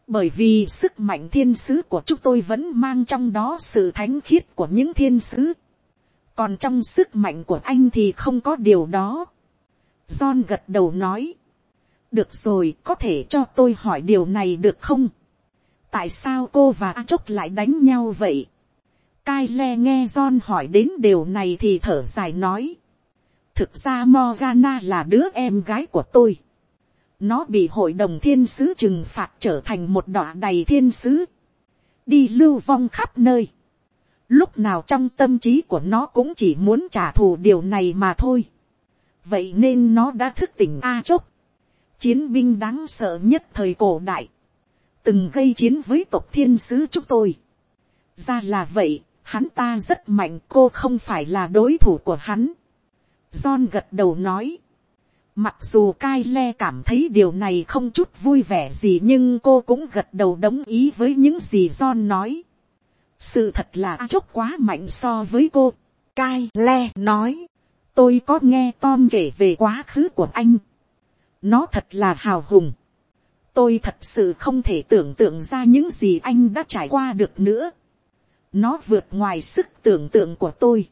Bởi vì sức mạnh thiên sứ của chúng tôi vẫn mang trong đó sự thánh khiết của những thiên sứ. Còn trong sức mạnh của anh thì không có điều đó. John gật đầu nói. Được rồi, có thể cho tôi hỏi điều này được không? Tại sao cô và Chốc lại đánh nhau vậy? Kyle nghe John hỏi đến điều này thì thở dài nói. Thực ra Morgana là đứa em gái của tôi. Nó bị hội đồng thiên sứ trừng phạt trở thành một đọa đầy thiên sứ. Đi lưu vong khắp nơi. Lúc nào trong tâm trí của nó cũng chỉ muốn trả thù điều này mà thôi. Vậy nên nó đã thức tỉnh Chốc. Chiến binh đáng sợ nhất thời cổ đại. Từng gây chiến với tộc thiên sứ chúng tôi. Ra là vậy, hắn ta rất mạnh, cô không phải là đối thủ của hắn. John gật đầu nói. Mặc dù Kyle cảm thấy điều này không chút vui vẻ gì nhưng cô cũng gật đầu đồng ý với những gì John nói. Sự thật là Chốc quá mạnh so với cô. Kyle nói. Tôi có nghe Tom kể về quá khứ của anh. Nó thật là hào hùng. Tôi thật sự không thể tưởng tượng ra những gì anh đã trải qua được nữa. Nó vượt ngoài sức tưởng tượng của tôi.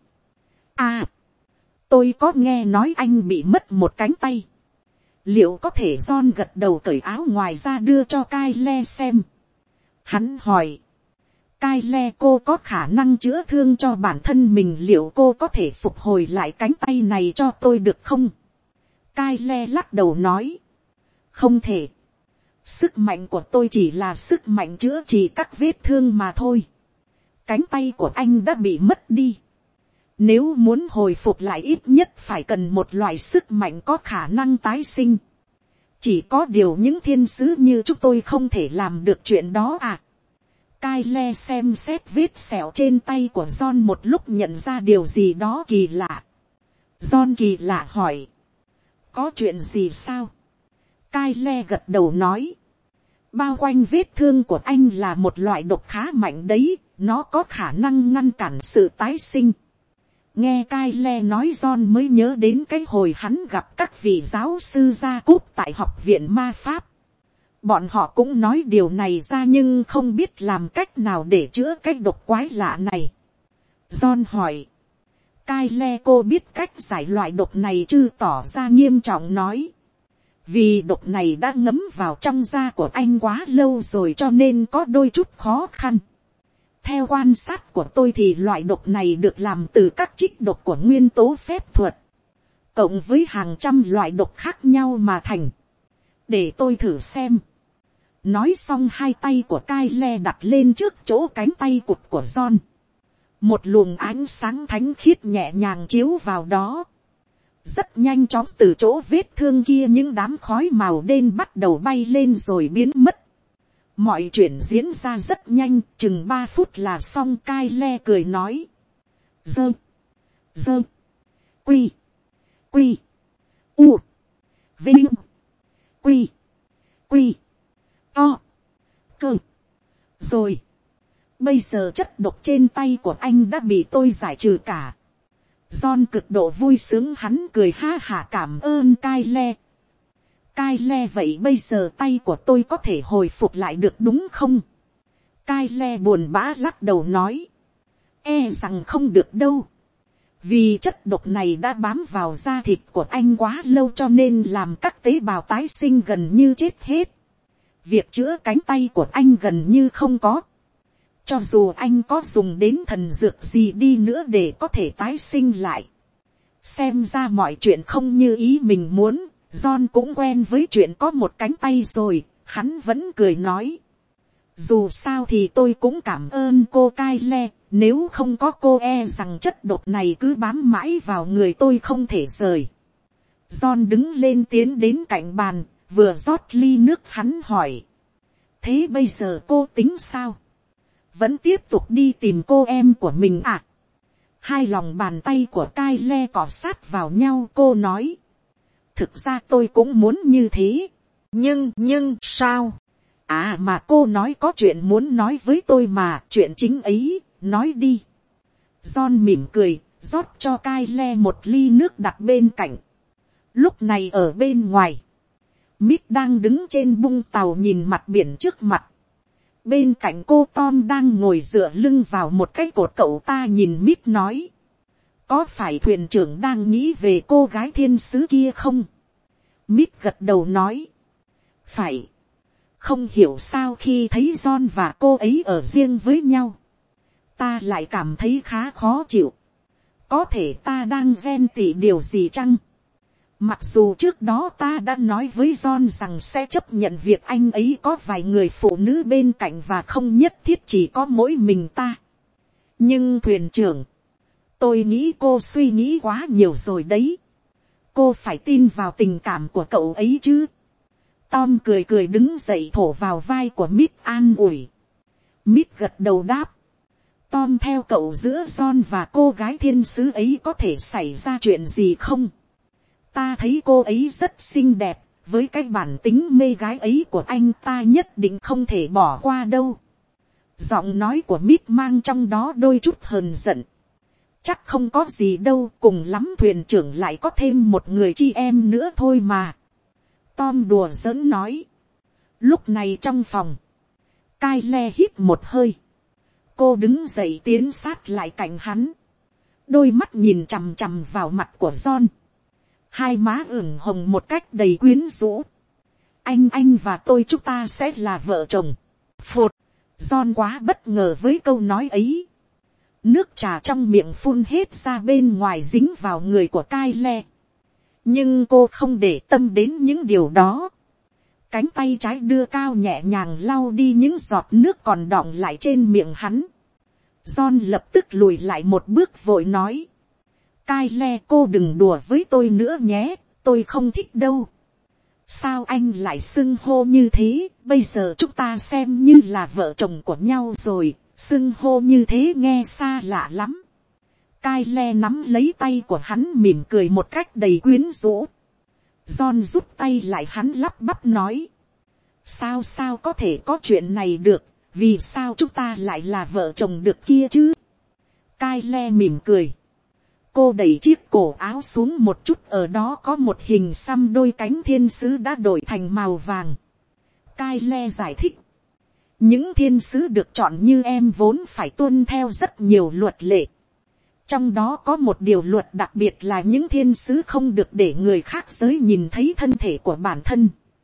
Tôi có nghe nói anh bị mất một cánh tay. Liệu có thể John gật đầu cởi áo ngoài ra đưa cho Kyle xem. Hắn hỏi. Kyle, cô có khả năng chữa thương cho bản thân mình, liệu cô có thể phục hồi lại cánh tay này cho tôi được không? Kyle lắc đầu nói. Không thể. Sức mạnh của tôi chỉ là sức mạnh chữa trị các vết thương mà thôi. Cánh tay của anh đã bị mất đi. Nếu muốn hồi phục lại ít nhất phải cần một loại sức mạnh có khả năng tái sinh. Chỉ có điều những thiên sứ như chúng tôi không thể làm được chuyện đó à. Kyle xem xét vết sẹo trên tay của John một lúc nhận ra điều gì đó kỳ lạ. John kỳ lạ hỏi. Có chuyện gì sao? Kyle gật đầu nói. Bao quanh vết thương của anh là một loại độc khá mạnh đấy. Nó có khả năng ngăn cản sự tái sinh. Nghe Kyle nói John mới nhớ đến cái hồi hắn gặp các vị giáo sư gia cúp tại học viện ma pháp. Bọn họ cũng nói điều này ra nhưng không biết làm cách nào để chữa cái độc quái lạ này. John hỏi. Kyle, cô biết cách giải loại độc này chứ? Tỏ ra nghiêm trọng nói. Vì độc này đã ngấm vào trong da của anh quá lâu rồi cho nên có đôi chút khó khăn. Theo quan sát của tôi thì loại độc này được làm từ các trích độc của nguyên tố phép thuật. Cộng với hàng trăm loại độc khác nhau mà thành. Để tôi thử xem. Nói xong hai tay của Kyle đặt lên trước chỗ cánh tay cụt của John. Một luồng ánh sáng thánh khiết nhẹ nhàng chiếu vào đó. Rất nhanh chóng từ chỗ vết thương kia những đám khói màu đen bắt đầu bay lên rồi biến mất. Mọi chuyện diễn ra rất nhanh, chừng 3 phút là xong. Kyle cười nói. Dơ. Quy. U. Vinh. Quy. To. Cơ. Rồi. Bây giờ chất độc trên tay của anh đã bị tôi giải trừ cả. John cực độ vui sướng, hắn cười ha hả cảm ơn Kyle. Kyle, vậy bây giờ tay của tôi có thể hồi phục lại được đúng không? Kyle buồn bã lắc đầu nói. Rằng không được đâu. Vì chất độc này đã bám vào da thịt của anh quá lâu cho nên làm các tế bào tái sinh gần như chết hết. Việc chữa cánh tay của anh gần như không có. Cho dù anh có dùng đến thần dược gì đi nữa để có thể tái sinh lại. Xem ra mọi chuyện không như ý mình muốn. John cũng quen với chuyện có một cánh tay rồi. Hắn vẫn cười nói. Dù sao thì tôi cũng cảm ơn cô Kyle. Nếu không có cô rằng chất độc này cứ bám mãi vào người tôi không thể rời. John đứng lên tiến đến cạnh bàn. Vừa rót ly nước hắn hỏi. Thế bây giờ cô tính sao? Vẫn tiếp tục đi tìm cô em của mình à? Hai lòng bàn tay của Kyle cọ sát vào nhau. Cô nói. Thực ra tôi cũng muốn như thế. Nhưng sao? Mà cô nói có chuyện muốn nói với tôi mà. Chuyện chính ấy, nói đi. John mỉm cười, rót cho Kyle một ly nước đặt bên cạnh. Lúc này ở bên ngoài, Mít đang đứng trên bung tàu nhìn mặt biển trước mặt. Bên cạnh cô Tom đang ngồi dựa lưng vào một cái cột, cậu ta nhìn Mít nói. Có phải thuyền trưởng đang nghĩ về cô gái thiên sứ kia không? Mít gật đầu nói. Phải. Không hiểu sao khi thấy John và cô ấy ở riêng với nhau, ta lại cảm thấy khá khó chịu. Có thể ta đang ghen tị điều gì chăng? Mặc dù trước đó ta đã nói với John rằng sẽ chấp nhận việc anh ấy có vài người phụ nữ bên cạnh và không nhất thiết chỉ có mỗi mình ta. Nhưng thuyền trưởng, tôi nghĩ cô suy nghĩ quá nhiều rồi đấy. Cô phải tin vào tình cảm của cậu ấy chứ. Tom cười cười đứng dậy thổ vào vai của Mít an ủi. Mít gật đầu đáp. Tom theo cậu, giữa John và cô gái thiên sứ ấy có thể xảy ra chuyện gì không? Ta thấy cô ấy rất xinh đẹp, với cái bản tính mê gái ấy của anh ta nhất định không thể bỏ qua đâu. Giọng nói của Mít mang trong đó đôi chút hờn giận. Chắc không có gì đâu, cùng lắm thuyền trưởng lại có thêm một người chị em nữa thôi mà. Tom đùa giỡn nói. Lúc này trong phòng, Kyle hít một hơi. Cô đứng dậy tiến sát lại cạnh hắn. Đôi mắt nhìn chằm chằm vào mặt của John. Hai má ửng hồng một cách đầy quyến rũ. Anh và tôi chúng ta sẽ là vợ chồng. Phụt. John quá bất ngờ với câu nói ấy. Nước trà trong miệng phun hết ra bên ngoài dính vào người của Kyle. Nhưng cô không để tâm đến những điều đó. Cánh tay trái đưa cao nhẹ nhàng lau đi những giọt nước còn đọng lại trên miệng hắn. John lập tức lùi lại một bước vội nói. Kyle, cô đừng đùa với tôi nữa nhé, tôi không thích đâu. Sao anh lại xưng hô như thế, bây giờ chúng ta xem như là vợ chồng của nhau rồi, xưng hô như thế nghe xa lạ lắm. Kyle nắm lấy tay của hắn mỉm cười một cách đầy quyến rũ. John rút tay lại, hắn lắp bắp nói. Sao có thể có chuyện này được, vì sao chúng ta lại là vợ chồng được kia chứ? Kyle mỉm cười. Cô đẩy chiếc cổ áo xuống một chút, ở đó có một hình xăm đôi cánh thiên sứ đã đổi thành màu vàng. Kyle giải thích. Những thiên sứ được chọn như em vốn phải tuân theo rất nhiều luật lệ. Trong đó có một điều luật đặc biệt là những thiên sứ không được để người khác giới nhìn thấy thân thể của bản thân.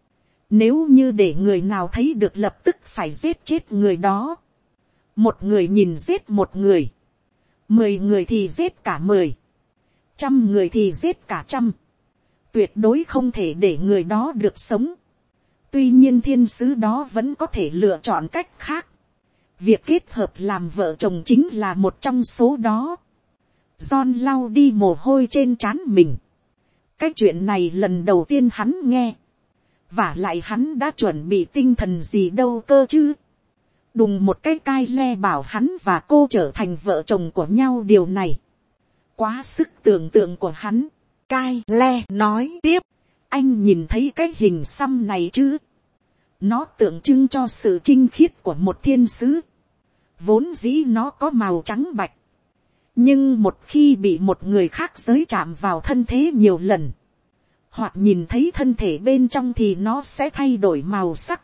Nếu như để người nào thấy được, lập tức phải giết chết người đó. Một người nhìn giết một người. 10 người thì giết cả 10. 100 người thì giết cả 100. Tuyệt đối không thể để người đó được sống. Tuy nhiên thiên sứ đó vẫn có thể lựa chọn cách khác. Việc kết hợp làm vợ chồng chính là một trong số đó. John lau đi mồ hôi trên trán mình. Cái chuyện này lần đầu tiên hắn nghe. Vả lại hắn đã chuẩn bị tinh thần gì đâu cơ chứ. Đùng một cái Kyle bảo hắn và cô trở thành vợ chồng của nhau, điều này quá sức tưởng tượng của hắn. Kyle nói tiếp. Anh nhìn thấy cái hình xăm này chứ. Nó tượng trưng cho sự trinh khiết của một thiên sứ. Vốn dĩ nó có màu trắng bạch. Nhưng một khi bị một người khác giới chạm vào thân thế nhiều lần, hoặc nhìn thấy thân thể bên trong, thì nó sẽ thay đổi màu sắc.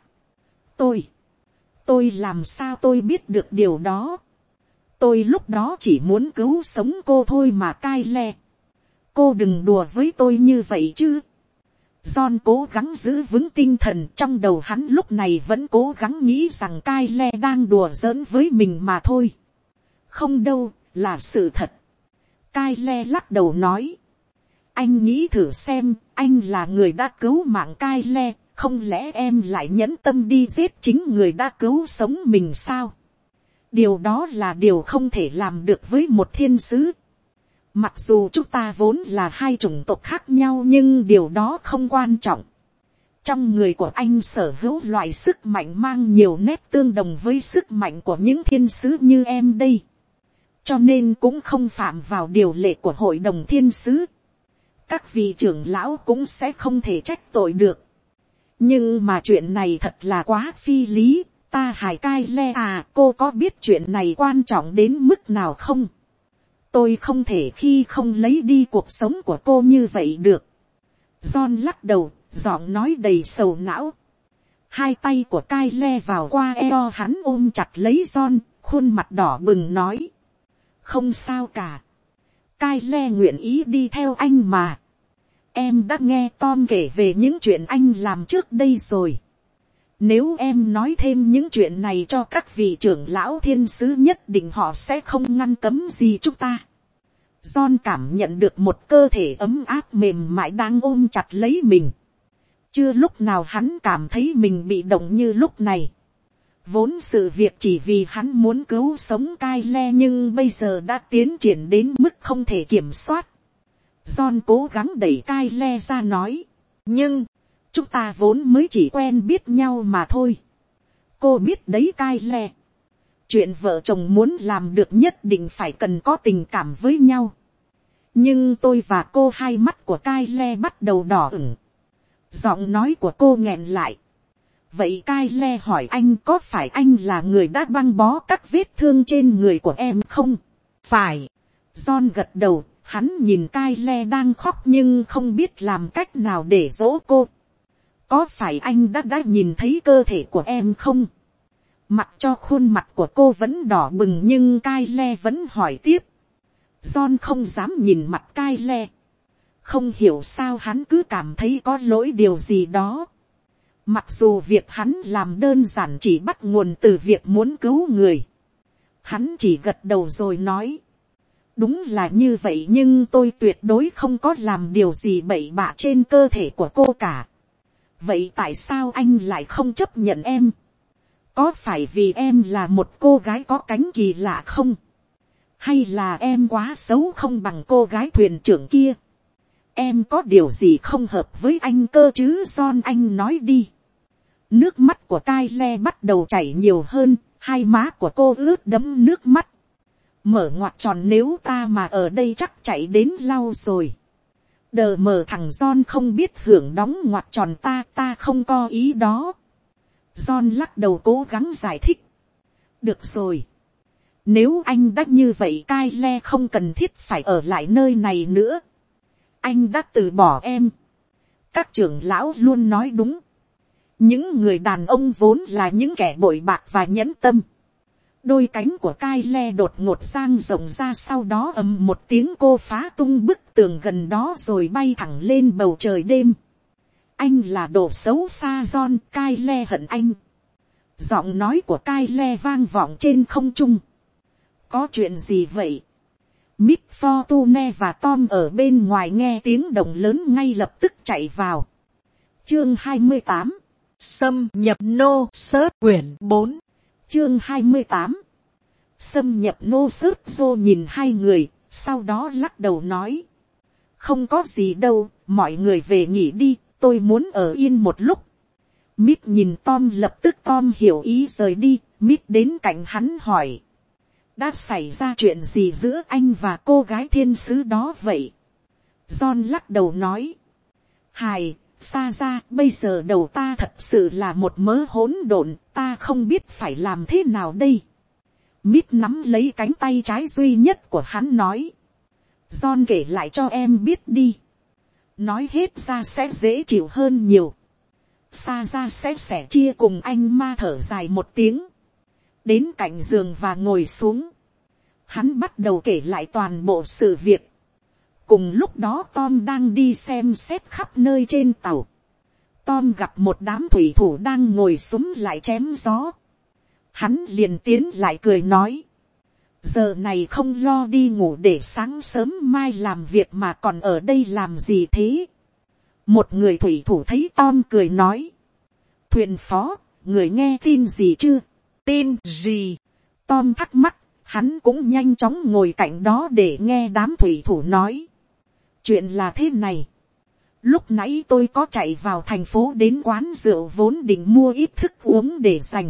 Tôi làm sao tôi biết được điều đó. Tôi lúc đó chỉ muốn cứu sống cô thôi mà Kyle. Cô đừng đùa với tôi như vậy chứ. John cố gắng giữ vững tinh thần, trong đầu hắn lúc này vẫn cố gắng nghĩ rằng Kyle đang đùa giỡn với mình mà thôi. Không đâu, là sự thật. Kyle lắc đầu nói. Anh nghĩ thử xem, anh là người đã cứu mạng Kyle, không lẽ em lại nhẫn tâm đi giết chính người đã cứu sống mình sao? Điều đó là điều không thể làm được với một thiên sứ. Mặc dù chúng ta vốn là hai chủng tộc khác nhau, nhưng điều đó không quan trọng. Trong người của anh sở hữu loại sức mạnh mang nhiều nét tương đồng với sức mạnh của những thiên sứ như em đây. Cho nên cũng không phạm vào điều lệ của hội đồng thiên sứ. Các vị trưởng lão cũng sẽ không thể trách tội được. Nhưng mà chuyện này thật là quá phi lý. Ta hài Kyle à, cô có biết chuyện này quan trọng đến mức nào không? Tôi không thể khi không lấy đi cuộc sống của cô như vậy được. John lắc đầu, giọng nói đầy sầu não. Hai tay của Kyle vào qua eo hắn ôm chặt lấy John, khuôn mặt đỏ bừng nói. Không sao cả. Kyle nguyện ý đi theo anh mà. Em đã nghe Tom kể về những chuyện anh làm trước đây rồi. Nếu em nói thêm những chuyện này cho các vị trưởng lão thiên sứ, nhất định họ sẽ không ngăn cấm gì chúng ta. John cảm nhận được một cơ thể ấm áp mềm mại đang ôm chặt lấy mình. Chưa lúc nào hắn cảm thấy mình bị động như lúc này. Vốn sự việc chỉ vì hắn muốn cứu sống Kyle, nhưng bây giờ đã tiến triển đến mức không thể kiểm soát. John cố gắng đẩy Kyle ra nói. Nhưng, chúng ta vốn mới chỉ quen biết nhau mà thôi. Cô biết đấy Kyle. Chuyện vợ chồng muốn làm được nhất định phải cần có tình cảm với nhau. Nhưng tôi và cô, hai mắt của Kyle bắt đầu đỏ ửng. Giọng nói của cô nghẹn lại. Vậy Kyle hỏi anh, có phải anh là người đã băng bó các vết thương trên người của em không? Phải. John gật đầu, hắn nhìn Kyle đang khóc nhưng không biết làm cách nào để dỗ cô. Có phải anh đã nhìn thấy cơ thể của em không? Mặc cho khuôn mặt của cô vẫn đỏ bừng nhưng Kyle vẫn hỏi tiếp. John không dám nhìn mặt Kyle. Không hiểu sao hắn cứ cảm thấy có lỗi điều gì đó. Mặc dù việc hắn làm đơn giản chỉ bắt nguồn từ việc muốn cứu người. Hắn chỉ gật đầu rồi nói. Đúng là như vậy, nhưng tôi tuyệt đối không có làm điều gì bậy bạ trên cơ thể của cô cả. Vậy tại sao anh lại không chấp nhận em? Có phải vì em là một cô gái có cánh kỳ lạ không? Hay là em quá xấu không bằng cô gái thuyền trưởng kia? Em có điều gì không hợp với anh cơ chứ? John, anh nói đi. Nước mắt của Kyle bắt đầu chảy nhiều hơn, hai má của cô ướt đẫm nước mắt. Mở ngoặc tròn, nếu ta mà ở đây chắc chạy đến lau rồi. Đờ mờ, thằng John không biết hưởng đóng ngoặc tròn, ta không có ý đó. John lắc đầu cố gắng giải thích. Được rồi. Nếu anh đã như vậy, Kyle không cần thiết phải ở lại nơi này nữa. Anh đã từ bỏ em. Các trưởng lão luôn nói đúng. Những người đàn ông vốn là những kẻ bội bạc và nhẫn tâm. Đôi cánh của Kyle đột ngột dang rộng ra, sau đó ầm một tiếng cô phá tung bức tường gần đó rồi bay thẳng lên bầu trời đêm. Anh là đồ xấu xa John, Kyle hận anh. Giọng nói của Kyle vang vọng trên không trung. Có chuyện gì vậy? Mick Fortune và Tom ở bên ngoài nghe tiếng động lớn ngay lập tức chạy vào. Chương 28. Xâm nhập nô sớt quyển 4. Chương 28. Xâm nhập nô sớt. Vô nhìn hai người, sau đó lắc đầu nói. Không có gì đâu, mọi người về nghỉ đi, tôi muốn ở yên một lúc. Mick nhìn Tom, lập tức Tom hiểu ý rời đi. Mick đến cạnh hắn hỏi. Đã xảy ra chuyện gì giữa anh và cô gái thiên sứ đó vậy? John lắc đầu nói. Hài, xa ra, bây giờ đầu ta thật sự là một mớ hỗn độn, ta không biết phải làm thế nào đây. Mick nắm lấy cánh tay trái duy nhất của hắn nói. John kể lại cho em biết đi. Nói hết ra sẽ dễ chịu hơn nhiều. Xa ra sẽ sẻ chia cùng anh. Ma thở dài một tiếng. Đến cạnh giường và ngồi xuống. Hắn bắt đầu kể lại toàn bộ sự việc. Cùng lúc đó Tom đang đi xem xét khắp nơi trên tàu. Tom gặp một đám thủy thủ đang ngồi xúm lại chém gió. Hắn liền tiến lại cười nói. Giờ này không lo đi ngủ để sáng sớm mai làm việc mà còn ở đây làm gì thế? Một người thủy thủ thấy Tom cười nói. Thuyền phó, người nghe tin gì chưa? Tin gì? Tom thắc mắc, hắn cũng nhanh chóng ngồi cạnh đó để nghe đám thủy thủ nói. Chuyện là thế này. Lúc nãy tôi có chạy vào thành phố đến quán rượu vốn định mua ít thức uống để dành.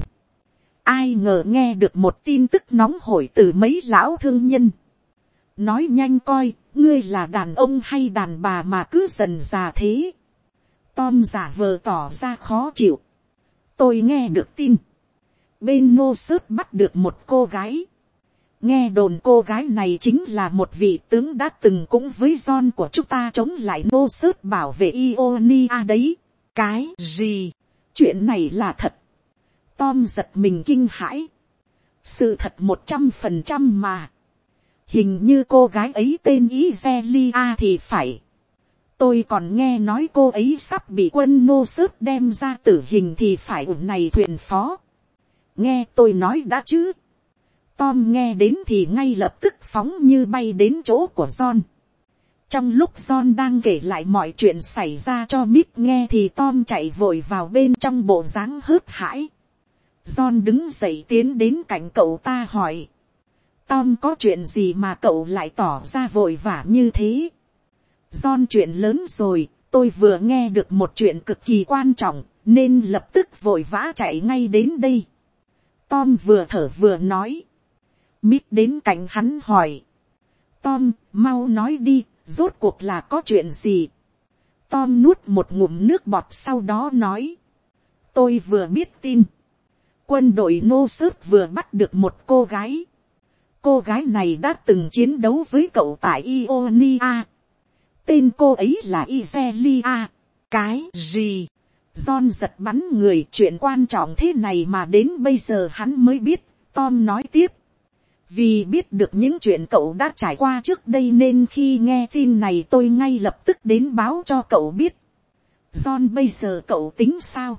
Ai ngờ nghe được một tin tức nóng hổi từ mấy lão thương nhân. Nói nhanh coi, ngươi là đàn ông hay đàn bà mà cứ dần già thế? Tom giả vờ tỏ ra khó chịu. Tôi nghe được tin. Bên nô sớt bắt được một cô gái. Nghe đồn cô gái này chính là một vị tướng đã từng cũng với John của chúng ta chống lại nô sớt bảo vệ Ionia đấy. Cái gì? Chuyện này là thật. Tom giật mình kinh hãi. Sự thật 100% mà. Hình như cô gái ấy tên Izelia thì phải. Tôi còn nghe nói cô ấy sắp bị quân nô sớt đem ra tử hình thì phải. Này thuyền phó. Nghe tôi nói đã chứ. Tom nghe đến thì ngay lập tức phóng như bay đến chỗ của John. Trong lúc John đang kể lại mọi chuyện xảy ra cho Mick nghe thì Tom chạy vội vào bên trong bộ dáng hớt hãi. John đứng dậy tiến đến cạnh cậu ta hỏi. Tom có chuyện gì mà cậu lại tỏ ra vội vã như thế? John, chuyện lớn rồi, tôi vừa nghe được một chuyện cực kỳ quan trọng, nên lập tức vội vã chạy ngay đến đây. Tom vừa thở vừa nói. Mick đến cạnh hắn hỏi. Tom, mau nói đi, rốt cuộc là có chuyện gì? Tom nuốt một ngụm nước bọt sau đó nói. Tôi vừa biết tin. Quân đội nô sớt vừa bắt được một cô gái. Cô gái này đã từng chiến đấu với cậu tại Ionia. Tên cô ấy là Izelia. Cái gì? John giật bắn người, chuyện quan trọng thế này mà đến bây giờ hắn mới biết. Tom nói tiếp. Vì biết được những chuyện cậu đã trải qua trước đây nên khi nghe tin này tôi ngay lập tức đến báo cho cậu biết. John, bây giờ cậu tính sao?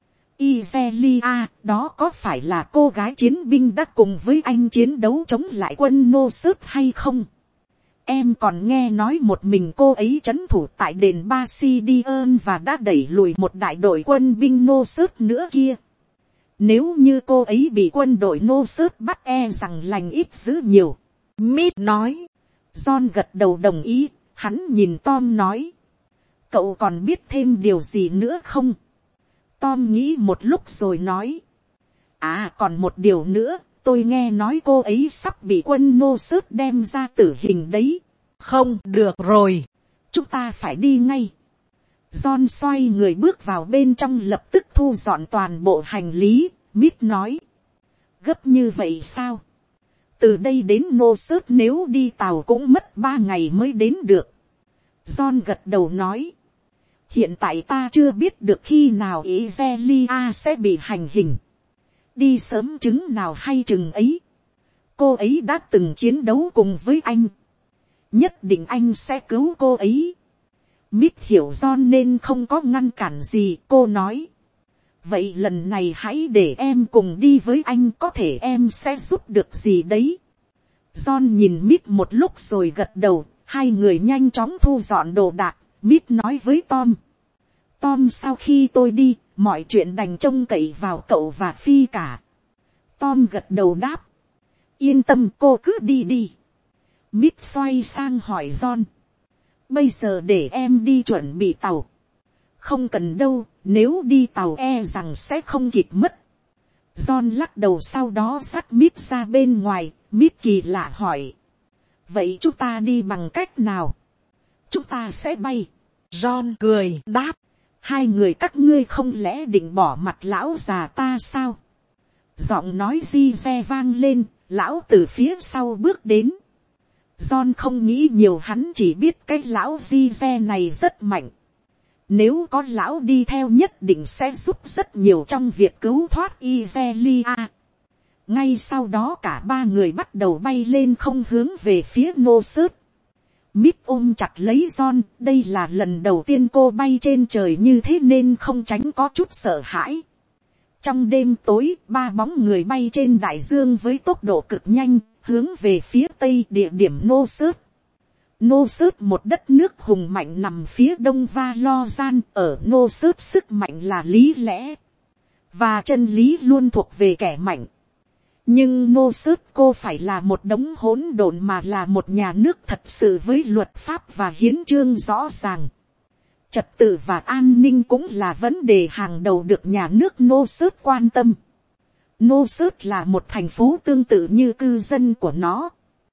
Izelia, đó có phải là cô gái chiến binh đã cùng với anh chiến đấu chống lại quân nô sớt hay không? Em còn nghe nói một mình cô ấy trấn thủ tại đền Basidion và đã đẩy lùi một đại đội quân binh nô sớt nữa kia. Nếu như cô ấy bị quân đội nô sớt bắt rằng lành ít dữ nhiều. Mick nói. John gật đầu đồng ý, hắn nhìn Tom nói. Cậu còn biết thêm điều gì nữa không? Tom nghĩ một lúc rồi nói. À, còn một điều nữa, tôi nghe nói cô ấy sắp bị quân nô sớt đem ra tử hình đấy. Không được rồi. Chúng ta phải đi ngay. John xoay người bước vào bên trong lập tức thu dọn toàn bộ hành lý. Mick nói. Gấp như vậy sao? Từ đây đến nô sớt nếu đi tàu cũng mất 3 ngày mới đến được. John gật đầu nói. Hiện tại ta chưa biết được khi nào Izelia sẽ bị hành hình. Đi sớm chứng nào hay chừng ấy. Cô ấy đã từng chiến đấu cùng với anh. Nhất định anh sẽ cứu cô ấy. Mick hiểu John nên không có ngăn cản gì. Cô nói. Vậy lần này hãy để em cùng đi với anh, có thể em sẽ giúp được gì đấy. John nhìn Mick một lúc rồi gật đầu. Hai người nhanh chóng thu dọn đồ đạc. Mick nói với Tom. Tom, sau khi tôi đi, mọi chuyện đành trông cậy vào cậu và Phi cả. Tom gật đầu đáp. Yên tâm, cô cứ đi đi. Mick xoay sang hỏi John. Bây giờ để em đi chuẩn bị tàu. Không cần đâu, nếu đi tàu rằng sẽ không kịp mất. John lắc đầu sau đó dắt Mick ra bên ngoài. Mick kỳ lạ hỏi. Vậy chúng ta đi bằng cách nào? Chúng ta sẽ bay. John cười đáp. Hai người các ngươi không lẽ định bỏ mặt lão già ta sao? Giọng nói di xe vang lên, lão từ phía sau bước đến. John không nghĩ nhiều, hắn chỉ biết cái lão di xe này rất mạnh. Nếu có lão đi theo nhất định sẽ giúp rất nhiều trong việc cứu thoát Izelia. Ngay sau đó cả ba người bắt đầu bay lên không hướng về phía nô sớt. Mick ôm chặt lấy John, đây là lần đầu tiên cô bay trên trời như thế nên không tránh có chút sợ hãi. Trong đêm tối, ba bóng người bay trên đại dương với tốc độ cực nhanh, hướng về phía tây địa điểm nô sớt. Nô sớt một đất nước hùng mạnh nằm phía đông Valoran, ở nô sớt sức mạnh là lý lẽ. Và chân lý luôn thuộc về kẻ mạnh. Nhưng nô sớt cô phải là một đống hỗn độn mà là một nhà nước thật sự với luật pháp và hiến chương rõ ràng. Trật tự và an ninh cũng là vấn đề hàng đầu được nhà nước nô sớt quan tâm. Nô sớt là một thành phố tương tự như cư dân của nó.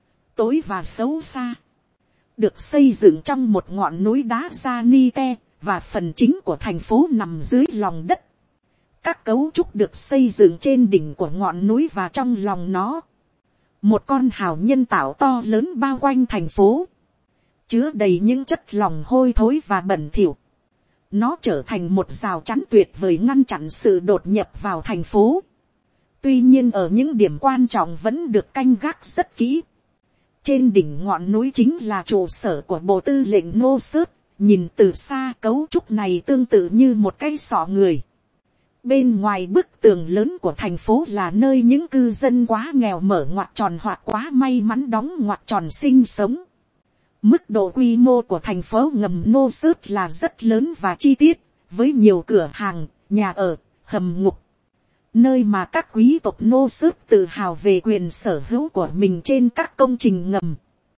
Tối và xấu xa. Được xây dựng trong một ngọn núi đá granite và phần chính của thành phố nằm dưới lòng đất. Các cấu trúc được xây dựng trên đỉnh của ngọn núi và trong lòng nó. Một con hào nhân tạo to lớn bao quanh thành phố. Chứa đầy những chất lỏng hôi thối và bẩn thỉu. Nó trở thành một rào chắn tuyệt vời ngăn chặn sự đột nhập vào thành phố. Tuy nhiên ở những điểm quan trọng vẫn được canh gác rất kỹ. Trên đỉnh ngọn núi chính là trụ sở của bộ tư lệnh Nô Sớt. Nhìn từ xa cấu trúc này tương tự như một cái sọ người. Bên ngoài bức tường lớn của thành phố là nơi những cư dân quá nghèo mở ngoặc tròn hoặc quá may mắn đóng ngoặc tròn sinh sống. Mức độ quy mô của thành phố ngầm Nô Sớt là rất lớn và chi tiết, với nhiều cửa hàng, nhà ở, hầm ngục. Nơi mà các quý tộc Nô Sớt tự hào về quyền sở hữu của mình trên các công trình ngầm.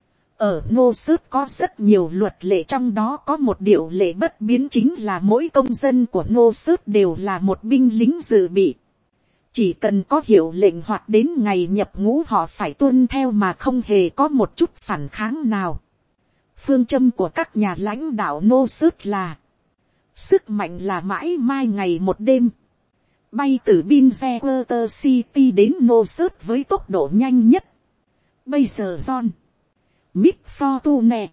Ở Nô Sớt có rất nhiều luật lệ, trong đó có một điều lệ bất biến chính là mỗi công dân của Nô Sớt đều là một binh lính dự bị. Chỉ cần có hiệu lệnh hoặc đến ngày nhập ngũ họ phải tuân theo mà không hề có một chút phản kháng nào. Phương châm của các nhà lãnh đạo Nô Sớt là sức mạnh là mãi mai ngày một đêm. Bay từ Binzewater City đến Nô Sớt với tốc độ nhanh nhất. Bây giờ John, Mick Fortune,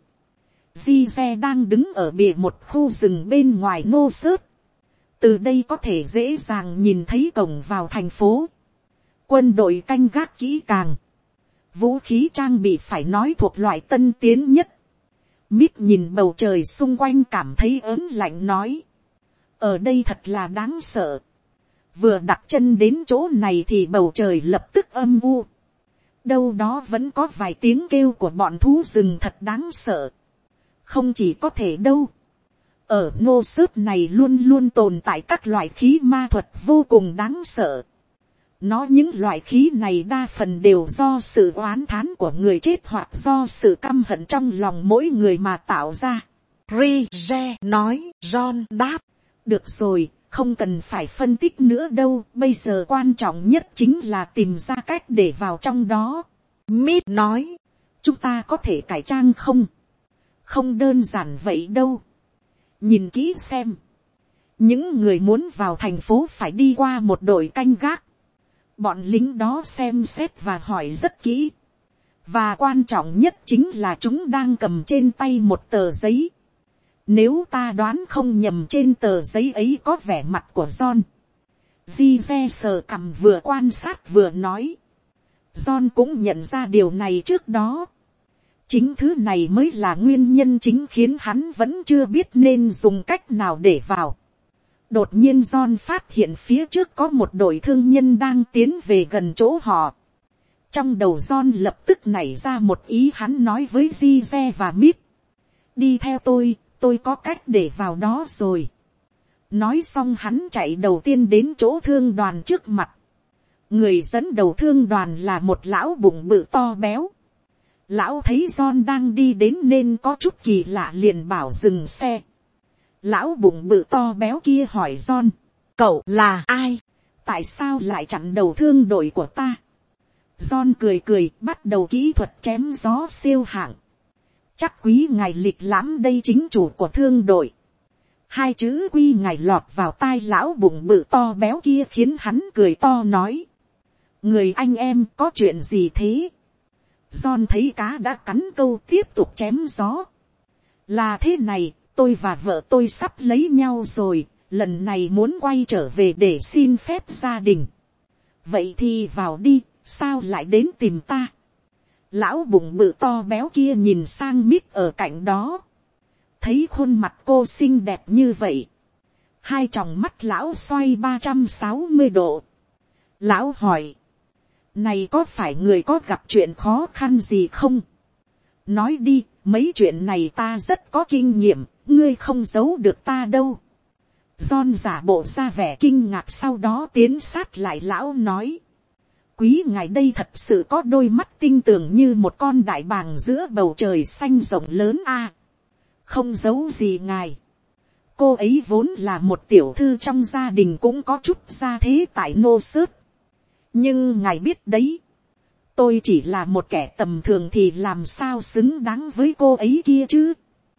Gise đang đứng ở bìa một khu rừng bên ngoài Nô Sớt. Từ đây có thể dễ dàng nhìn thấy cổng vào thành phố. Quân đội canh gác kỹ càng. Vũ khí trang bị phải nói thuộc loại tân tiến nhất. Mick nhìn bầu trời xung quanh cảm thấy ớn lạnh nói. Ở đây thật là đáng sợ. Vừa đặt chân đến chỗ này thì bầu trời lập tức âm u. Đâu đó vẫn có vài tiếng kêu của bọn thú rừng thật đáng sợ. Không chỉ có thể đâu. Ở Nô Sớt này luôn luôn tồn tại các loại khí ma thuật vô cùng đáng sợ. Những loại khí này đa phần đều do sự oán thán của người chết hoặc do sự căm hận trong lòng mỗi người mà tạo ra. Rige nói. John đáp. Được rồi, không cần phải phân tích nữa đâu. Bây giờ quan trọng nhất chính là tìm ra cách để vào trong đó. Mít nói. Chúng ta có thể cải trang không? Không đơn giản vậy đâu. Nhìn kỹ xem. Những người muốn vào thành phố phải đi qua một đội canh gác. Bọn lính đó xem xét và hỏi rất kỹ. Và quan trọng nhất chính là chúng đang cầm trên tay một tờ giấy. Nếu ta đoán không nhầm trên tờ giấy ấy có vẻ mặt của John. Gise sờ cằm vừa quan sát vừa nói. John cũng nhận ra điều này trước đó. Chính thứ này mới là nguyên nhân chính khiến hắn vẫn chưa biết nên dùng cách nào để vào. Đột nhiên John phát hiện phía trước có một đội thương nhân đang tiến về gần chỗ họ. Trong đầu John lập tức nảy ra một ý, hắn nói với Gise và Mick. Đi theo tôi có cách để vào đó rồi. Nói xong hắn chạy đầu tiên đến chỗ thương đoàn trước mặt. Người dẫn đầu thương đoàn là một lão bụng bự to béo. Lão thấy John đang đi đến nên có chút kỳ lạ liền bảo dừng xe. Lão bụng bự to béo kia hỏi John. Cậu là ai? Tại sao lại chặn đầu thương đội của ta? John cười cười bắt đầu kỹ thuật chém gió siêu hạng. Chắc quý ngài lịch lãm đây chính chủ của thương đội. Hai chữ quý ngài lọt vào tai lão bụng bự to béo kia khiến hắn cười to nói. Người anh em có chuyện gì thế? John thấy cá đã cắn câu tiếp tục chém gió. Là thế này, tôi và vợ tôi sắp lấy nhau rồi, lần này muốn quay trở về để xin phép gia đình. Vậy thì vào đi, sao lại đến tìm ta? Lão bụng bự to béo kia nhìn sang Mick ở cạnh đó. Thấy khuôn mặt cô xinh đẹp như vậy. Hai tròng mắt lão xoay 360 độ. Lão hỏi. Này có phải người có gặp chuyện khó khăn gì không? Nói đi, mấy chuyện này ta rất có kinh nghiệm, ngươi không giấu được ta đâu. John giả bộ ra vẻ kinh ngạc sau đó tiến sát lại lão nói. Quý ngài đây thật sự có đôi mắt tinh tường như một con đại bàng giữa bầu trời xanh rộng lớn a. Không giấu gì ngài. Cô ấy vốn là một tiểu thư trong gia đình cũng có chút gia thế tại Nô Sớt. Nhưng ngài biết đấy. Tôi chỉ là một kẻ tầm thường thì làm sao xứng đáng với cô ấy kia chứ.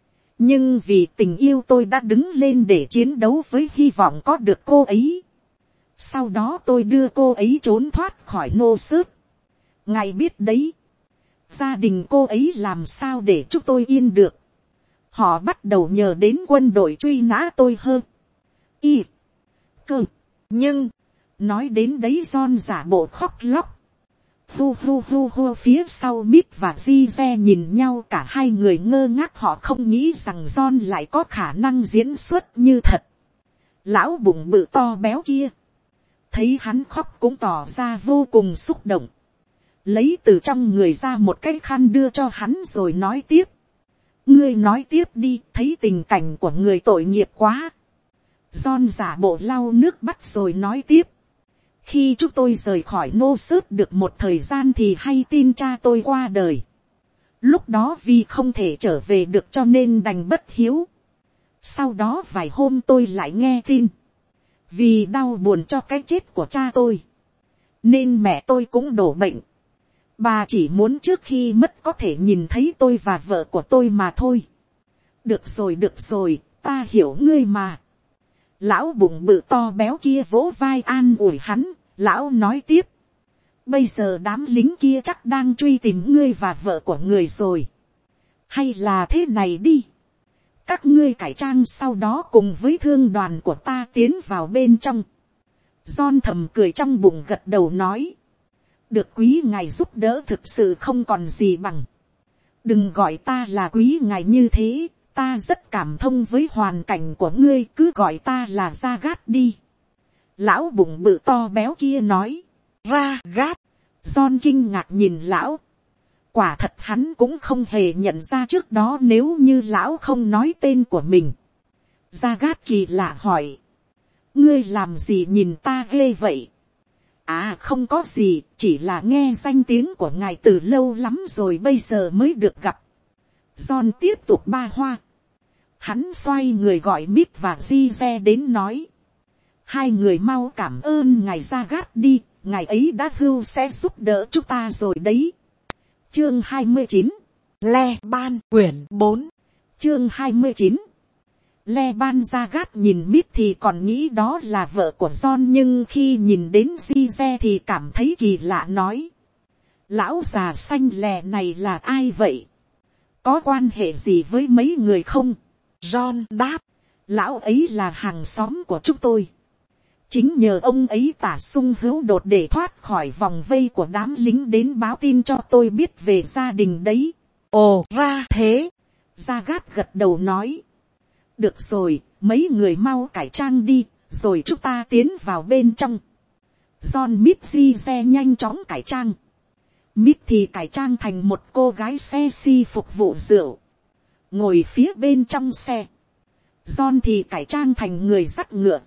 Nhưng vì tình yêu tôi đã đứng lên để chiến đấu với hy vọng có được cô ấy. Sau đó tôi đưa cô ấy trốn thoát khỏi Nô Sớt. Ngài biết đấy. Gia đình cô ấy làm sao để chúng tôi yên được. họ bắt đầu nhờ đến quân đội truy nã tôi hơn. Y. Cơ. Nhưng, nói đến đấy John giả bộ khóc lóc. Hu hu hu hu, phía sau Mít và Gize nhìn nhau, cả hai người ngơ ngác, họ không nghĩ rằng John lại có khả năng diễn xuất như thật. Lão bụng bự to béo kia, thấy hắn khóc cũng tỏ ra vô cùng xúc động, lấy từ trong người ra một cái khăn đưa cho hắn rồi nói tiếp. Ngươi nói tiếp đi, thấy tình cảnh của người tội nghiệp quá. John giả bộ lau nước mắt rồi nói tiếp. Khi chúng tôi rời khỏi Nô Sớt được một thời gian thì hay tin cha tôi qua đời. Lúc đó vì không thể trở về được cho nên đành bất hiếu. Sau đó vài hôm tôi lại nghe tin. Vì đau buồn cho cái chết của cha tôi, nên mẹ tôi cũng đổ bệnh. Bà chỉ muốn trước khi mất có thể nhìn thấy tôi và vợ của tôi mà thôi. Được rồi, ta hiểu ngươi mà. Lão bụng bự to béo kia vỗ vai an ủi hắn. Lão nói tiếp. Bây giờ đám lính kia chắc đang truy tìm ngươi và vợ của người rồi. Hay là thế này đi. Các ngươi cải trang sau đó cùng với thương đoàn của ta tiến vào bên trong. John thầm cười trong bụng gật đầu nói. Được quý ngài giúp đỡ thực sự không còn gì bằng. Đừng gọi ta là quý ngài như thế. Ta rất cảm thông với hoàn cảnh của ngươi, cứ gọi ta là Gia Gát đi. Lão bụng bự to béo kia nói. Ra Gát. John kinh ngạc nhìn lão. Quả thật hắn cũng không hề nhận ra trước đó nếu như lão không nói tên của mình. Gia Gát kỳ lạ hỏi. Ngươi làm gì nhìn ta ghê vậy? À không có gì, chỉ là nghe danh tiếng của ngài từ lâu lắm rồi bây giờ mới được gặp. John tiếp tục ba hoa. Hắn xoay người gọi Mít và Gize đến nói. Hai người mau cảm ơn ngài Gia Gát đi, ngài ấy đã hưu sẽ giúp đỡ chúng ta rồi đấy. Chương 29. Le Ban quyển 4. Chương 29. Le Ban. Gia Gát nhìn Mít thì còn nghĩ đó là vợ của John, nhưng khi nhìn đến Gize thì cảm thấy kỳ lạ nói. Lão già xanh lè này là ai vậy? Có quan hệ gì với mấy người không? John đáp. Lão ấy là hàng xóm của chúng tôi. Chính nhờ ông ấy tả sung hữu đột để thoát khỏi vòng vây của đám lính đến báo tin cho tôi biết về gia đình đấy. Ồ ra thế. Gia Gát gật đầu nói. Được rồi, mấy người mau cải trang đi, rồi chúng ta tiến vào bên trong. John Mít Gize nhanh chóng cải trang. Mít thì cải trang thành một cô gái xe si phục vụ rượu, ngồi phía bên trong xe. John thì cải trang thành người dắt ngựa.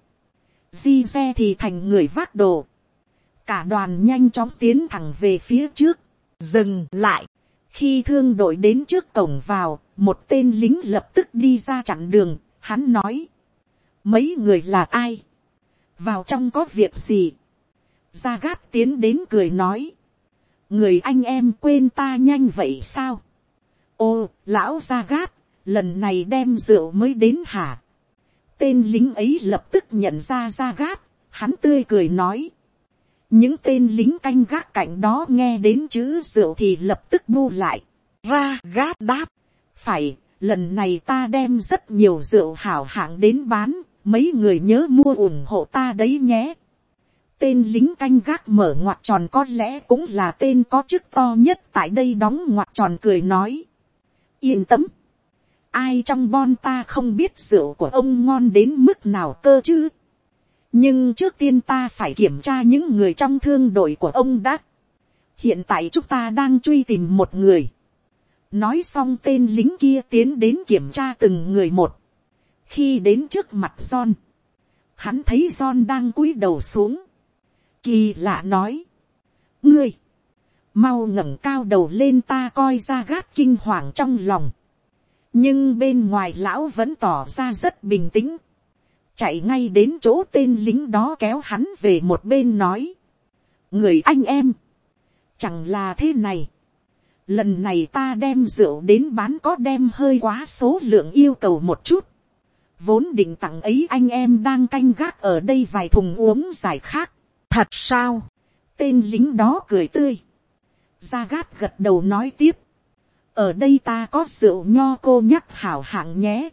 Gize thì thành người vác đồ. Cả đoàn nhanh chóng tiến thẳng về phía trước. Dừng lại. Khi thương đội đến trước cổng vào, một tên lính lập tức đi ra chặn đường. Hắn nói. Mấy người là ai? Vào trong có việc gì? Gia Gát tiến đến cười nói. Người anh em quên ta nhanh vậy sao? Ô, lão Gia Gát, lần này đem rượu mới đến hả? Tên lính ấy lập tức nhận ra Gia Gát, hắn tươi cười nói. Những tên lính canh gác cạnh đó nghe đến chữ rượu thì lập tức bu lại. Ra Gát đáp. Phải, lần này ta đem rất nhiều rượu hảo hạng đến bán, mấy người nhớ mua ủng hộ ta đấy nhé. Tên lính canh gác mở ngoặc tròn, có lẽ cũng là tên có chức to nhất tại đây, đóng ngoặc tròn cười nói. Yên tâm. Ai trong bon ta không biết rượu của ông ngon đến mức nào cơ chứ. Nhưng trước tiên ta phải kiểm tra những người trong thương đội của ông đã. Hiện tại chúng ta đang truy tìm một người. Nói xong tên lính kia tiến đến kiểm tra từng người một. Khi đến trước mặt John, hắn thấy John đang cúi đầu xuống. Kỳ lạ nói. Ngươi, mau ngẩng cao đầu lên, ta coi Gia Gát kinh hoàng trong lòng. Nhưng bên ngoài lão vẫn tỏ ra rất bình tĩnh. Chạy ngay đến chỗ tên lính đó kéo hắn về một bên nói. Người anh em, chẳng là thế này. Lần này ta đem rượu đến bán có đem hơi quá số lượng yêu cầu một chút. Vốn định tặng ấy anh em đang canh gác ở đây vài thùng uống giải khác. Thật sao? Tên lính đó cười tươi. Gia Gát gật đầu nói tiếp. Ở đây ta có rượu nho cô nhắc hảo hạng nhé.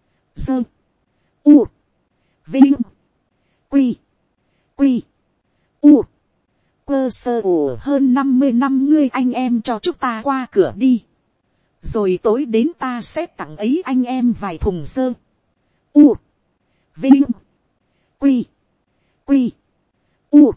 Dơ. U. Vinh. Quy. Quy. U. Cơ sơ ủ hơn 50 năm ngươi anh em cho chúng ta qua cửa đi. Rồi tối đến ta sẽ tặng ấy anh em vài thùng sơ. U. Vinh. Quy. Quy. U.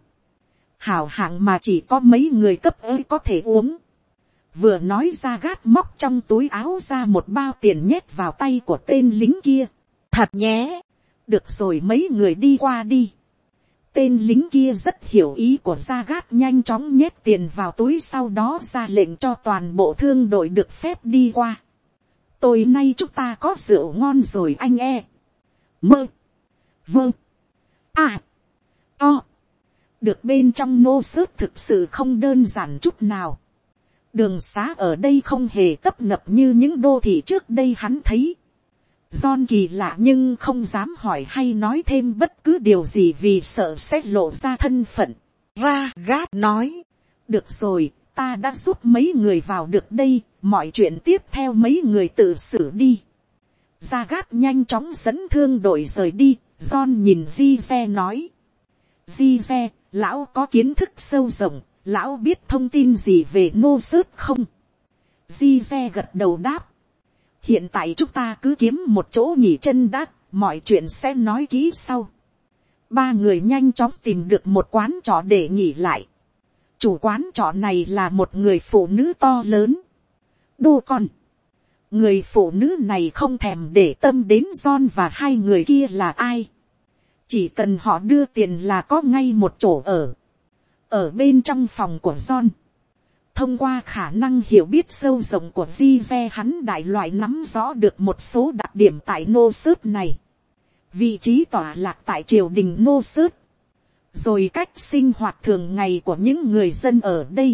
Hảo hạng mà chỉ có mấy người cấp ơi có thể uống. Vừa nói ra gát móc trong túi áo ra một bao tiền nhét vào tay của tên lính kia. Thật nhé. Được rồi mấy người đi qua đi. Tên lính kia rất hiểu ý của Gia Gát, nhanh chóng nhét tiền vào túi, sau đó ra lệnh cho toàn bộ thương đội được phép đi qua. Tối nay chúng ta có rượu ngon rồi anh e. Mơ. Vâng. À. To. Được bên trong nô sớt thực sự không đơn giản chút nào. Đường xá ở đây không hề tấp nập như những đô thị trước đây hắn thấy. John kỳ lạ nhưng không dám hỏi hay nói thêm bất cứ điều gì vì sợ sẽ lộ ra thân phận. Ra Gát nói. Được rồi, ta đã giúp mấy người vào được đây, mọi chuyện tiếp theo mấy người tự xử đi. Ra Gát nhanh chóng dẫn thương đội rời đi. John nhìn Di-ze nói. Di-ze, lão có kiến thức sâu rộng, lão biết thông tin gì về nô sớt không? Di-ze gật đầu đáp. Hiện tại chúng ta cứ kiếm một chỗ nghỉ chân đã, mọi chuyện sẽ nói kỹ sau. Ba người nhanh chóng tìm được một quán trọ để nghỉ lại. Chủ quán trọ này là một người phụ nữ to lớn. Đô con. Người phụ nữ này không thèm để tâm đến John và hai người kia là ai. Chỉ cần họ đưa tiền là có ngay một chỗ ở. Ở bên trong phòng của John. Thông qua khả năng hiểu biết sâu rộng của Di-ze, hắn đại loại nắm rõ được một số đặc điểm tại nô sớt này. Vị trí tọa lạc tại triều đình nô sớt. Rồi cách sinh hoạt thường ngày của những người dân ở đây.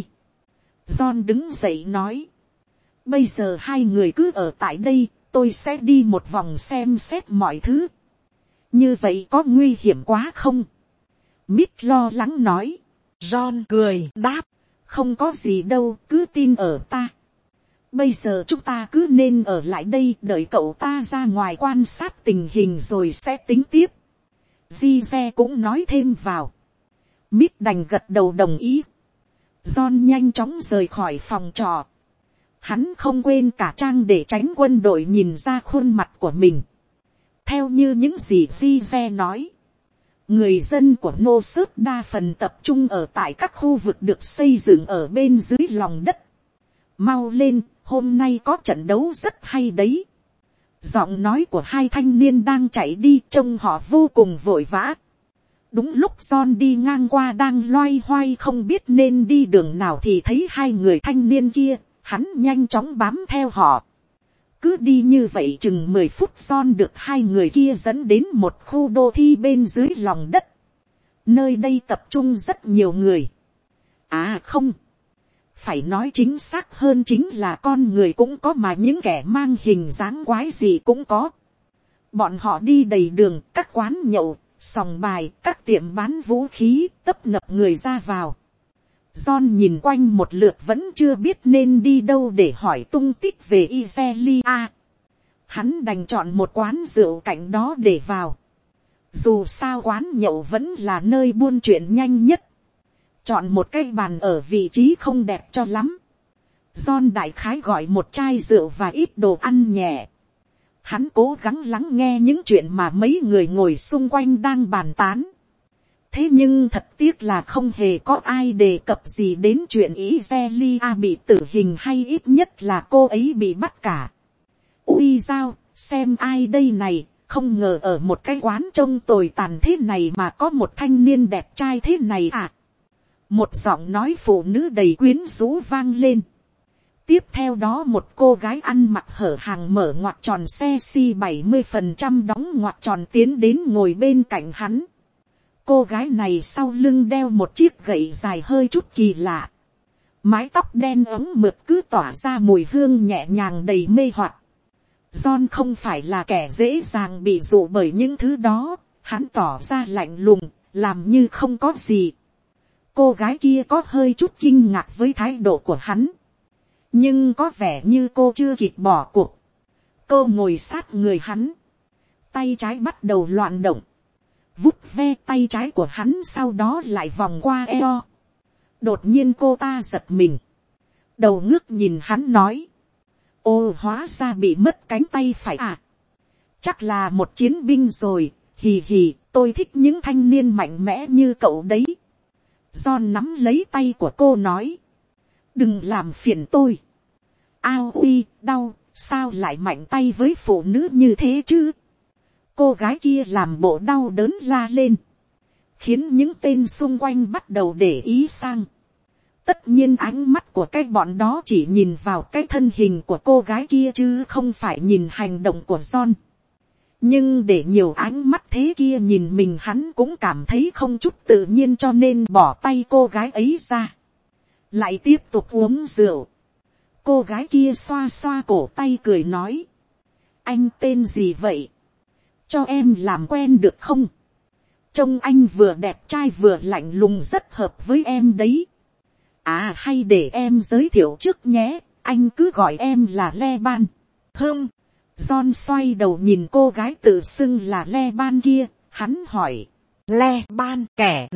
John đứng dậy nói. Bây giờ hai người cứ ở tại đây, tôi sẽ đi một vòng xem xét mọi thứ. Như vậy có nguy hiểm quá không? Mít lo lắng nói. John cười đáp. Không có gì đâu, cứ tin ở ta. Bây giờ chúng ta cứ nên ở lại đây, đợi cậu ta ra ngoài quan sát tình hình rồi sẽ tính tiếp. Di-ze cũng nói thêm vào. Mít đành gật đầu đồng ý. John nhanh chóng rời khỏi phòng trọ. Hắn không quên cả trang để tránh quân đội nhìn ra khuôn mặt của mình. Theo như những gì Di-ze nói. Người dân của nô sớt đa phần tập trung ở tại các khu vực được xây dựng ở bên dưới lòng đất. Mau lên, hôm nay có trận đấu rất hay đấy. Giọng nói của hai thanh niên đang chạy đi trông họ vô cùng vội vã. Đúng lúc John đi ngang qua đang loay hoay không biết nên đi đường nào thì thấy hai người thanh niên kia, hắn nhanh chóng bám theo họ. Cứ đi như vậy chừng 10 phút John được hai người kia dẫn đến một khu đô thị bên dưới lòng đất. Nơi đây tập trung rất nhiều người. À không. Phải nói chính xác hơn chính là con người cũng có mà những kẻ mang hình dáng quái gì cũng có. Bọn họ đi đầy đường, các quán nhậu, sòng bài, các tiệm bán vũ khí, tấp nập người ra vào. John nhìn quanh một lượt vẫn chưa biết nên đi đâu để hỏi tung tích về Iselia. Hắn đành chọn một quán rượu cạnh đó để vào. Dù sao quán nhậu vẫn là nơi buôn chuyện nhanh nhất. Chọn một cái bàn ở vị trí không đẹp cho lắm. John đại khái gọi một chai rượu và ít đồ ăn nhẹ. Hắn cố gắng lắng nghe những chuyện mà mấy người ngồi xung quanh đang bàn tán. Thế nhưng thật tiếc là không hề có ai đề cập gì đến chuyện Iselia bị tử hình hay ít nhất là cô ấy bị bắt cả. Ui dao, xem ai đây này, không ngờ ở một cái quán trông tồi tàn thế này mà có một thanh niên đẹp trai thế này à. Một giọng nói phụ nữ đầy quyến rũ vang lên. Tiếp theo đó một cô gái ăn mặc hở hàng mở ngoặc tròn xe si 70% đóng ngoặc tròn tiến đến ngồi bên cạnh hắn. Cô gái này sau lưng đeo một chiếc gậy dài hơi chút kỳ lạ. Mái tóc đen ống mượt cứ tỏa ra mùi hương nhẹ nhàng đầy mê hoặc. John không phải là kẻ dễ dàng bị dụ bởi những thứ đó. Hắn tỏ ra lạnh lùng, làm như không có gì. Cô gái kia có hơi chút kinh ngạc với thái độ của hắn. Nhưng có vẻ như cô chưa kịp bỏ cuộc. Cô ngồi sát người hắn. Tay trái bắt đầu loạn động. Vút ve tay trái của hắn, sau đó lại vòng qua eo. Đột nhiên cô ta giật mình. Đầu ngước nhìn hắn nói. Ô, hóa ra bị mất cánh tay phải à. Chắc là một chiến binh rồi. Hì hì, tôi thích những thanh niên mạnh mẽ như cậu đấy. John nắm lấy tay của cô nói. Đừng làm phiền tôi. Ao uy, đau, sao lại mạnh tay với phụ nữ như thế chứ. Cô gái kia làm bộ đau đớn la lên. Khiến những tên xung quanh bắt đầu để ý sang. Tất nhiên ánh mắt của cái bọn đó chỉ nhìn vào cái thân hình của cô gái kia chứ không phải nhìn hành động của John. Nhưng để nhiều ánh mắt thế kia nhìn mình, hắn cũng cảm thấy không chút tự nhiên, cho nên bỏ tay cô gái ấy ra. Lại tiếp tục uống rượu. Cô gái kia xoa xoa cổ tay cười nói. Anh tên gì vậy? Cho em làm quen được không? Trông anh vừa đẹp trai vừa lạnh lùng, rất hợp với em đấy. À, hay để em giới thiệu trước nhé, anh cứ gọi em là Leban. John xoay đầu nhìn cô gái tự xưng là Leban kia, hắn hỏi. Leban, kẻ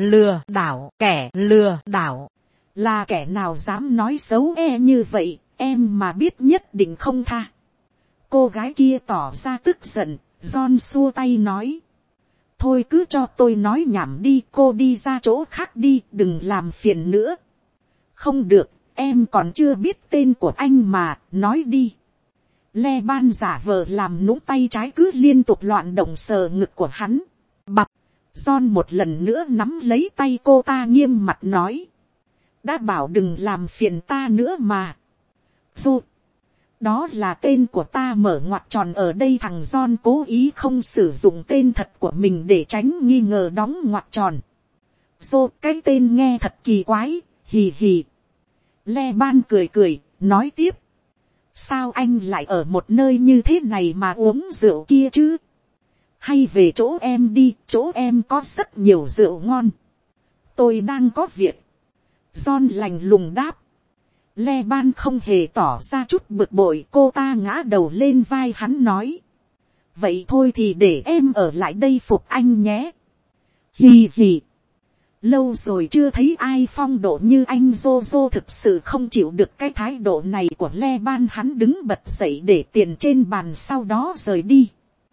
lừa đảo. Là kẻ nào dám nói xấu như vậy, em mà biết nhất định không tha. Cô gái kia tỏ ra tức giận. John xua tay nói. Thôi cứ cho tôi nói nhảm đi, cô đi ra chỗ khác đi, đừng làm phiền nữa. Không được, em còn chưa biết tên của anh mà, nói đi. Leban giả vờ làm nũng, tay trái cứ liên tục loạn động sờ ngực của hắn. Bập, John một lần nữa nắm lấy tay cô ta, nghiêm mặt nói. Đã bảo đừng làm phiền ta nữa mà. Dù, đó là tên của ta, mở ngoặc tròn. Ở đây thằng John cố ý không sử dụng tên thật của mình để tránh nghi ngờ, đóng ngoặc tròn. Dù, cái tên nghe thật kỳ quái, hì hì. Leban cười cười, nói tiếp. Sao anh lại ở một nơi như thế này mà uống rượu kia chứ? Hay về chỗ em đi, chỗ em có rất nhiều rượu ngon. Tôi đang có việc. John lạnh lùng đáp. Leban không hề tỏ ra chút bực bội, cô ta ngã đầu lên vai hắn nói. Vậy thôi thì để em ở lại đây phục anh nhé. Hì hì. Lâu rồi chưa thấy ai phong độ như anh. Jojo thực sự không chịu được cái thái độ này của Leban, hắn đứng bật dậy để tiền trên bàn, sau đó rời đi.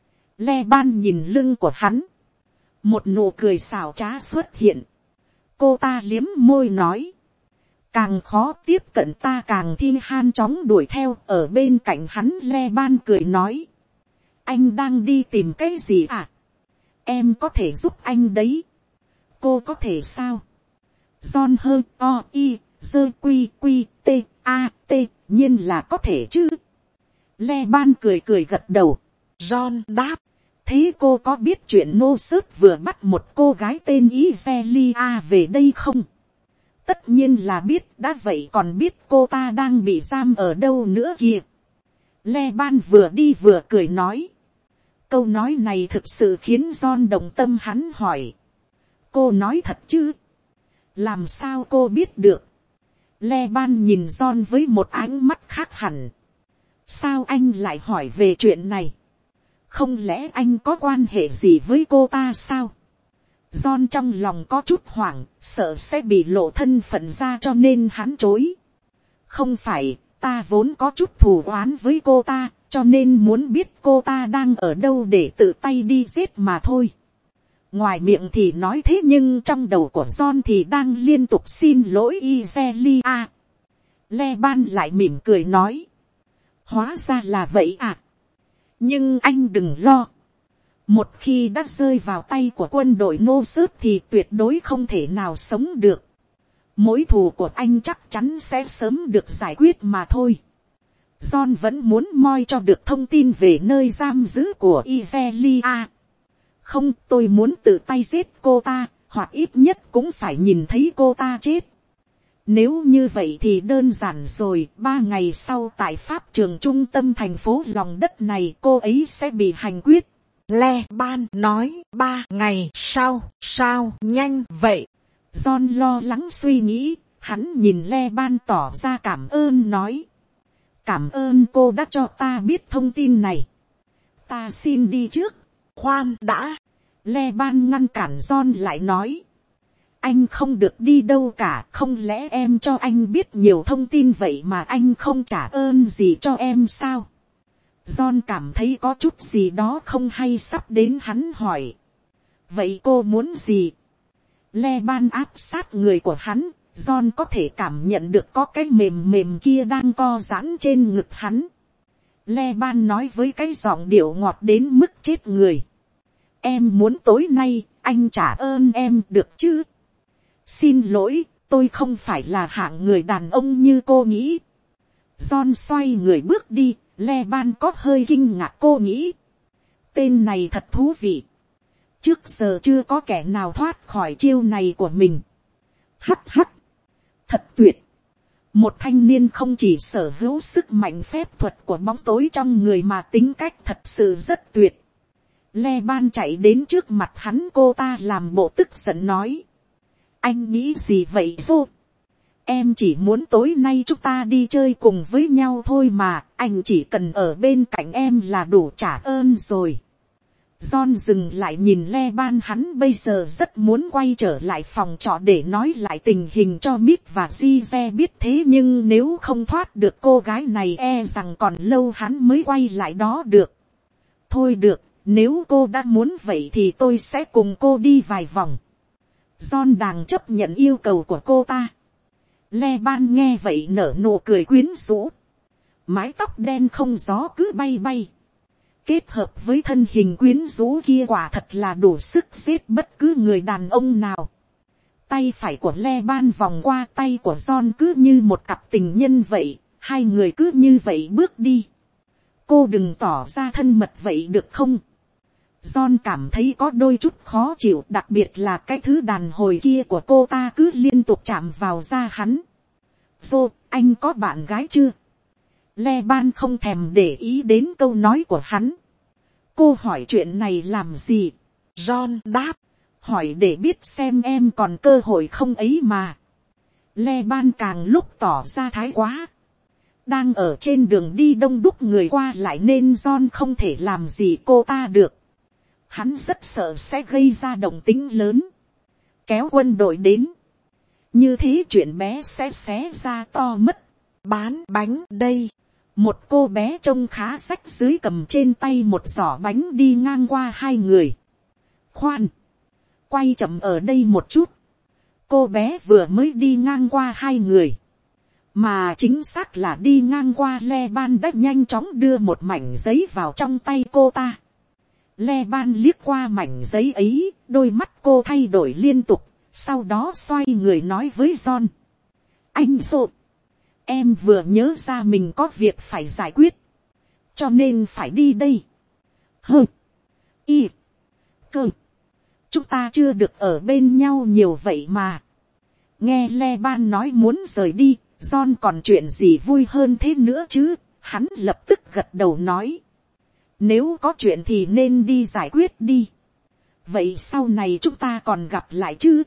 Leban nhìn lưng của hắn. Một nụ cười xảo trá xuất hiện. Cô ta liếm môi nói. Càng khó tiếp cận ta càng thi han chóng đuổi theo. Ở bên cạnh hắn, Leban cười nói. Anh đang đi tìm cái gì à? Em có thể giúp anh đấy. Cô có thể sao? John hơi o i dơ quy quy t a t, nhiên là có thể chứ. Leban cười cười gật đầu. John đáp. Thế cô có biết chuyện nô sớt vừa bắt một cô gái tên Izelia về đây không? Tất nhiên là biết, đã vậy còn biết cô ta đang bị giam ở đâu nữa kìa. Leban vừa đi vừa cười nói. Câu nói này thực sự khiến John động tâm, hắn hỏi. Cô nói thật chứ? Làm sao cô biết được? Leban nhìn John với một ánh mắt khác hẳn. Sao anh lại hỏi về chuyện này? Không lẽ anh có quan hệ gì với cô ta sao? John trong lòng có chút hoảng, sợ sẽ bị lộ thân phận ra, cho nên hắn chối. Không phải, ta vốn có chút thù oán với cô ta, cho nên muốn biết cô ta đang ở đâu để tự tay đi giết mà thôi. Ngoài miệng thì nói thế, nhưng trong đầu của John thì đang liên tục xin lỗi Izelia. Leban lại mỉm cười nói. Hóa ra là vậy à? Nhưng anh đừng lo. Một khi đã rơi vào tay của quân đội nô sớt thì tuyệt đối không thể nào sống được. Mối thù của anh chắc chắn sẽ sớm được giải quyết mà thôi. John vẫn muốn moi cho được thông tin về nơi giam giữ của Izelia. Không, tôi muốn tự tay giết cô ta, hoặc ít nhất cũng phải nhìn thấy cô ta chết. Nếu như vậy thì đơn giản rồi, 3 ngày sau tại pháp trường trung tâm thành phố lòng đất này, cô ấy sẽ bị hành quyết. Leban nói 3 ngày sau, sao nhanh vậy? John lo lắng suy nghĩ, hắn nhìn Leban tỏ ra cảm ơn nói. Cảm ơn cô đã cho ta biết thông tin này. Ta xin đi trước. Khoan đã. Levan ngăn cản John lại nói. Anh không được đi đâu cả. Không lẽ em cho anh biết nhiều thông tin vậy mà anh không trả ơn gì cho em sao? John cảm thấy có chút gì đó không hay sắp đến, hắn hỏi. Vậy cô muốn gì? Levan áp sát người của hắn. John có thể cảm nhận được có cái mềm mềm kia đang co giãn trên ngực hắn. Levan nói với cái giọng điệu ngọt đến mức chết người. Em muốn tối nay anh trả ơn em được chứ? Xin lỗi, tôi không phải là hạng người đàn ông như cô nghĩ. John xoay người bước đi. Levan có hơi kinh ngạc, cô nghĩ. Tên này thật thú vị. Trước giờ chưa có kẻ nào thoát khỏi chiêu này của mình. Hắc hắc. Thật tuyệt. Một thanh niên không chỉ sở hữu sức mạnh phép thuật của bóng tối trong người mà tính cách thật sự rất tuyệt. Levan chạy đến trước mặt hắn, cô ta làm bộ tức giận nói. Anh nghĩ gì vậy Joe? Em chỉ muốn tối nay chúng ta đi chơi cùng với nhau thôi mà, anh chỉ cần ở bên cạnh em là đủ trả ơn rồi. John dừng lại nhìn Levan, hắn bây giờ rất muốn quay trở lại phòng trọ để nói lại tình hình cho Mick và Gise biết, thế nhưng nếu không thoát được cô gái này e rằng còn lâu hắn mới quay lại đó được. Thôi được, nếu cô đã muốn vậy thì tôi sẽ cùng cô đi vài vòng. John đang chấp nhận yêu cầu của cô ta. Levan nghe vậy nở nụ cười quyến rũ. Mái tóc đen không gió cứ bay bay. Kết hợp với thân hình quyến rũ kia quả thật là đủ sức giết bất cứ người đàn ông nào. Tay phải của Levan vòng qua tay của John cứ như một cặp tình nhân vậy. Hai người cứ như vậy bước đi. Cô đừng tỏ ra thân mật vậy được không? John cảm thấy có đôi chút khó chịu, đặc biệt là cái thứ đàn hồi kia của cô ta cứ liên tục chạm vào da hắn. Joe, anh có bạn gái chưa? Levan không thèm để ý đến câu nói của hắn. Cô hỏi chuyện này làm gì? John đáp. Hỏi để biết xem em còn cơ hội không ấy mà. Levan càng lúc tỏ ra thái quá. Đang ở trên đường đi đông đúc người qua lại nên John không thể làm gì cô ta được. Hắn rất sợ sẽ gây ra động tĩnh lớn. Kéo quân đội đến. Như thế chuyện bé sẽ xé ra to mất. Bán bánh đây. Một cô bé trông khá xách dưới cầm trên tay một giỏ bánh đi ngang qua hai người. Khoan. Quay chậm ở đây một chút. Cô bé vừa mới đi ngang qua hai người. Mà chính xác là đi ngang qua Levan đã nhanh chóng đưa một mảnh giấy vào trong tay cô ta. Levan liếc qua mảnh giấy ấy, đôi mắt cô thay đổi liên tục, sau đó xoay người nói với John. Anh Joe, em vừa nhớ ra mình có việc phải giải quyết, cho nên phải đi đây. Hơ, y, cơ, chúng ta chưa được ở bên nhau nhiều vậy mà. Nghe Levan nói muốn rời đi, John còn chuyện gì vui hơn thế nữa chứ, hắn lập tức gật đầu nói. Nếu có chuyện thì nên đi giải quyết đi. Vậy sau này chúng ta còn gặp lại chứ?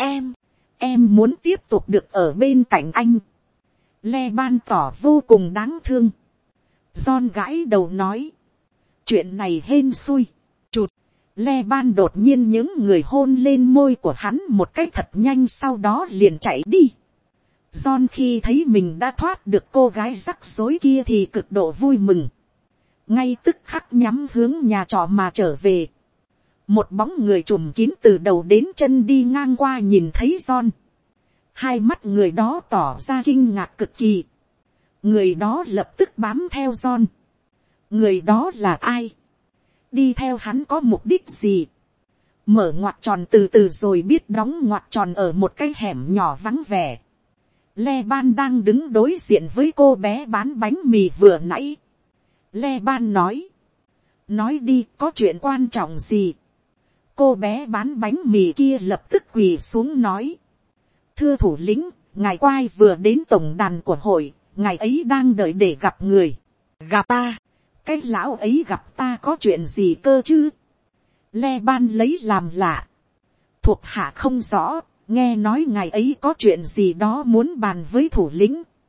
Em muốn tiếp tục được ở bên cạnh anh. Levan tỏ vô cùng đáng thương. John gãi đầu nói. Chuyện này hên xui. Chụt. Levan đột nhiên những người hôn lên môi của hắn một cách thật nhanh, sau đó liền chạy đi. John khi thấy mình đã thoát được cô gái rắc rối kia thì cực độ vui mừng. Ngay tức khắc nhắm hướng nhà trọ mà trở về. Một bóng người trùm kín từ đầu đến chân đi ngang qua nhìn thấy John. Hai mắt người đó tỏ ra kinh ngạc cực kỳ. Người đó lập tức bám theo John. Người đó là ai? Đi theo hắn có mục đích gì? Mở ngoặc tròn từ từ rồi biết đóng ngoặc tròn ở một cái hẻm nhỏ vắng vẻ. Levan đang đứng đối diện với cô bé bán bánh mì vừa nãy. Levan nói. Nói đi, có chuyện quan trọng gì? Cô bé bán bánh mì kia lập tức quỳ xuống nói. Thưa thủ lĩnh, ngài Quai vừa đến tổng đàn của hội, ngài ấy đang đợi để gặp người. Gặp ta? Cái lão ấy gặp ta có chuyện gì cơ chứ? Levan lấy làm lạ. Thuộc hạ không rõ, nghe nói ngài ấy có chuyện gì đó muốn bàn với thủ lĩnh.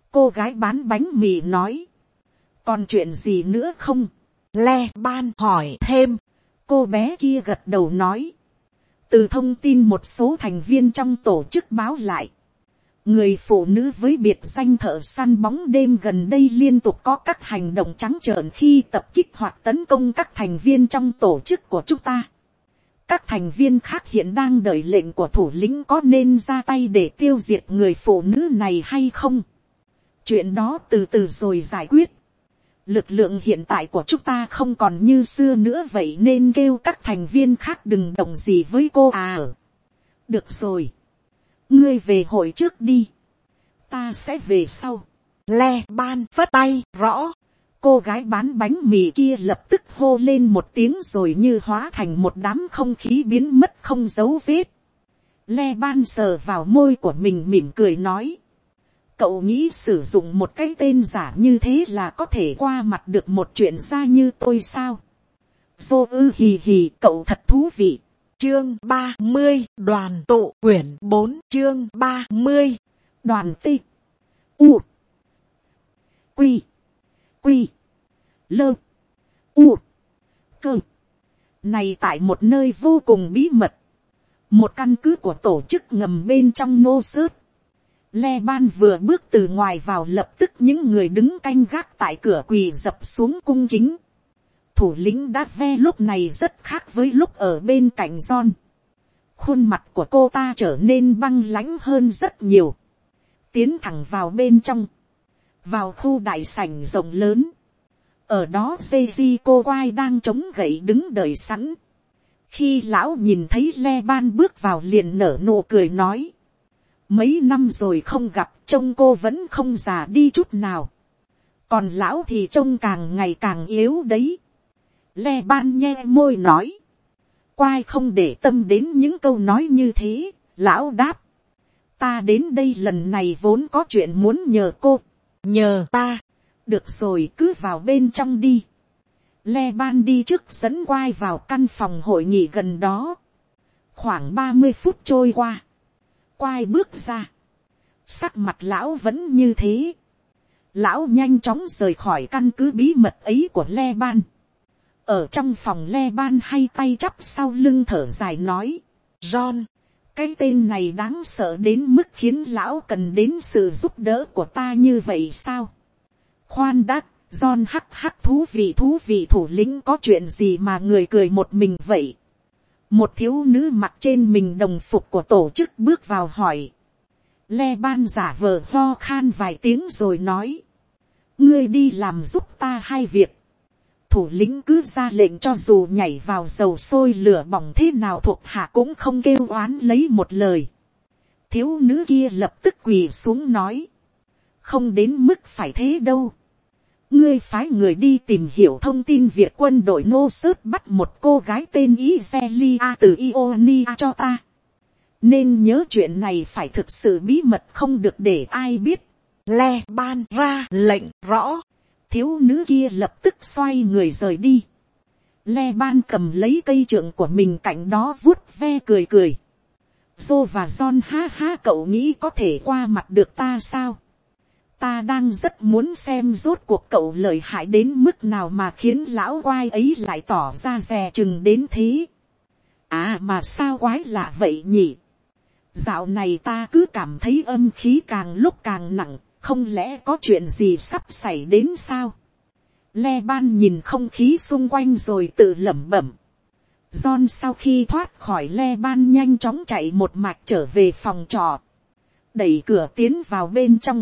Cô gái bán bánh mì nói. Còn chuyện gì nữa không? Le Ban hỏi thêm. Cô bé kia gật đầu nói. Từ thông tin một số thành viên trong tổ chức báo lại, người phụ nữ với biệt danh thợ săn bóng đêm gần đây liên tục có các hành động trắng trợn khi tập kích hoặc tấn công các thành viên trong tổ chức của chúng ta. Các thành viên khác hiện đang đợi lệnh của thủ lĩnh có nên ra tay để tiêu diệt người phụ nữ này hay không. Chuyện đó từ từ rồi giải quyết. Lực lượng hiện tại của chúng ta không còn như xưa nữa, vậy nên kêu các thành viên khác đừng động gì với cô à. Được rồi. Ngươi về hội trước đi. Ta sẽ về sau. Le Ban phất tay, rõ. Cô gái bán bánh mì kia lập tức hô lên một tiếng rồi như hóa thành một đám không khí biến mất không dấu vết. Le Ban sờ vào môi của mình mỉm cười nói. Cậu nghĩ sử dụng một cái tên giả như thế là có thể qua mặt được một chuyện ra như tôi sao? Dô hì hì, cậu thật thú vị. Chương 30, đoàn tụ quyển 4, chương 30. Đoàn tị. U. Quy. Quy. Lơ. U. Cơ. Này tại một nơi vô cùng bí mật. Một căn cứ của tổ chức ngầm bên trong nô sớt. Le Ban vừa bước từ ngoài vào, lập tức những người đứng canh gác tại cửa quỳ dập xuống cung kính. Thủ lĩnh đã ve lúc này rất khác với lúc ở bên cạnh John. Khuôn mặt của cô ta trở nên băng lãnh hơn rất nhiều. Tiến thẳng vào bên trong. Vào khu đại sảnh rộng lớn. Ở đó Seiji Kawai đang chống gậy đứng đợi sẵn. Khi lão nhìn thấy Le Ban bước vào liền nở nụ cười nói. Mấy năm rồi không gặp, trông cô vẫn không già đi chút nào. Còn lão thì trông càng ngày càng yếu đấy. Le Ban nhe môi nói. Quai không để tâm đến những câu nói như thế, lão đáp. Ta đến đây lần này vốn có chuyện muốn nhờ cô. Nhờ ta? Được rồi, cứ vào bên trong đi. Le Ban đi trước dẫn Quai vào căn phòng hội nghị gần đó. Khoảng 30 phút trôi qua. Quai bước ra. Sắc mặt lão vẫn như thế. Lão nhanh chóng rời khỏi căn cứ bí mật ấy của Le Ban. Ở trong phòng Le Ban hay tay chắp sau lưng thở dài nói. John, cái tên này đáng sợ đến mức khiến lão cần đến sự giúp đỡ của ta như vậy sao? Khoan đã, John hắc hắc, thú vị thủ lĩnh có chuyện gì mà người cười một mình vậy? Một thiếu nữ mặc trên mình đồng phục của tổ chức bước vào hỏi. Le Ban giả vờ ho khan vài tiếng rồi nói. Ngươi đi làm giúp ta hai việc. Thủ lĩnh cứ ra lệnh cho dù nhảy vào dầu sôi lửa bỏng thế nào thuộc hạ cũng không kêu oán lấy một lời. Thiếu nữ kia lập tức quỳ xuống nói. Không đến mức phải thế đâu. Ngươi phái người đi tìm hiểu thông tin việc quân đội nô sớt bắt một cô gái tên Izelia từ Ionia cho ta. Nên nhớ chuyện này phải thực sự bí mật, không được để ai biết. Le Ban ra lệnh, rõ. Thiếu nữ kia lập tức xoay người rời đi. Le Ban cầm lấy cây trượng của mình cạnh đó vuốt ve cười cười. Joe và John ha ha, cậu nghĩ có thể qua mặt được ta sao? Ta đang rất muốn xem rốt cuộc cậu lợi hại đến mức nào mà khiến lão quai ấy lại tỏ ra dè chừng đến thế. À mà sao quái lạ vậy nhỉ? Dạo này ta cứ cảm thấy âm khí càng lúc càng nặng, không lẽ có chuyện gì sắp xảy đến sao? Le Ban nhìn không khí xung quanh rồi tự lẩm bẩm. John sau khi thoát khỏi Le Ban nhanh chóng chạy một mạch trở về phòng trọ. Đẩy cửa tiến vào bên trong.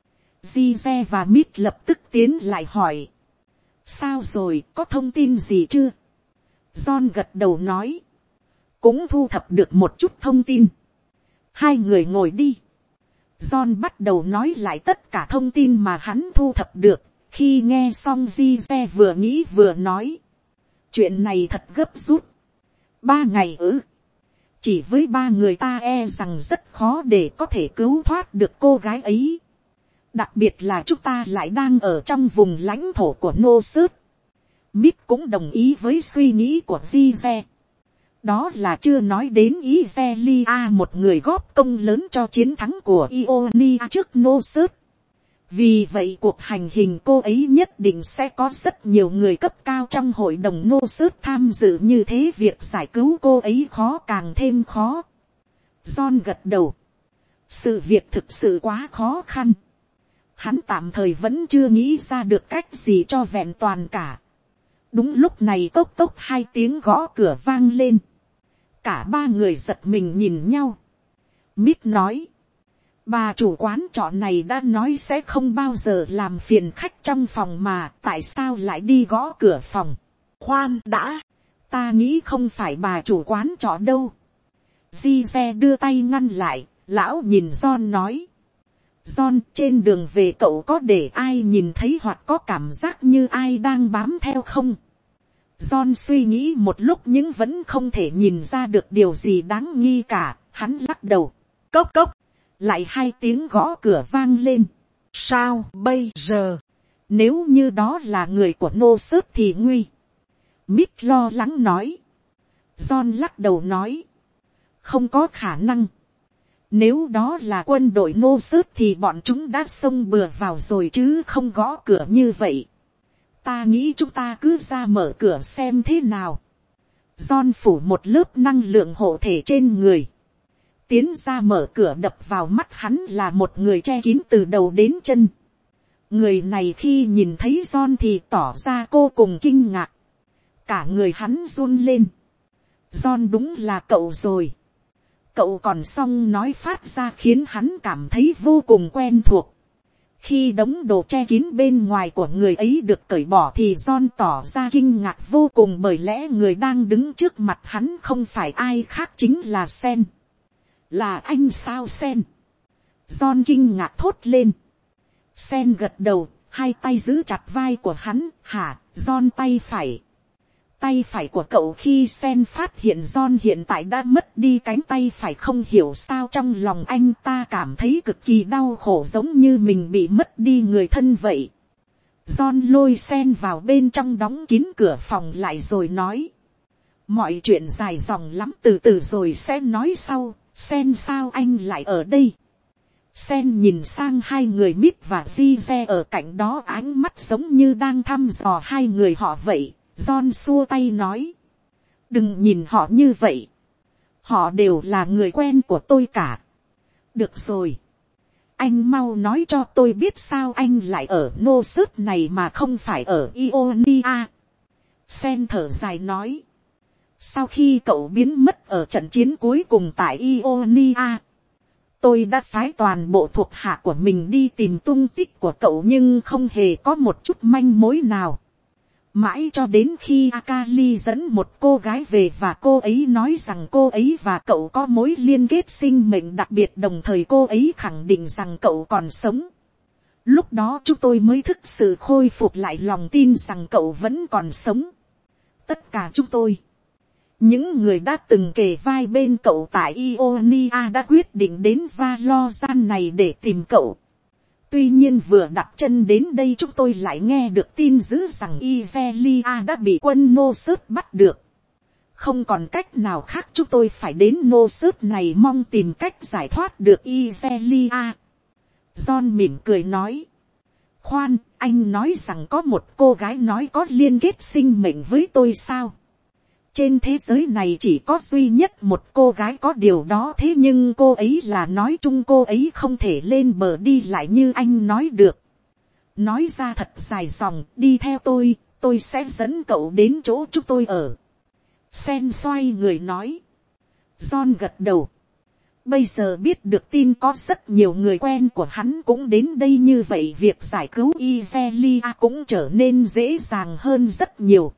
Gize và Mít lập tức tiến lại hỏi. Sao rồi, có thông tin gì chưa? John gật đầu nói. Cũng thu thập được một chút thông tin. Hai người ngồi đi. John bắt đầu nói lại tất cả thông tin mà hắn thu thập được. Khi nghe xong Gize vừa nghĩ vừa nói. Chuyện này thật gấp rút. 3 ngày ư? Chỉ với 3 người ta e rằng rất khó để có thể cứu thoát được cô gái ấy. Đặc biệt là chúng ta lại đang ở trong vùng lãnh thổ của nô sớt. Mít cũng đồng ý với suy nghĩ của Gize. Đó là chưa nói đến Izelia, một người góp công lớn cho chiến thắng của Ionia trước nô sớt. Vì vậy cuộc hành hình cô ấy nhất định sẽ có rất nhiều người cấp cao trong hội đồng nô sớt tham dự, như thế việc giải cứu cô ấy khó càng thêm khó. John gật đầu. Sự việc thực sự quá khó khăn. Hắn tạm thời vẫn chưa nghĩ ra được cách gì cho vẹn toàn cả. Đúng lúc này cốc cốc 2 tiếng gõ cửa vang lên. Cả 3 người giật mình nhìn nhau. Mít nói. Bà chủ quán trọ này đã nói sẽ không bao giờ làm phiền khách trong phòng mà, tại sao lại đi gõ cửa phòng? Khoan đã, ta nghĩ không phải bà chủ quán trọ đâu. Zize đưa tay ngăn lại, lão nhìn John nói. John, trên đường về cậu có để ai nhìn thấy hoặc có cảm giác như ai đang bám theo không? John suy nghĩ một lúc nhưng vẫn không thể nhìn ra được điều gì đáng nghi cả, hắn lắc đầu. Cốc cốc. Lại 2 tiếng gõ cửa vang lên. Sao bây giờ? Nếu như đó là người của nô sớt thì nguy. Mít lo lắng nói. John lắc đầu nói. Không có khả năng. Nếu đó là quân đội nô sớt thì bọn chúng đã xông bừa vào rồi chứ không gõ cửa như vậy. Ta nghĩ chúng ta cứ ra mở cửa xem thế nào. John phủ một lớp năng lượng hộ thể trên người. Tiến ra mở cửa, đập vào mắt hắn là một người che kín từ đầu đến chân. Người này khi nhìn thấy John thì tỏ ra vô cùng kinh ngạc. Cả người hắn run lên. John đúng là cậu rồi. Cậu còn xong nói phát ra khiến hắn cảm thấy vô cùng quen thuộc. Khi đống đồ che kín bên ngoài của người ấy được cởi bỏ thì John tỏ ra kinh ngạc vô cùng, bởi lẽ người đang đứng trước mặt hắn không phải ai khác chính là Sen. Là anh sao Sen? John kinh ngạc thốt lên. Sen gật đầu, 2 tay giữ chặt vai của hắn. Hả? John tay phải. Tay phải của cậu. Khi Sen phát hiện John hiện tại đã mất đi cánh tay phải, không hiểu sao trong lòng anh ta cảm thấy cực kỳ đau khổ, giống như mình bị mất đi người thân vậy. John lôi Sen vào bên trong, đóng kín cửa phòng lại rồi nói. Mọi chuyện dài dòng lắm, từ từ rồi sẽ nói sau. Sen sao anh lại ở đây? Sen nhìn sang 2 người Mít và Zize ở cạnh đó, ánh mắt giống như đang thăm dò 2 người họ vậy. John xua tay nói. Đừng nhìn họ như vậy. Họ đều là người quen của tôi cả. Được rồi. Anh mau nói cho tôi biết sao anh lại ở nô sớt này mà không phải ở Ionia. Sen thở dài nói. Sau khi cậu biến mất ở trận chiến cuối cùng tại Ionia, tôi đã phái toàn bộ thuộc hạ của mình đi tìm tung tích của cậu nhưng không hề có một chút manh mối nào. Mãi cho đến khi Akali dẫn một cô gái về và cô ấy nói rằng cô ấy và cậu có mối liên kết sinh mệnh đặc biệt, đồng thời cô ấy khẳng định rằng cậu còn sống. Lúc đó chúng tôi mới thực sự khôi phục lại lòng tin rằng cậu vẫn còn sống. Tất cả chúng tôi, những người đã từng kề vai bên cậu tại Ionia, đã quyết định đến Valorant này để tìm cậu. Tuy nhiên vừa đặt chân đến đây chúng tôi lại nghe được tin dữ rằng Izelia đã bị quân nô sớt bắt được. Không còn cách nào khác, chúng tôi phải đến nô sớt này mong tìm cách giải thoát được Izelia. John mỉm cười nói. Khoan, anh nói rằng có một cô gái nói có liên kết sinh mệnh với tôi sao? Trên thế giới này chỉ có duy nhất một cô gái có điều đó, thế nhưng cô ấy là nói chung cô ấy không thể lên bờ đi lại như anh nói được. Nói ra thật dài dòng, đi theo tôi sẽ dẫn cậu đến chỗ chúng tôi ở. Sen xoay người nói. John gật đầu. Bây giờ biết được tin có rất nhiều người quen của hắn cũng đến đây, như vậy việc giải cứu Izelia cũng trở nên dễ dàng hơn rất nhiều.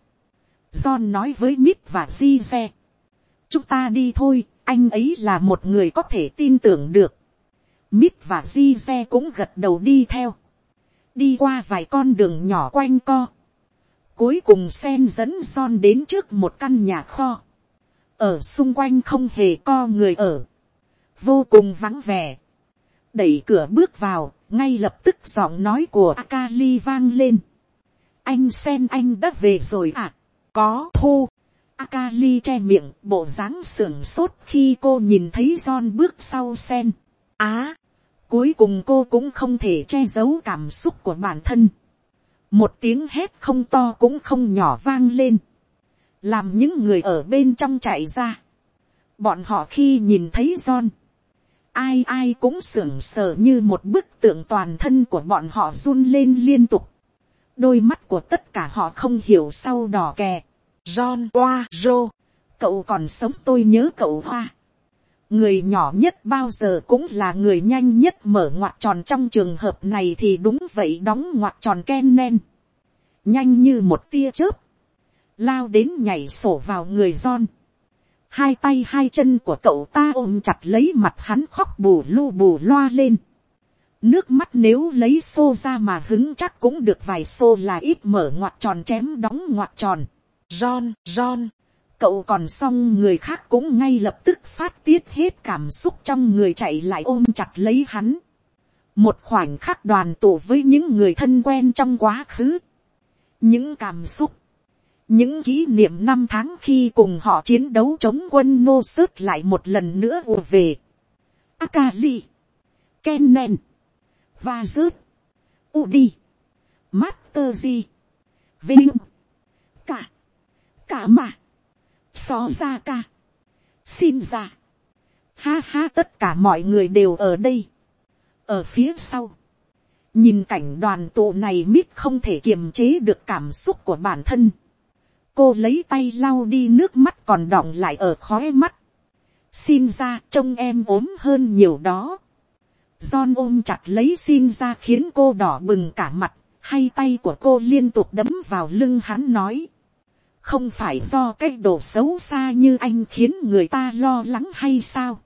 John nói với Mít và Zize. Chúng ta đi thôi, anh ấy là một người có thể tin tưởng được. Mít và Zize cũng gật đầu đi theo. Đi qua vài con đường nhỏ quanh co. Cuối cùng Sen dẫn John đến trước một căn nhà kho. Ở xung quanh không hề có người ở. Vô cùng vắng vẻ. Đẩy cửa bước vào, ngay lập tức giọng nói của Akali vang lên. Anh Sen, anh đã về rồi à? Có thu. Akali che miệng, bộ dáng sưởng sốt khi cô nhìn thấy John bước sau Sen. Á, Cuối cùng cô cũng không thể che giấu cảm xúc của bản thân. Một tiếng hét không to cũng không nhỏ vang lên. Làm những người ở bên trong chạy ra. Bọn họ khi nhìn thấy John. Ai ai cũng sững sờ như một bức tượng, toàn thân của bọn họ run lên liên tục. Đôi mắt của tất cả họ không hiểu sau đỏ kè. John Poirot, cậu còn sống, tôi nhớ cậu Hoa. Người nhỏ nhất bao giờ cũng là người nhanh nhất mở ngoặc tròn, trong trường hợp này thì đúng vậy, đóng ngoặc tròn Kennen. Nhanh như một tia chớp. Lao đến nhảy sổ vào người John. Hai tay hai chân của cậu ta ôm chặt lấy mặt hắn, khóc bù lu loa lên. Nước mắt nếu lấy xô ra mà hứng chắc cũng được vài xô là ít, mở ngoặc tròn chém đóng ngoặc tròn. John, cậu còn xong, người khác cũng ngay lập tức phát tiết hết cảm xúc trong người, chạy lại ôm chặt lấy hắn. Một khoảnh khắc đoàn tụ với những người thân quen trong quá khứ. Những cảm xúc, những kỷ niệm năm tháng khi cùng họ chiến đấu chống quân Nô Sớt lại một lần nữa ùa về. Akali, Kennen, và rớt, Udi, Master G, Vinh, cả mà, so ra ca, xin ra. Ha ha, tất cả mọi người đều ở đây. Ở phía sau, nhìn cảnh đoàn tụ này, Mít không thể kiềm chế được cảm xúc của bản thân. Cô lấy tay lau đi nước mắt còn đọng lại ở khóe mắt. Xin ra, trông em ốm hơn nhiều đó. John ôm chặt lấy xin ra khiến cô đỏ bừng cả mặt, hay tay của cô liên tục đấm vào lưng hắn, nói. Không phải do cái đồ xấu xa như anh khiến người ta lo lắng hay sao?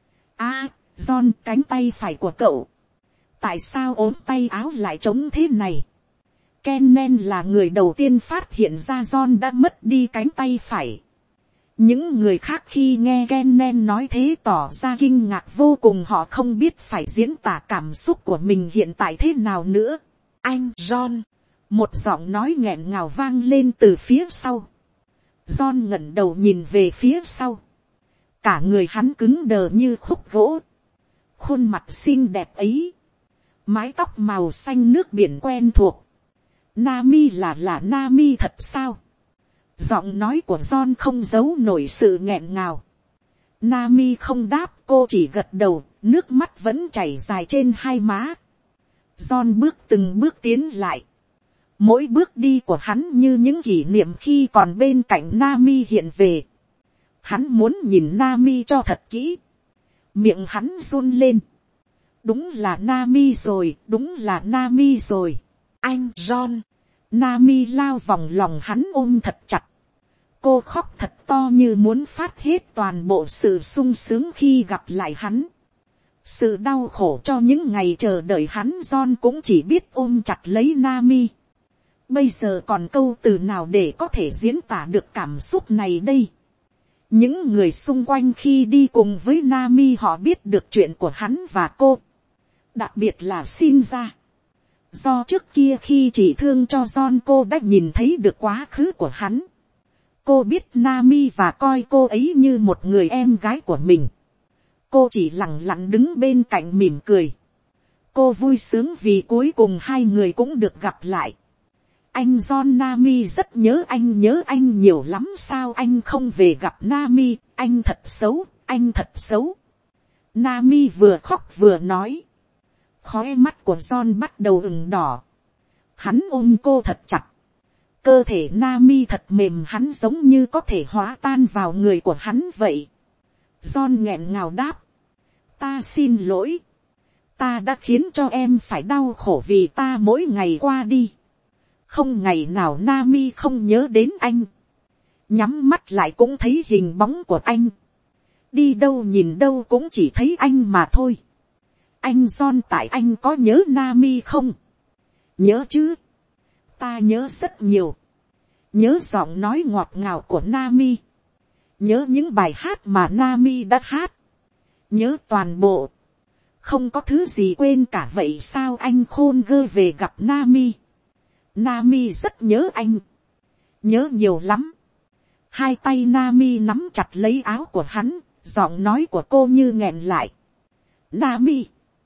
John, cánh tay phải của cậu. Tại sao ốm tay áo lại trống thế này? Kennen là người đầu tiên phát hiện ra John đã mất đi cánh tay phải. Những người khác khi nghe Kennen nói thế tỏ ra kinh ngạc vô cùng, họ không biết phải diễn tả cảm xúc của mình hiện tại thế nào nữa. Anh John, một giọng nói nghẹn ngào vang lên từ phía sau. John ngẩng đầu nhìn về phía sau. Cả người hắn cứng đờ như khúc gỗ. Khuôn mặt xinh đẹp ấy, mái tóc màu xanh nước biển quen thuộc. Nami là Nami thật sao? Giọng nói của John không giấu nổi sự nghẹn ngào. Nami không đáp, cô chỉ gật đầu, nước mắt vẫn chảy dài trên hai má. John bước từng bước tiến lại. Mỗi bước đi của hắn như những kỷ niệm khi còn bên cạnh Nami hiện về. Hắn muốn nhìn Nami cho thật kỹ. Miệng hắn run lên. Đúng là Nami rồi, đúng là Nami rồi. Anh John. Nami lao vòng lòng hắn ôm thật chặt. Cô khóc thật to như muốn phát hết toàn bộ sự sung sướng khi gặp lại hắn. Sự đau khổ cho những ngày chờ đợi hắn, John cũng chỉ biết ôm chặt lấy Nami. Bây giờ còn câu từ nào để có thể diễn tả được cảm xúc này đây? Những người xung quanh khi đi cùng với Nami họ biết được chuyện của hắn và cô. Đặc biệt là Shinja. Do trước kia khi chỉ thương cho John, cô đã nhìn thấy được quá khứ của hắn. Cô biết Nami và coi cô ấy như một người em gái của mình. Cô chỉ lặng lặng đứng bên cạnh mỉm cười. Cô vui sướng vì cuối cùng hai người cũng được gặp lại. Anh John, Nami rất nhớ anh nhiều lắm, sao anh không về gặp Nami, anh thật xấu, anh thật xấu. Nami vừa khóc vừa nói. Khóe mắt của John bắt đầu ửng đỏ. Hắn ôm cô thật chặt. Cơ thể Nami thật mềm, hắn giống như có thể hóa tan vào người của hắn vậy. John nghẹn ngào đáp. Ta xin lỗi. Ta đã khiến cho em phải đau khổ vì ta mỗi ngày qua đi. Không ngày nào Nami không nhớ đến anh. Nhắm mắt lại cũng thấy hình bóng của anh. Đi đâu nhìn đâu cũng chỉ thấy anh mà thôi. Anh John, tại anh có nhớ Nami không? Nhớ chứ. Ta nhớ rất nhiều. Nhớ giọng nói ngọt ngào của Nami. Nhớ những bài hát mà Nami đã hát. Nhớ toàn bộ. Không có thứ gì quên cả, vậy sao anh khôn gơ về gặp Nami? Nami rất nhớ anh. Nhớ nhiều lắm. Hai tay Nami nắm chặt lấy áo của hắn. Giọng nói của cô như nghẹn lại. Nami,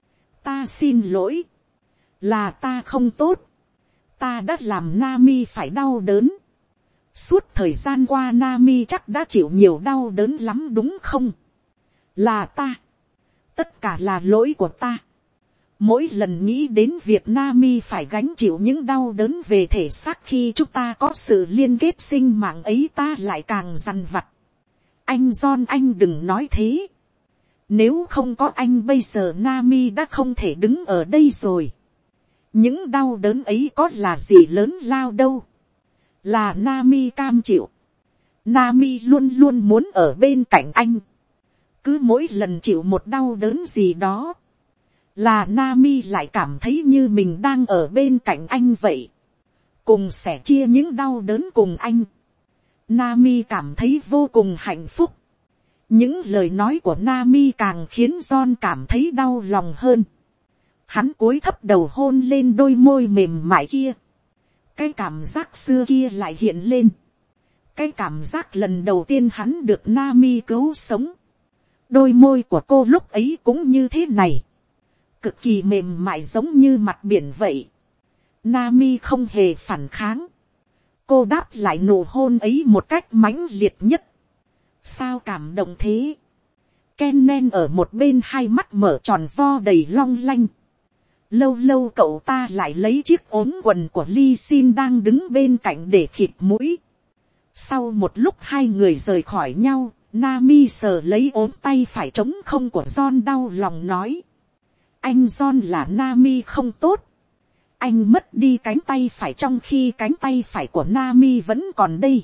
ta xin lỗi, là ta không tốt, ta đã làm Nami phải đau đớn. Suốt thời gian qua Nami chắc đã chịu nhiều đau đớn lắm đúng không? Là ta, tất cả là lỗi của ta. Mỗi lần nghĩ đến việc Nami phải gánh chịu những đau đớn về thể xác khi chúng ta có sự liên kết sinh mạng ấy, ta lại càng dằn vặt. Anh John, anh đừng nói thế. Nếu không có anh bây giờ Nami đã không thể đứng ở đây rồi. Những đau đớn ấy có là gì lớn lao đâu. Là Nami cam chịu. Nami luôn luôn muốn ở bên cạnh anh. Cứ mỗi lần chịu một đau đớn gì đó, là Nami lại cảm thấy như mình đang ở bên cạnh anh vậy. Cùng sẻ chia những đau đớn cùng anh. Nami cảm thấy vô cùng hạnh phúc. Những lời nói của Nami càng khiến John cảm thấy đau lòng hơn. Hắn cúi thấp đầu hôn lên đôi môi mềm mại kia. Cái cảm giác xưa kia lại hiện lên. Cái cảm giác lần đầu tiên hắn được Nami cứu sống. Đôi môi của cô lúc ấy cũng như thế này. Cực kỳ mềm mại giống như mặt biển vậy. Nami không hề phản kháng. Cô đáp lại nụ hôn ấy một cách mãnh liệt nhất. Sao cảm động thế? Kennen ở một bên hai mắt mở tròn vo đầy long lanh. Lâu lâu cậu ta lại lấy chiếc ốm quần của Ly Sin đang đứng bên cạnh để khịt mũi. Sau một lúc hai người rời khỏi nhau, Nami sờ lấy ốm tay phải trống không của John đau lòng nói. Anh John là Nami không tốt. Anh mất đi cánh tay phải trong khi cánh tay phải của Nami vẫn còn đây.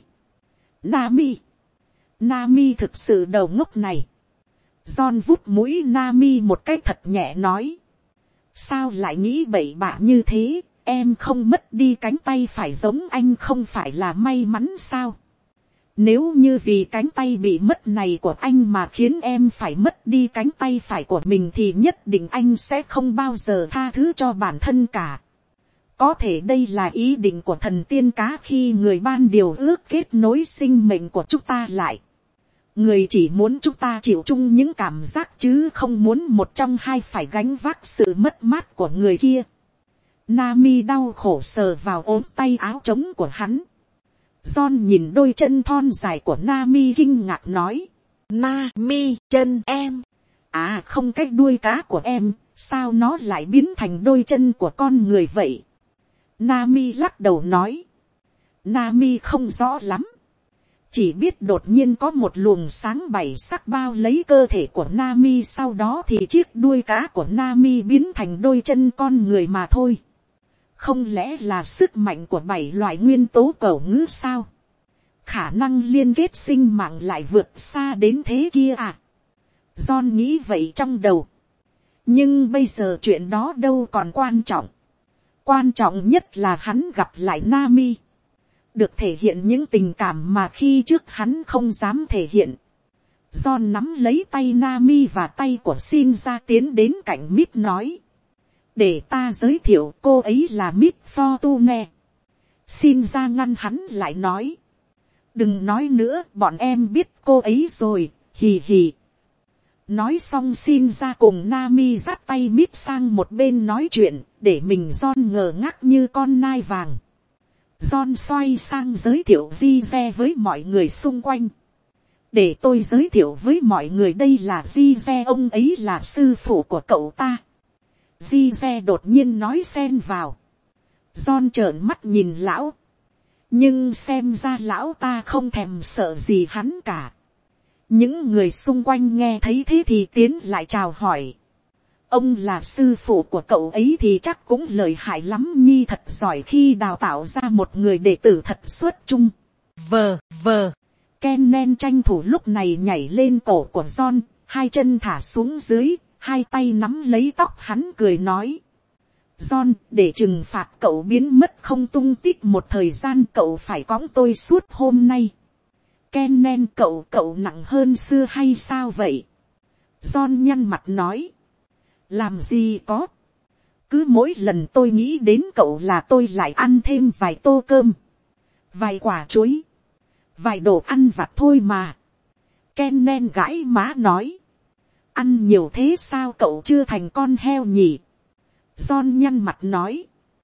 Nami thực sự đầu ngốc này. John vút mũi Nami một cái thật nhẹ nói. Sao lại nghĩ bậy bạ như thế, em không mất đi cánh tay phải giống anh không phải là may mắn sao? Nếu như vì cánh tay bị mất này của anh mà khiến em phải mất đi cánh tay phải của mình thì nhất định anh sẽ không bao giờ tha thứ cho bản thân cả. Có thể đây là ý định của thần tiên cá khi người ban điều ước kết nối sinh mệnh của chúng ta lại. Người chỉ muốn chúng ta chịu chung những cảm giác chứ không muốn một trong hai phải gánh vác sự mất mát của người kia. Nami đau khổ sờ vào ốm tay áo trống của hắn. John nhìn đôi chân thon dài của Nami kinh ngạc nói. Nami, chân em. À không, cái đuôi cá của em, sao nó lại biến thành đôi chân của con người vậy? Nami lắc đầu nói. Nami không rõ lắm. Chỉ biết đột nhiên có một luồng sáng bảy sắc bao lấy cơ thể của Nami, sau đó thì chiếc đuôi cá của Nami biến thành đôi chân con người mà thôi. Không lẽ là sức mạnh của 7 loại nguyên tố cẩu ngữ sao? Khả năng liên kết sinh mạng lại vượt xa đến thế kia à? John nghĩ vậy trong đầu. Nhưng bây giờ chuyện đó đâu còn quan trọng. Quan trọng nhất là hắn gặp lại Nami. Được thể hiện những tình cảm mà khi trước hắn không dám thể hiện. John nắm lấy tay Nami và tay của Shinja tiến đến cạnh Mít nói. Để ta giới thiệu, cô ấy là Mít Fortune. Shinja ngăn hắn lại nói. Đừng nói nữa, bọn em biết cô ấy rồi, hì hì. Nói xong Shinja cùng Nami dắt tay Mít sang một bên nói chuyện, để mình John ngờ ngác như con nai vàng. John xoay sang giới thiệu Jize với mọi người xung quanh. Để tôi giới thiệu với mọi người, đây là Jize, ông ấy là sư phụ của cậu ta. Jize đột nhiên nói xen vào. John trợn mắt nhìn lão. Nhưng xem ra lão ta không thèm sợ gì hắn cả. Những người xung quanh nghe thấy thế thì tiến lại chào hỏi. Ông là sư phụ của cậu ấy thì chắc cũng lợi hại lắm nhi, thật giỏi khi đào tạo ra một người đệ tử thật xuất chúng. Kennen tranh thủ lúc này nhảy lên cổ của John, hai chân thả xuống dưới, hai tay nắm lấy tóc hắn cười nói. John, để trừng phạt cậu biến mất không tung tích một thời gian, cậu phải cõng tôi suốt hôm nay. Kennen, cậu nặng hơn xưa hay sao vậy? John nhăn mặt nói. Làm gì có. Cứ mỗi lần tôi nghĩ đến cậu là tôi lại ăn thêm vài tô cơm, vài quả chuối, vài đồ ăn vặt thôi mà. Kennen gãi má nói. Ăn nhiều thế sao cậu chưa thành con heo nhỉ? John nhăn mặt nói,